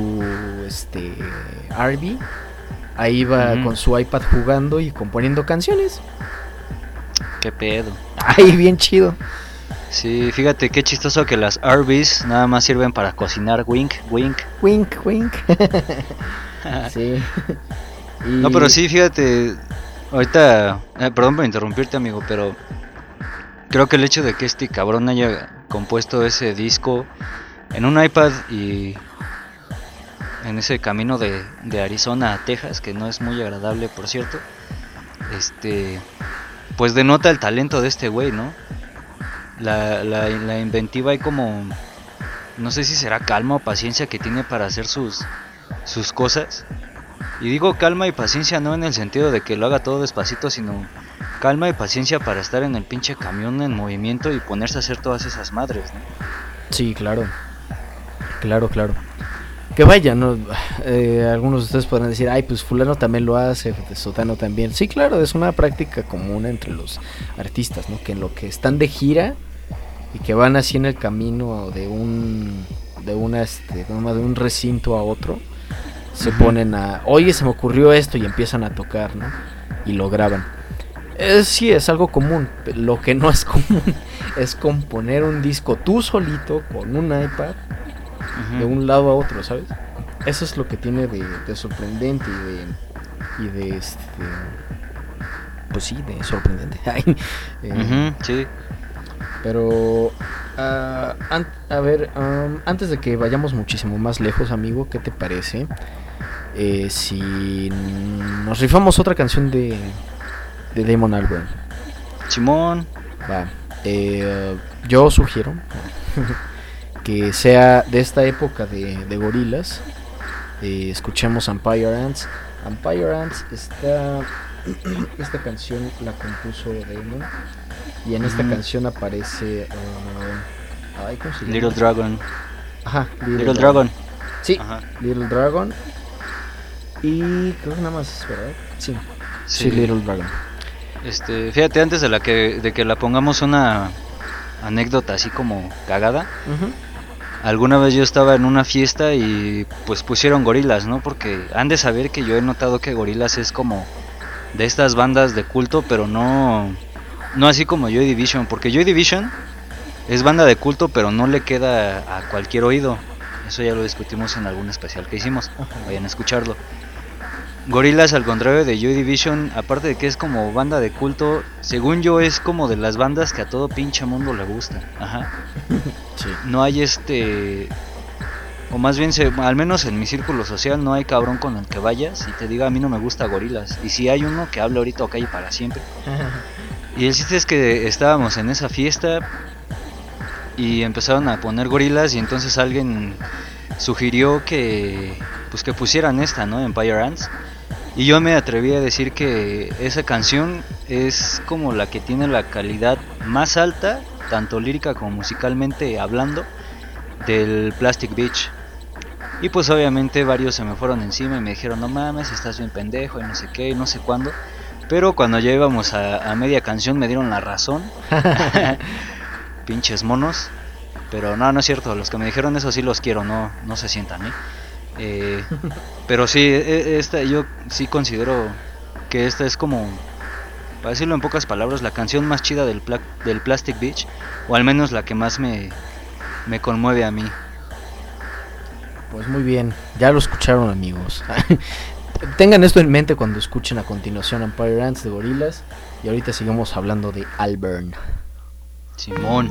RV, ahí iba con su iPad jugando y componiendo canciones. Qué pedo. Ay, bien chido. Sí, fíjate qué chistoso que las RVs nada más sirven para cocinar. Wink, wink. Wink, wink. Sí. No, pero sí, fíjate, ahorita, perdón por interrumpirte, amigo, pero creo que el hecho de que este cabrón haya compuesto ese disco en un iPad y en ese camino de Arizona a Texas, que no es muy agradable, por cierto, pues denota el talento de este güey, ¿no? La inventiva y como, no sé si será calma o paciencia que tiene para hacer sus cosas. Y digo calma y paciencia no en el sentido de que lo haga todo despacito, sino calma y paciencia para estar en el pinche camión en movimiento y ponerse a hacer todas esas madres, ¿no? Sí, claro. Claro, claro. Que vaya, ¿no? Algunos de ustedes podrán decir, ay, pues fulano también lo hace, sotano también. Sí, claro, es una práctica común entre los artistas, ¿no? Que en lo que están de gira y que van así en el camino de un recinto a otro, se ponen a, oye, se me ocurrió esto y empiezan a tocar, ¿no? Y lo graban. Sí, es algo común. Lo que no es común es componer un disco tú solito con un iPad de un lado a otro, ¿sabes? Eso es lo que tiene de sorprendente y de pues sí, de sorprendente. Sí. Pero a ver, antes de que vayamos muchísimo más lejos, amigo, ¿qué te parece si nos rifamos otra canción de Damon Albarn? Simón. Va. Yo sugiero que sea de esta época de Gorillaz. Escuchemos Empire Ants. Empire Ants esta canción la compuso Damon. Y en esta canción aparece ¿cómo se llama? Little Dragon. Ajá, Little Dragon. Sí, Ajá. Little Dragon. Y creo que nada más, ¿verdad? Sí, Sí. Little Dragon. Fíjate, antes de que la pongamos una anécdota así como cagada. Ujú. Alguna vez yo estaba en una fiesta y pues pusieron Gorillaz, ¿no? Porque han de saber que yo he notado que Gorillaz es como de estas bandas de culto, pero no así como Joy Division, porque Joy Division es banda de culto, pero no le queda a cualquier oído. Eso ya lo discutimos en algún especial que hicimos. Vayan a escucharlo. Gorillaz, al contrario de Joy Division, aparte de que es como banda de culto, según yo es como de las bandas que a todo pinche mundo le gusta. Ajá. Sí. No hay o más bien al menos en mi círculo social no hay cabrón con el que vayas y te diga a mí no me gusta Gorillaz. Y si hay uno que hable ahorita o calle para siempre. Y el chiste es que estábamos en esa fiesta y empezaron a poner Gorillaz y entonces alguien sugirió que pusieran esta, ¿no? Empire Ants. Y yo me atreví a decir que esa canción es como la que tiene la calidad más alta, tanto lírica como musicalmente hablando, del Plastic Beach. Y pues obviamente varios se me fueron encima y me dijeron, no mames, estás bien pendejo y no sé qué y no sé cuándo. Pero cuando ya íbamos a media canción me dieron la razón. Pinches monos. Pero no es cierto, los que me dijeron eso sí los quiero, no se sientan, pero sí, yo sí considero que esta es como, para decirlo en pocas palabras, la canción más chida del Plastic Beach, o al menos la que más me conmueve a mí. Pues muy bien, ya lo escucharon, amigos. Tengan esto en mente cuando escuchen a continuación Empire Ants de Gorillaz. Y ahorita sigamos hablando de Albarn. Simón.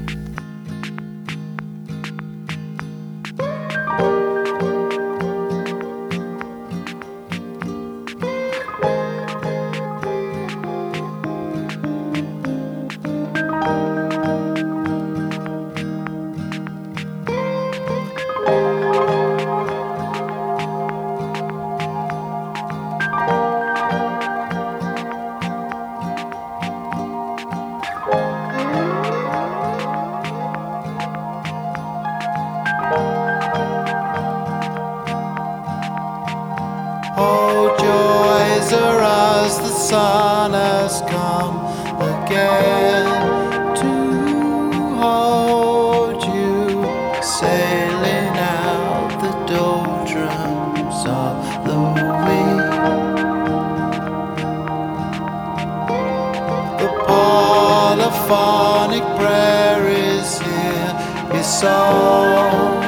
Oh, joys are as the sun has come again to hold you, sailing out the doldrums of the week. The polyphonic prayer is here, it's all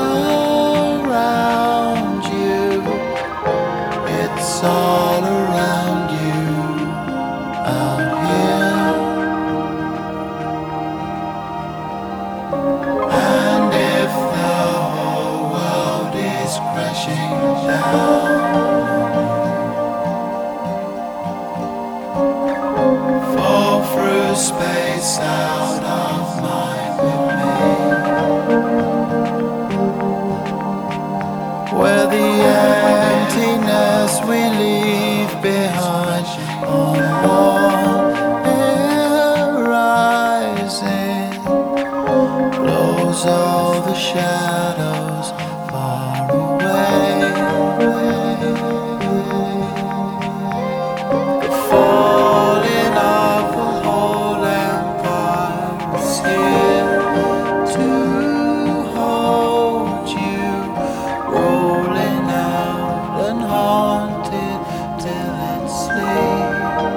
around you. It's all around you out here. And if the whole world is crashing down, space out of mind with me, where the emptiness we leave behind on one horizon blows all the shadows far away. The falling of a whole empire is here to hold you, rolling out and haunted till it sleeps.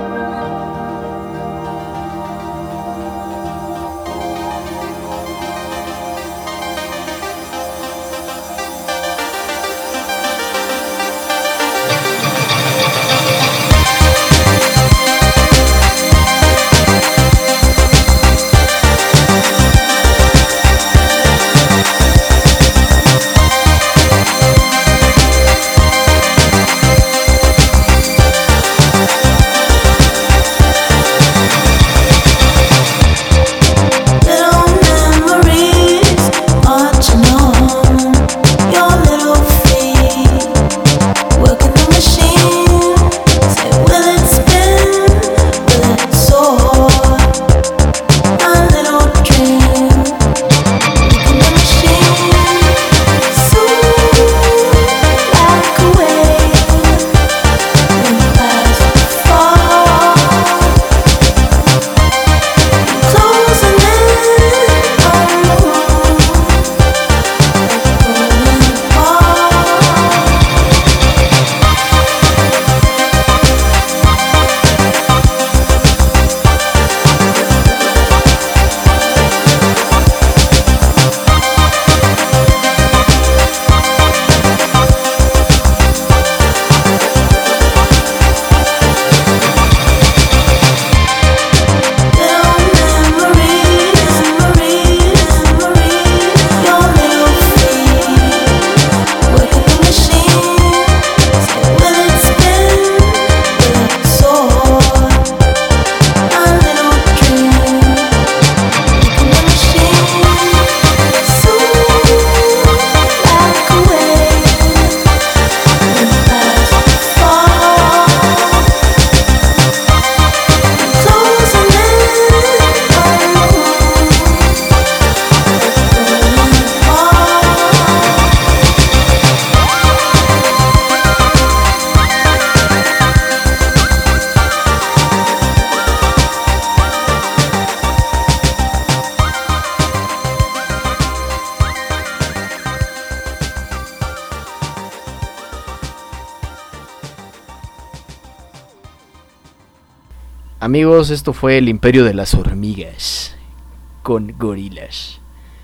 Amigos, esto fue el Imperio de las Hormigas con Gorillaz.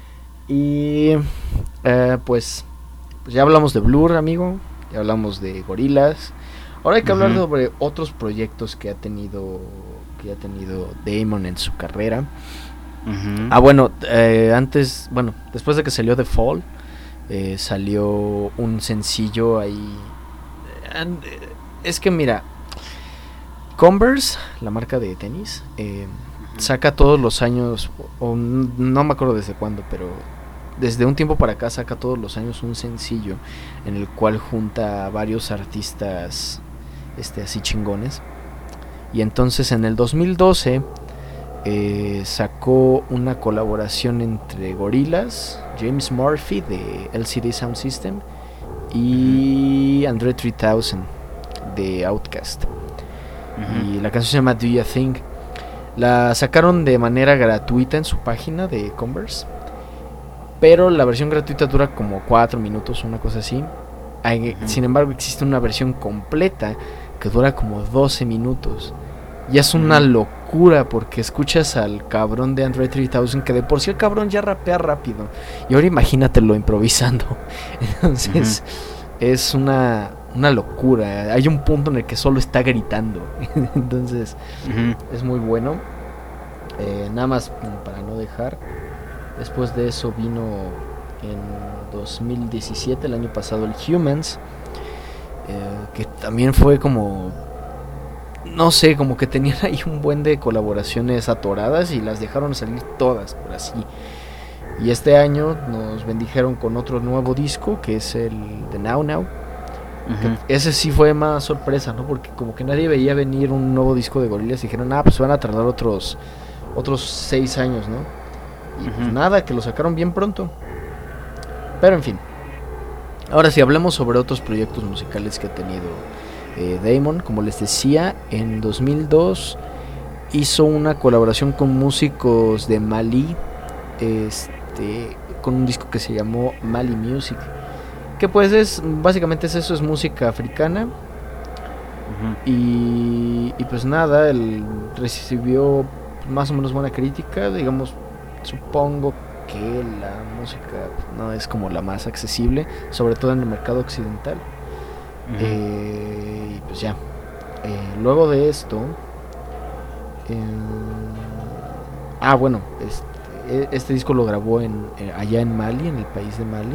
Y pues ya hablamos de Blur, amigo. Ya hablamos de Gorillaz. Ahora hay que hablar sobre otros proyectos que ha tenido Damon en su carrera. Bueno, después de que salió The Fall, salió un sencillo ahí. Es que mira, Converse, la marca de tenis, saca todos los años, o no me acuerdo desde cuándo, pero desde un tiempo para acá saca todos los años un sencillo en el cual junta a varios artistas así chingones. Y entonces en el 2012 sacó una colaboración entre Gorillaz, James Murphy de LCD Sound System y Andre 3000 de Outkast. Y la canción se llama Do You Think. La sacaron de manera gratuita en su página de Converse, pero la versión gratuita dura como 4 minutos, una cosa así. Sin embargo, existe una versión completa que dura como 12 minutos. Y es una locura porque escuchas al cabrón de Andre 3000, que de por sí el cabrón ya rapea rápido. Y ahora imagínatelo improvisando. Entonces, es una locura. Hay un punto en el que solo está gritando. Entonces, es muy bueno. Nada más para no dejar. Después de eso vino en 2017, el año pasado, el Humans, que también fue como... no sé, como que tenían ahí un buen de colaboraciones atoradas y las dejaron salir todas, por así. Y este año nos bendijeron con otro nuevo disco, que es el de Now Now. Ese sí fue más sorpresa, ¿no? Porque como que nadie veía venir un nuevo disco de Gorillaz. Dijeron, pues van a tardar otros 6 años, ¿no? Y pues nada, que lo sacaron bien pronto. Pero en fin. Ahora sí, hablemos sobre otros proyectos musicales que ha tenido Damon. Como les decía, en 2002 hizo una colaboración con músicos de Malí, con un disco que se llamó Mali Music, que pues básicamente eso, es música africana. Y pues nada, él recibió más o menos buena crítica, digamos. Supongo que la música no es como la más accesible, sobre todo en el mercado occidental. Y pues ya, luego de esto, bueno, este disco lo grabó allá en Mali, en el país de Mali.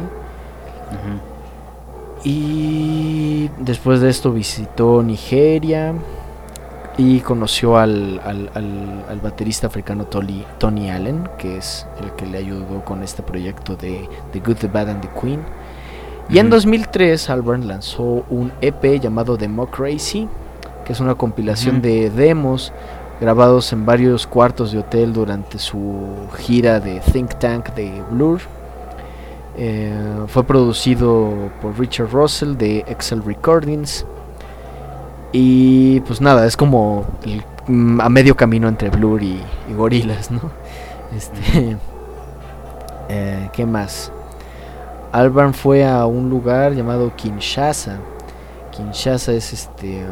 Y después de esto visitó Nigeria y conoció al baterista africano Tony Allen, que es el que le ayudó con este proyecto de The Good, The Bad and The Queen. Y en 2003 Albarn lanzó un EP llamado Democracy, que es una compilación de demos grabados en varios cuartos de hotel durante su gira de Think Tank de Blur. Fue producido por Richard Russell de Excel Recordings. Y pues nada, es como a medio camino entre Blur y Gorillaz, ¿no? ¿Qué más? Albarn fue a un lugar llamado Kinshasa. Kinshasa es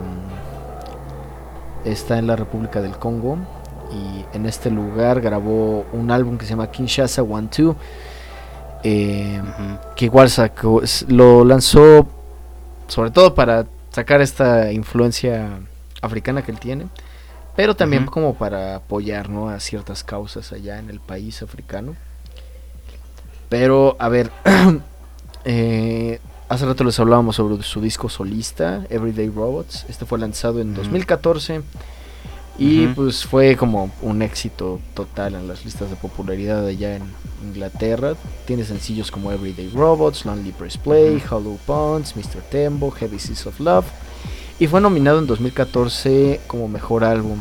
está en la República del Congo. Y en este lugar grabó un álbum que se llama Kinshasa 1-2. Que igual lo lanzó sobre todo para sacar esta influencia africana que él tiene, pero también como para apoyar, ¿no?, a ciertas causas allá en el país africano. Pero a ver, hace rato les hablábamos sobre su disco solista, Everyday Robots. Este fue lanzado en 2014 y pues fue como un éxito total en las listas de popularidad allá en Inglaterra. Tiene sencillos como Everyday Robots, Lonely Press Play, Hollow Ponds, Mr. Tembo, Heavy Seas of Love, y fue nominado en 2014 como mejor álbum.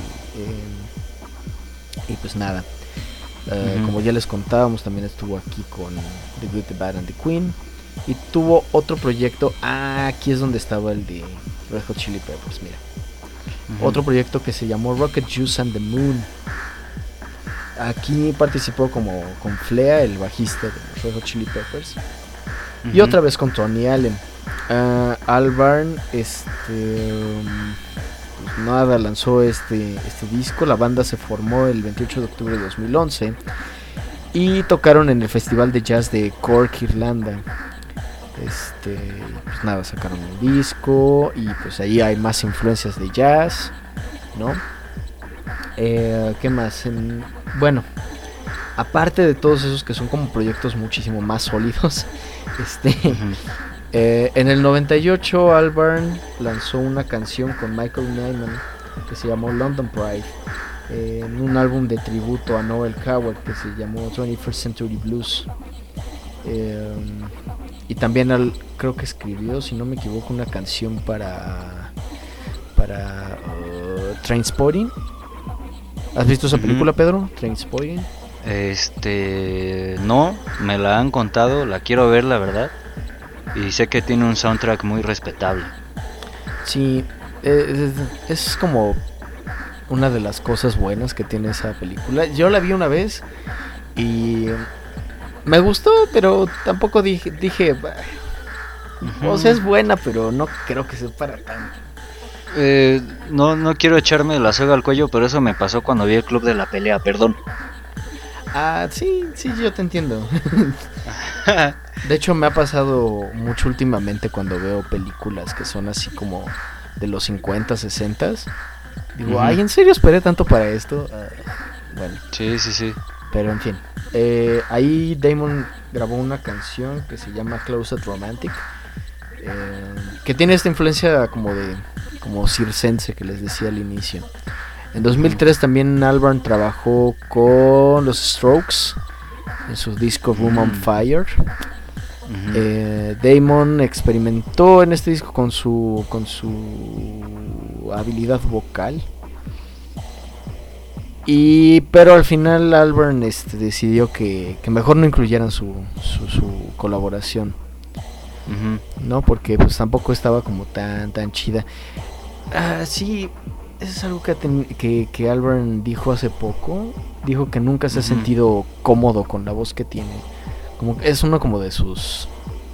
Y pues nada, como ya les contábamos, también estuvo aquí con The Good, The Bad and The Queen. Y tuvo otro proyecto, aquí es donde estaba el de Red Hot Chili Peppers, mira. Otro proyecto que se llamó Rocket Juice and the Moon. Aquí participó con Flea, el bajista de Red Hot Chili Peppers. Y otra vez con Tony Allen. Albarn pues nada, lanzó este disco. La banda se formó el 28 de octubre de 2011 y tocaron en el Festival de Jazz de Cork, Irlanda. Pues nada, sacaron un disco y pues ahí hay más influencias de jazz, ¿no? ¿Qué más? Bueno, aparte de todos esos que son como proyectos muchísimo más sólidos, en el 98 Albarn lanzó una canción con Michael Nyman que se llamó London Pride, en un álbum de tributo a Noel Coward que se llamó 21st Century Blues. Y también creo que escribió, si no me equivoco, una canción para Trainspotting. ¿Has visto esa película, Pedro? Trainspotting. No, me la han contado, la quiero ver, la verdad. Y sé que tiene un soundtrack muy respetable. Sí, es como una de las cosas buenas que tiene esa película. Yo la vi una vez y me gustó, pero tampoco dije o sea, es buena, pero no creo que sea para tanto. No quiero echarme la soga al cuello, pero eso me pasó cuando vi el Club de la Pelea, perdón. Sí, yo te entiendo. De hecho, me ha pasado mucho últimamente cuando veo películas que son así como de los 50, 60. Digo, ay, ¿en serio esperé tanto para esto? Bueno. Sí. Pero en fin, ahí Damon grabó una canción que se llama Closet Romantic, que tiene esta influencia como como circense que les decía al inicio. En 2003 también Albarn trabajó con los Strokes en su disco Room on Fire. Damon experimentó en este disco con su habilidad vocal. Pero al final Albarn decidió que mejor no incluyeran su colaboración. No, porque pues tampoco estaba como tan chida. Sí, eso es algo que Albarn dijo hace poco. Dijo que nunca se ha sentido cómodo con la voz que tiene. Como es uno como de sus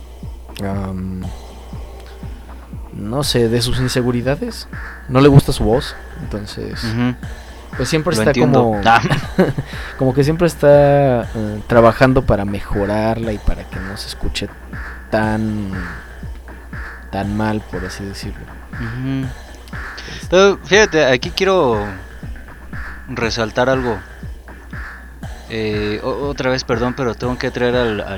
no sé, de sus inseguridades. No le gusta su voz, entonces pues siempre Lo está entiendo. como que siempre está trabajando para mejorarla y para que no se escuche tan mal, por así decirlo. Pero fíjate, aquí quiero resaltar algo. Otra vez, perdón, pero tengo que traer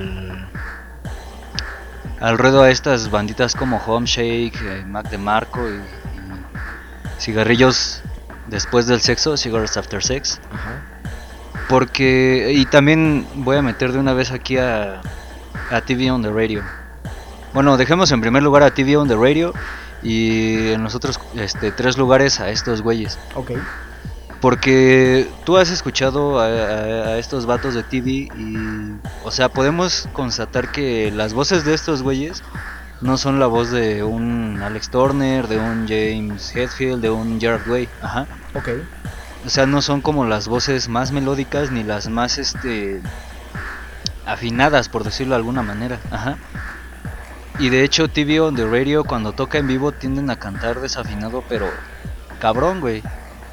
al ruedo a estas banditas como Homeshake, Mac DeMarco y Cigarrillos Después del Sexo, Cigarettes After Sex. Porque, y también voy a meter de una vez aquí a TV on the Radio. Bueno, dejemos en primer lugar a TV on the Radio y en los otros 3 lugares a estos güeyes. Ok. Porque tú has escuchado a estos vatos de TV y, o sea, podemos constatar que las voces de estos güeyes no son la voz de un Alex Turner, de un James Hetfield, de un Gerard Way. Ajá. Ok. O sea, no son como las voces más melódicas ni las más afinadas, por decirlo de alguna manera. Ajá. Y de hecho TV on the Radio cuando toca en vivo tienden a cantar desafinado, pero cabrón, güey.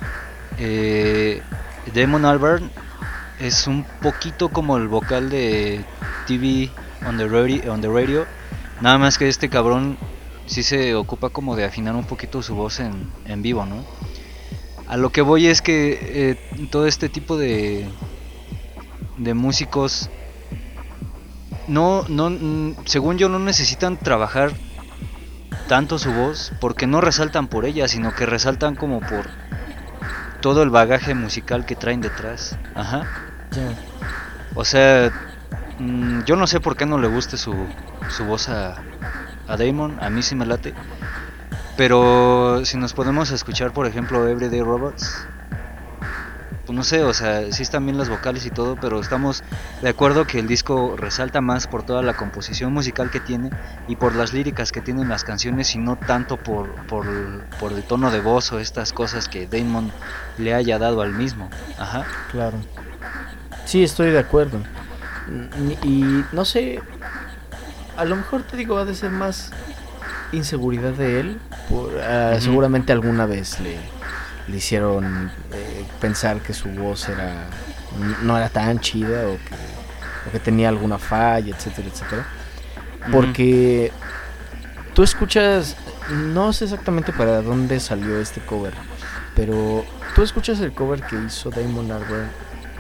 Damon Albarn es un poquito como el vocal de TV on the radio, nada más que este cabrón sí se ocupa como de afinar un poquito su voz en vivo, ¿no? A lo que voy es que todo este tipo de músicos no, según yo, no necesitan trabajar tanto su voz porque no resaltan por ella, sino que resaltan como por todo el bagaje musical que traen detrás. Ajá. Yeah. O sea, yo no sé por qué no le guste su voz a Damon. A mí sí me late. Pero si nos podemos escuchar, por ejemplo, Everyday Robots, pues no sé, o sea, sí están bien las vocales y todo, pero estamos de acuerdo que el disco resalta más por toda la composición musical que tiene y por las líricas que tienen las canciones y no tanto por el tono de voz o estas cosas que Damon le haya dado al mismo. Ajá. Claro. Sí, estoy de acuerdo. Y no sé, a lo mejor te digo, ha de ser más inseguridad de él. Seguramente alguna vez le hicieron pensar que su voz no era tan chida o que tenía alguna falla, etcétera, etcétera. Porque tú escuchas, no sé exactamente para dónde salió este cover, pero tú escuchas el cover que hizo Damon Albarn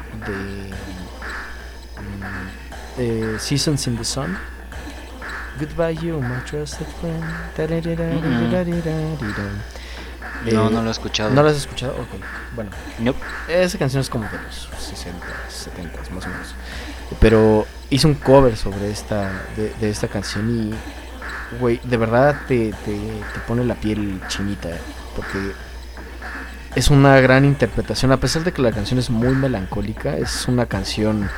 de Seasons in the Sun. Goodbye you, my trusted friend. No lo he escuchado. ¿No lo has escuchado? Ok, bueno. Nope. Esa canción es como de los 60, 70 más o menos. Pero hizo un cover sobre de esta canción y, güey, de verdad te pone la piel chinita. Porque es una gran interpretación. A pesar de que la canción es muy melancólica, es una canción...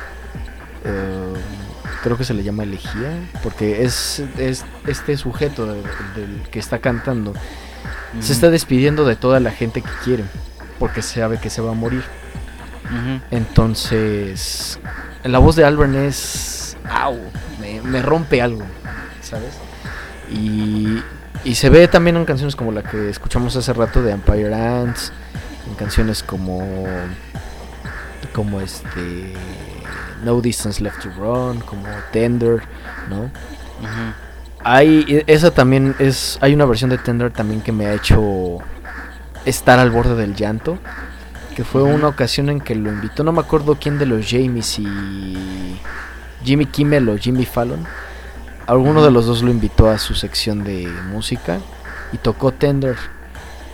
creo que se le llama elegía. Porque es este sujeto del que está cantando... Se está despidiendo de toda la gente que quiere, porque sabe que se va a morir. Entonces, la voz de Albarn es... ¡Au! Me rompe algo, ¿sabes? Y se ve también en canciones como la que escuchamos hace rato de Empire Ants, en canciones como No Distance Left to Run, como Tender, ¿no? Hay una versión de Tender también que me ha hecho estar al borde del llanto, que fue una ocasión en que lo invitó, no me acuerdo quién de los Jamies, si Jimmy Kimmel o Jimmy Fallon, alguno de los dos lo invitó a su sección de música y tocó Tender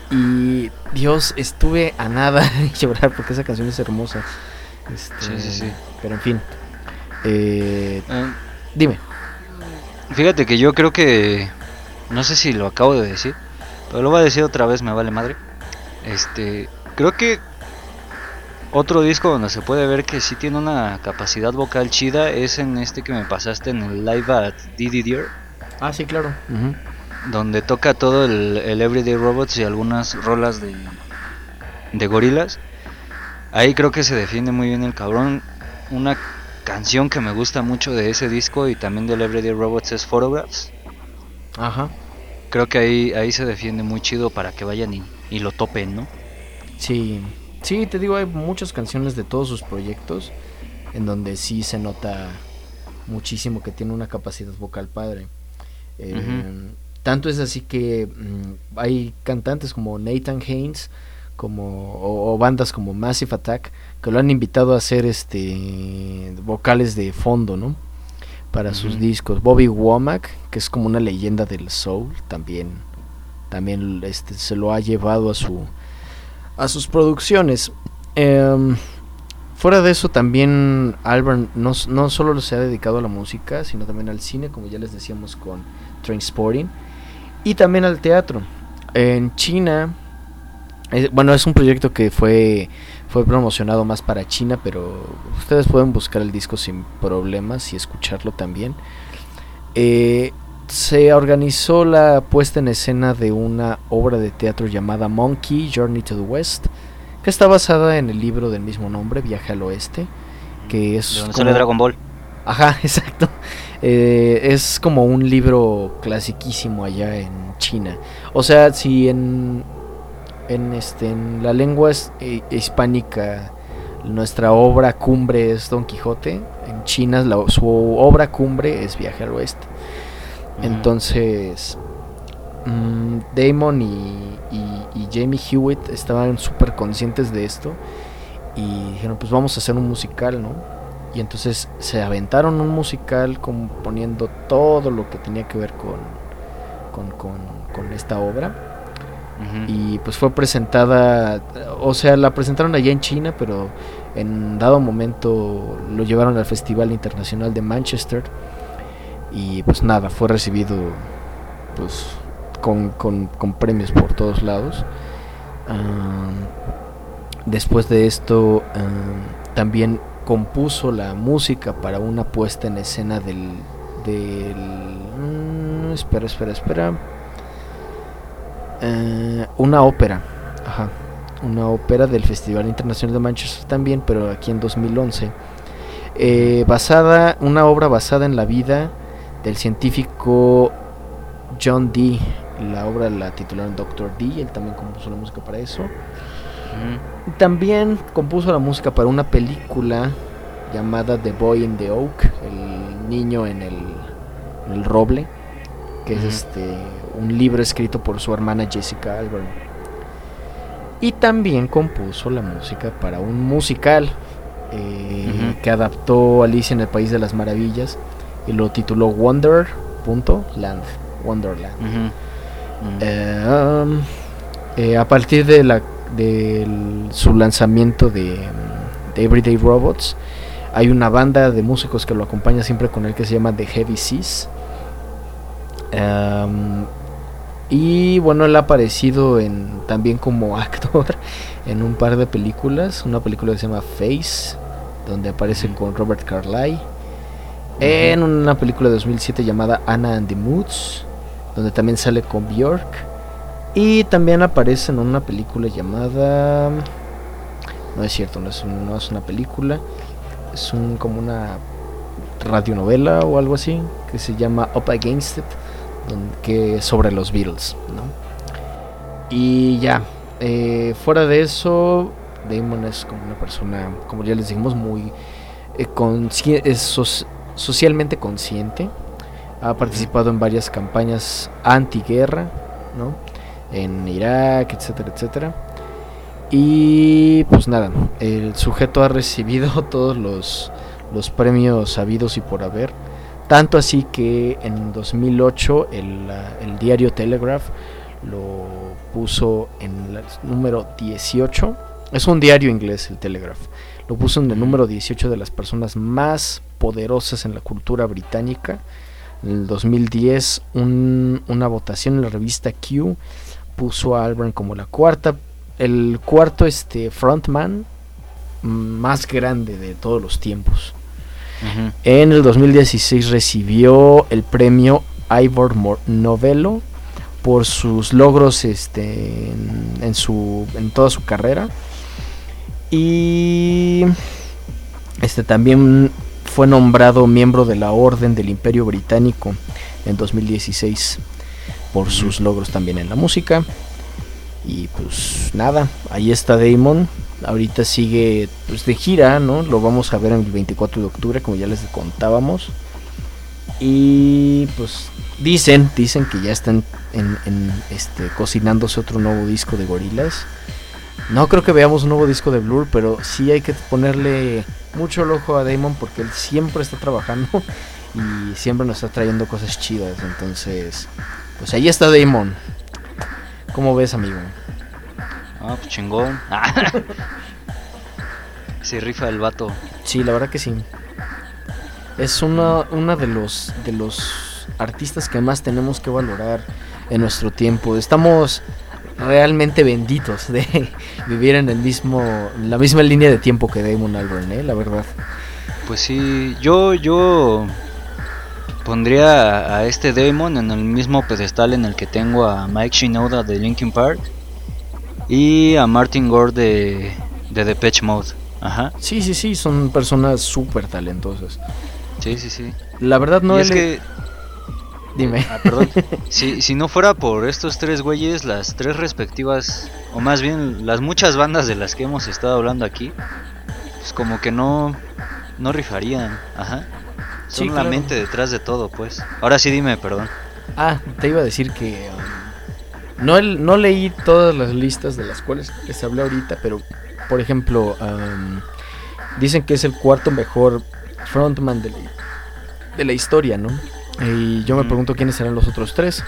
Y Dios, estuve a nada de llorar porque esa canción es hermosa. Sí. Pero en fin. Eh, Dime. Fíjate que yo creo que... No sé si lo acabo de decir, pero lo voy a decir otra vez, me vale madre. Creo que otro disco donde se puede ver que sí tiene una capacidad vocal chida es en que me pasaste en el Live at DDR, Ah, sí, claro. Uh-huh. donde toca todo el Everyday Robots y algunas rolas de Gorillaz. Ahí creo que se defiende muy bien el cabrón. Una canción que me gusta mucho de ese disco y también del Everyday Robots es Photographs. Ajá. Creo que ahí se defiende muy chido para que vayan y lo topen, ¿no? Sí, te digo, hay muchas canciones de todos sus proyectos en donde sí se nota muchísimo que tiene una capacidad vocal padre. Tanto es así que hay cantantes como Nathan Haynes o bandas como Massive Attack que lo han invitado a hacer vocales de fondo, ¿no? Para sus discos. Bobby Womack, que es como una leyenda del soul, también se lo ha llevado a sus producciones. Fuera de eso, también Albarn no solo se ha dedicado a la música, sino también al cine, como ya les decíamos con Trainspotting, y también al teatro. En China, es un proyecto que fue promocionado más para China, pero ustedes pueden buscar el disco sin problemas y escucharlo también. Se organizó la puesta en escena de una obra de teatro llamada Monkey Journey to the West, que está basada en el libro del mismo nombre, Viaje al Oeste, que es donde sale Dragon Ball. Ajá, exacto. Es como un libro clasiquísimo allá en China. O sea, si en la lengua hispánica nuestra obra cumbre es Don Quijote, en China su obra cumbre es Viaje al Oeste. Entonces Damon y Jamie Hewitt estaban súper conscientes de esto y dijeron, pues vamos a hacer un musical, ¿no? Y entonces se aventaron un musical componiendo todo lo que tenía que ver con esta obra. Y pues fue presentada, o sea, la presentaron allá en China, pero en dado momento lo llevaron al Festival Internacional de Manchester y pues nada, fue recibido pues con premios por todos lados. Después de esto también compuso la música para una puesta en escena espera, una ópera, una ópera del Festival Internacional de Manchester también, pero aquí en 2011, una obra basada en la vida del científico John Dee. La obra la titularon Dr. Dee, él también compuso la música para eso. También compuso la música para una película llamada The Boy in the Oak, el niño en el roble, que es un libro escrito por su hermana Jessica Albarn. Y también compuso la música para un musical que adaptó Alicia en el País de las Maravillas y lo tituló Wonderland. A partir de su lanzamiento de Everyday Robots, hay una banda de músicos que lo acompaña siempre con él que se llama The Heavy Seas. Y bueno, él ha aparecido también como actor en un par de películas. Una película que se llama Face, donde aparece con Robert Carlyle. En una película de 2007 llamada Anna and the Moods, donde también sale con Björk. Y también aparece en una película llamada... No es cierto, no es una película. Es como una radionovela o algo así, que se llama Up Against It, que es sobre los Beatles, ¿no? Y ya, fuera de eso, Damon es como una persona, como ya les dijimos, muy socialmente consciente. Ha participado en varias campañas antiguerra, ¿no? En Irak, etcétera, etcétera. Y pues nada, el sujeto ha recibido todos los premios habidos y por haber. Tanto así que en 2008 el diario Telegraph lo puso en el número 18. Es un diario inglés, el Telegraph. Lo puso en el número 18 de las personas más poderosas en la cultura británica. En el 2010, una votación en la revista Q puso a Albarn como el cuarto frontman más grande de todos los tiempos. Ujú. En el 2016 recibió el premio Ivor Novello por sus logros en toda su carrera. Y también fue nombrado miembro de la Orden del Imperio Británico en 2016 por sus logros también en la música. Y pues nada, ahí está Damon. Ahorita sigue pues de gira, ¿no? Lo vamos a ver el 24 de octubre, como ya les contábamos. Y pues dicen que ya están cocinándose otro nuevo disco de Gorillaz. No creo que veamos un nuevo disco de Blur, pero sí hay que ponerle mucho el ojo a Damon, porque él siempre está trabajando y siempre nos está trayendo cosas chidas. Entonces, pues ahí está Damon. ¿Cómo ves, amigo? Ah, pues chingón. Se rifa el vato. Sí, la verdad que sí. Es una de los artistas que más tenemos que valorar en nuestro tiempo. Estamos realmente benditos de vivir en la misma línea de tiempo que Damon Albarn, la verdad. Pues sí, yo pondría a este Damon en el mismo pedestal en el que tengo a Mike Shinoda de Linkin Park y a Martin Gore de Depeche Mode. Ajá. Sí, son personas súper talentosas. Sí. La verdad no y es que Dime. Perdón. Si no fuera por estos tres güeyes, las tres respectivas, o más bien las muchas bandas de las que hemos estado hablando aquí, pues como que no rifarían. Ajá. Son Sí, la claro. mente detrás de todo, pues. Ahora sí dime, perdón. Te iba a decir que no leí todas las listas de las cuales les hablé ahorita, pero por ejemplo, dicen que es el cuarto mejor frontman de la historia, ¿no? Y yo me pregunto quiénes serán los otros tres.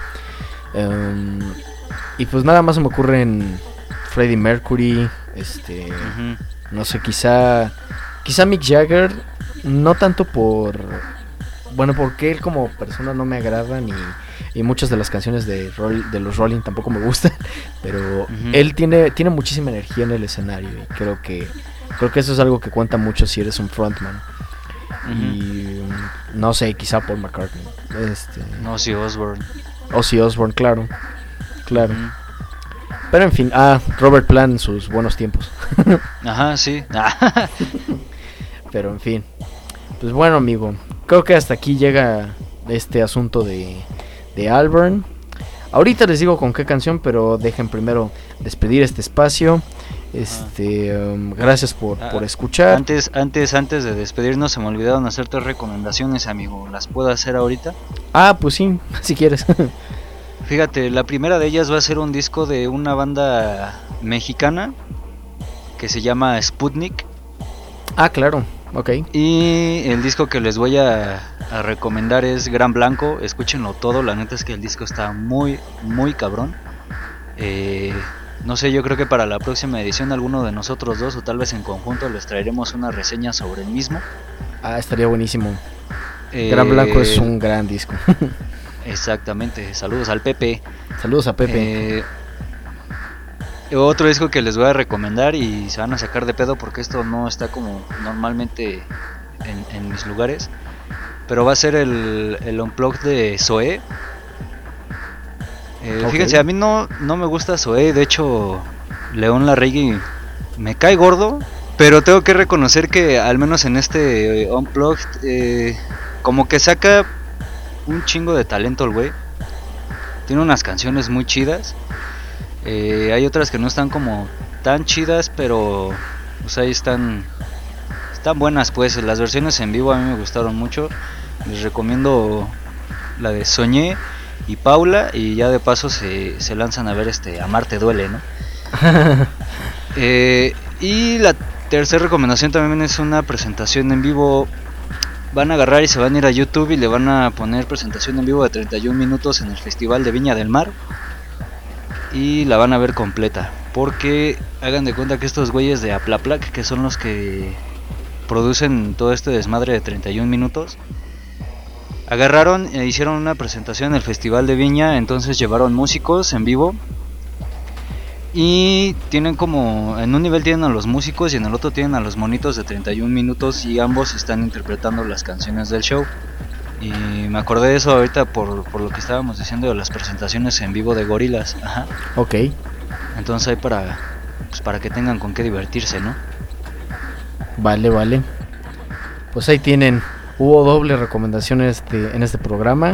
Y pues nada más se me ocurren Freddie Mercury, Ujú. no sé, quizá Mick Jagger, no tanto porque él como persona no me agrada, y muchas de las canciones de los Rolling tampoco me gustan, pero él tiene muchísima energía en el escenario, y creo que eso es algo que cuenta mucho si eres un frontman. Y no sé, quizá Paul McCartney, No, sí, Osborne. Ozzy Osbourne, claro. Ujú. Pero en fin, Robert Plant en sus buenos tiempos. Ajá, sí. Pero en fin, pues bueno, amigo, creo que hasta aquí llega este asunto de Albarn. Ahorita les digo con qué canción, pero dejen primero despedir este espacio. Gracias por escuchar. Antes de despedirnos, se me olvidaron hacer 3 recomendaciones, amigo. ¿Las puedo hacer ahorita? Pues sí, si quieres. Fíjate, la primera de ellas va a ser un disco de una banda mexicana que se llama Sputnik. Claro, ok. Y el disco que les voy a recomendar es Gran Blanco. Escúchenlo todo, la neta es que el disco está muy, muy cabrón. No sé, yo creo que para la próxima edición alguno de nosotros dos, o tal vez en conjunto, les traeremos una reseña sobre el mismo. Estaría buenísimo. Gran Blanco es un gran disco. Exactamente, saludos al Pepe. Saludos a Pepe. Otro disco que les voy a recomendar, y se van a sacar de pedo porque esto no está como normalmente en mis lugares, pero va a ser el Unplugged de Zoé. Okay. Fíjense, a mí no me gusta Zoé, de hecho León Larregui me cae gordo, pero tengo que reconocer que al menos en este Unplugged como que saca un chingo de talento el güey. Tiene unas canciones muy chidas. Hay otras que no están como tan chidas, pero pues ahí están buenas, pues. Las versiones en vivo a mí me gustaron mucho. Les recomiendo la de Soñé y Paula, y ya de paso se lanzan a ver Amarte Duele, ¿no? Y la tercera recomendación también es una presentación en vivo. Van a agarrar y se van a ir a YouTube y le van a poner presentación en vivo de 31 minutos en el Festival de Viña del Mar. y la van a ver completa. Porque hagan de cuenta que estos güeyes de Aplaplac, que son los que producen todo este desmadre de 31 minutos, agarraron e hicieron una presentación en el Festival de Viña. Entonces llevaron músicos en vivo y tienen como, en un nivel tienen a los músicos y en el otro tienen a los monitos de 31 minutos y ambos están interpretando las canciones del show. Y me acordé de eso ahorita por lo que estábamos diciendo de las presentaciones en vivo de Gorillaz. Ajá. Ok. Entonces hay para que tengan con qué divertirse, ¿no? Vale. Pues ahí tienen. Hubo doble recomendación en este programa.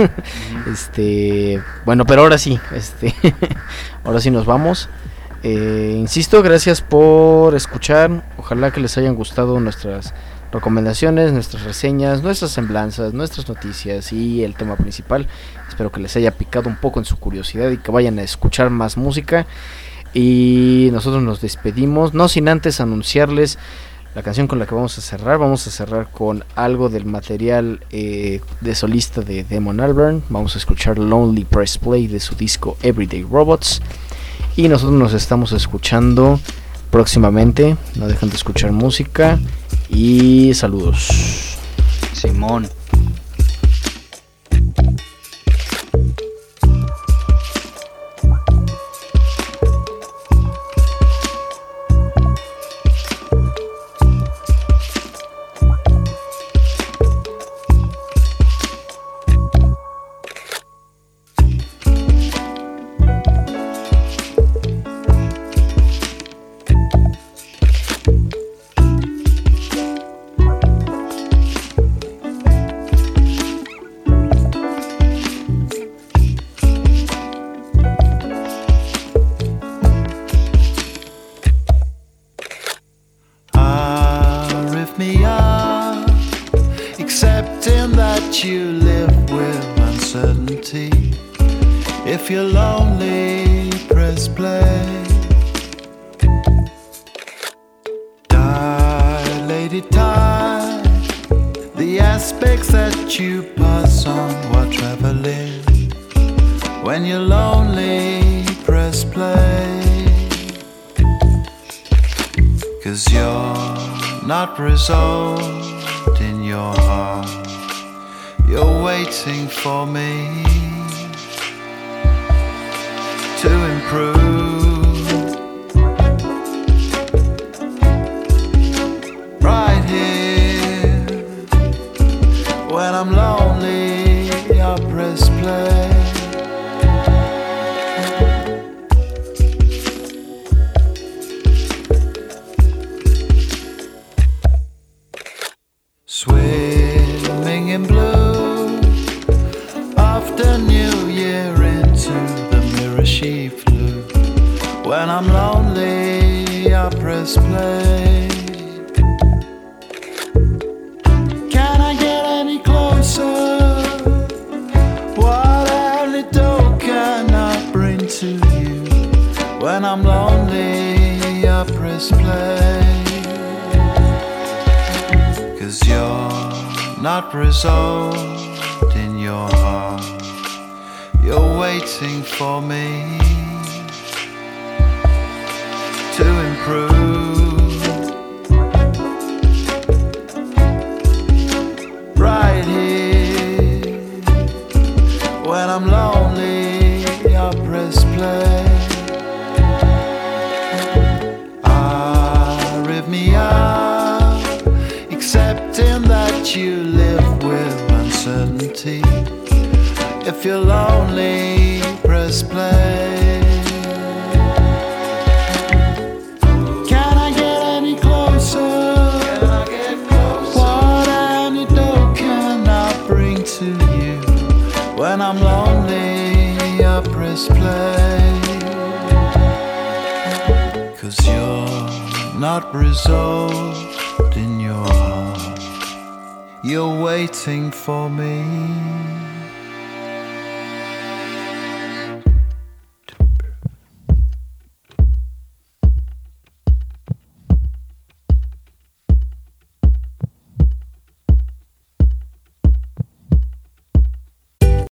Bueno, pero ahora sí, ahora sí nos vamos. Insisto, gracias por escuchar. Ojalá que les hayan gustado nuestras recomendaciones, nuestras reseñas, nuestras semblanzas, nuestras noticias y el tema principal. Espero que les haya picado un poco en su curiosidad y que vayan a escuchar más música. Y nosotros nos despedimos, no sin antes anunciarles la canción con la que vamos a cerrar. Vamos a cerrar con algo del material de solista de Damon Albarn. Vamos a escuchar Lonely Press Play de su disco Everyday Robots. Y nosotros nos estamos escuchando próximamente. No dejen de escuchar música. Y saludos. Simón. If you're lonely, press play. Dilated time, the aspects that you pass on while traveling. When you're lonely, press play. 'Cause you're not resolved in your heart. You're waiting for me to improve. Right here, when I'm lonely, I press play. Swimming in blue after New Year into the mirror she flew. When I'm lonely, I press play. Can I get any closer? What antidote can I bring to you? When I'm lonely, I press play. 'Cause you're not resolved in your heart. You're waiting for me to improve. Right here, when I'm lonely, I press play. Arrhythmia, accepting that you live with uncertainty. If you're lonely, press play. Can I get any closer? What antidote can I bring to you? When I'm lonely, I press play. 'Cause you're not resolved in your heart. You're waiting for me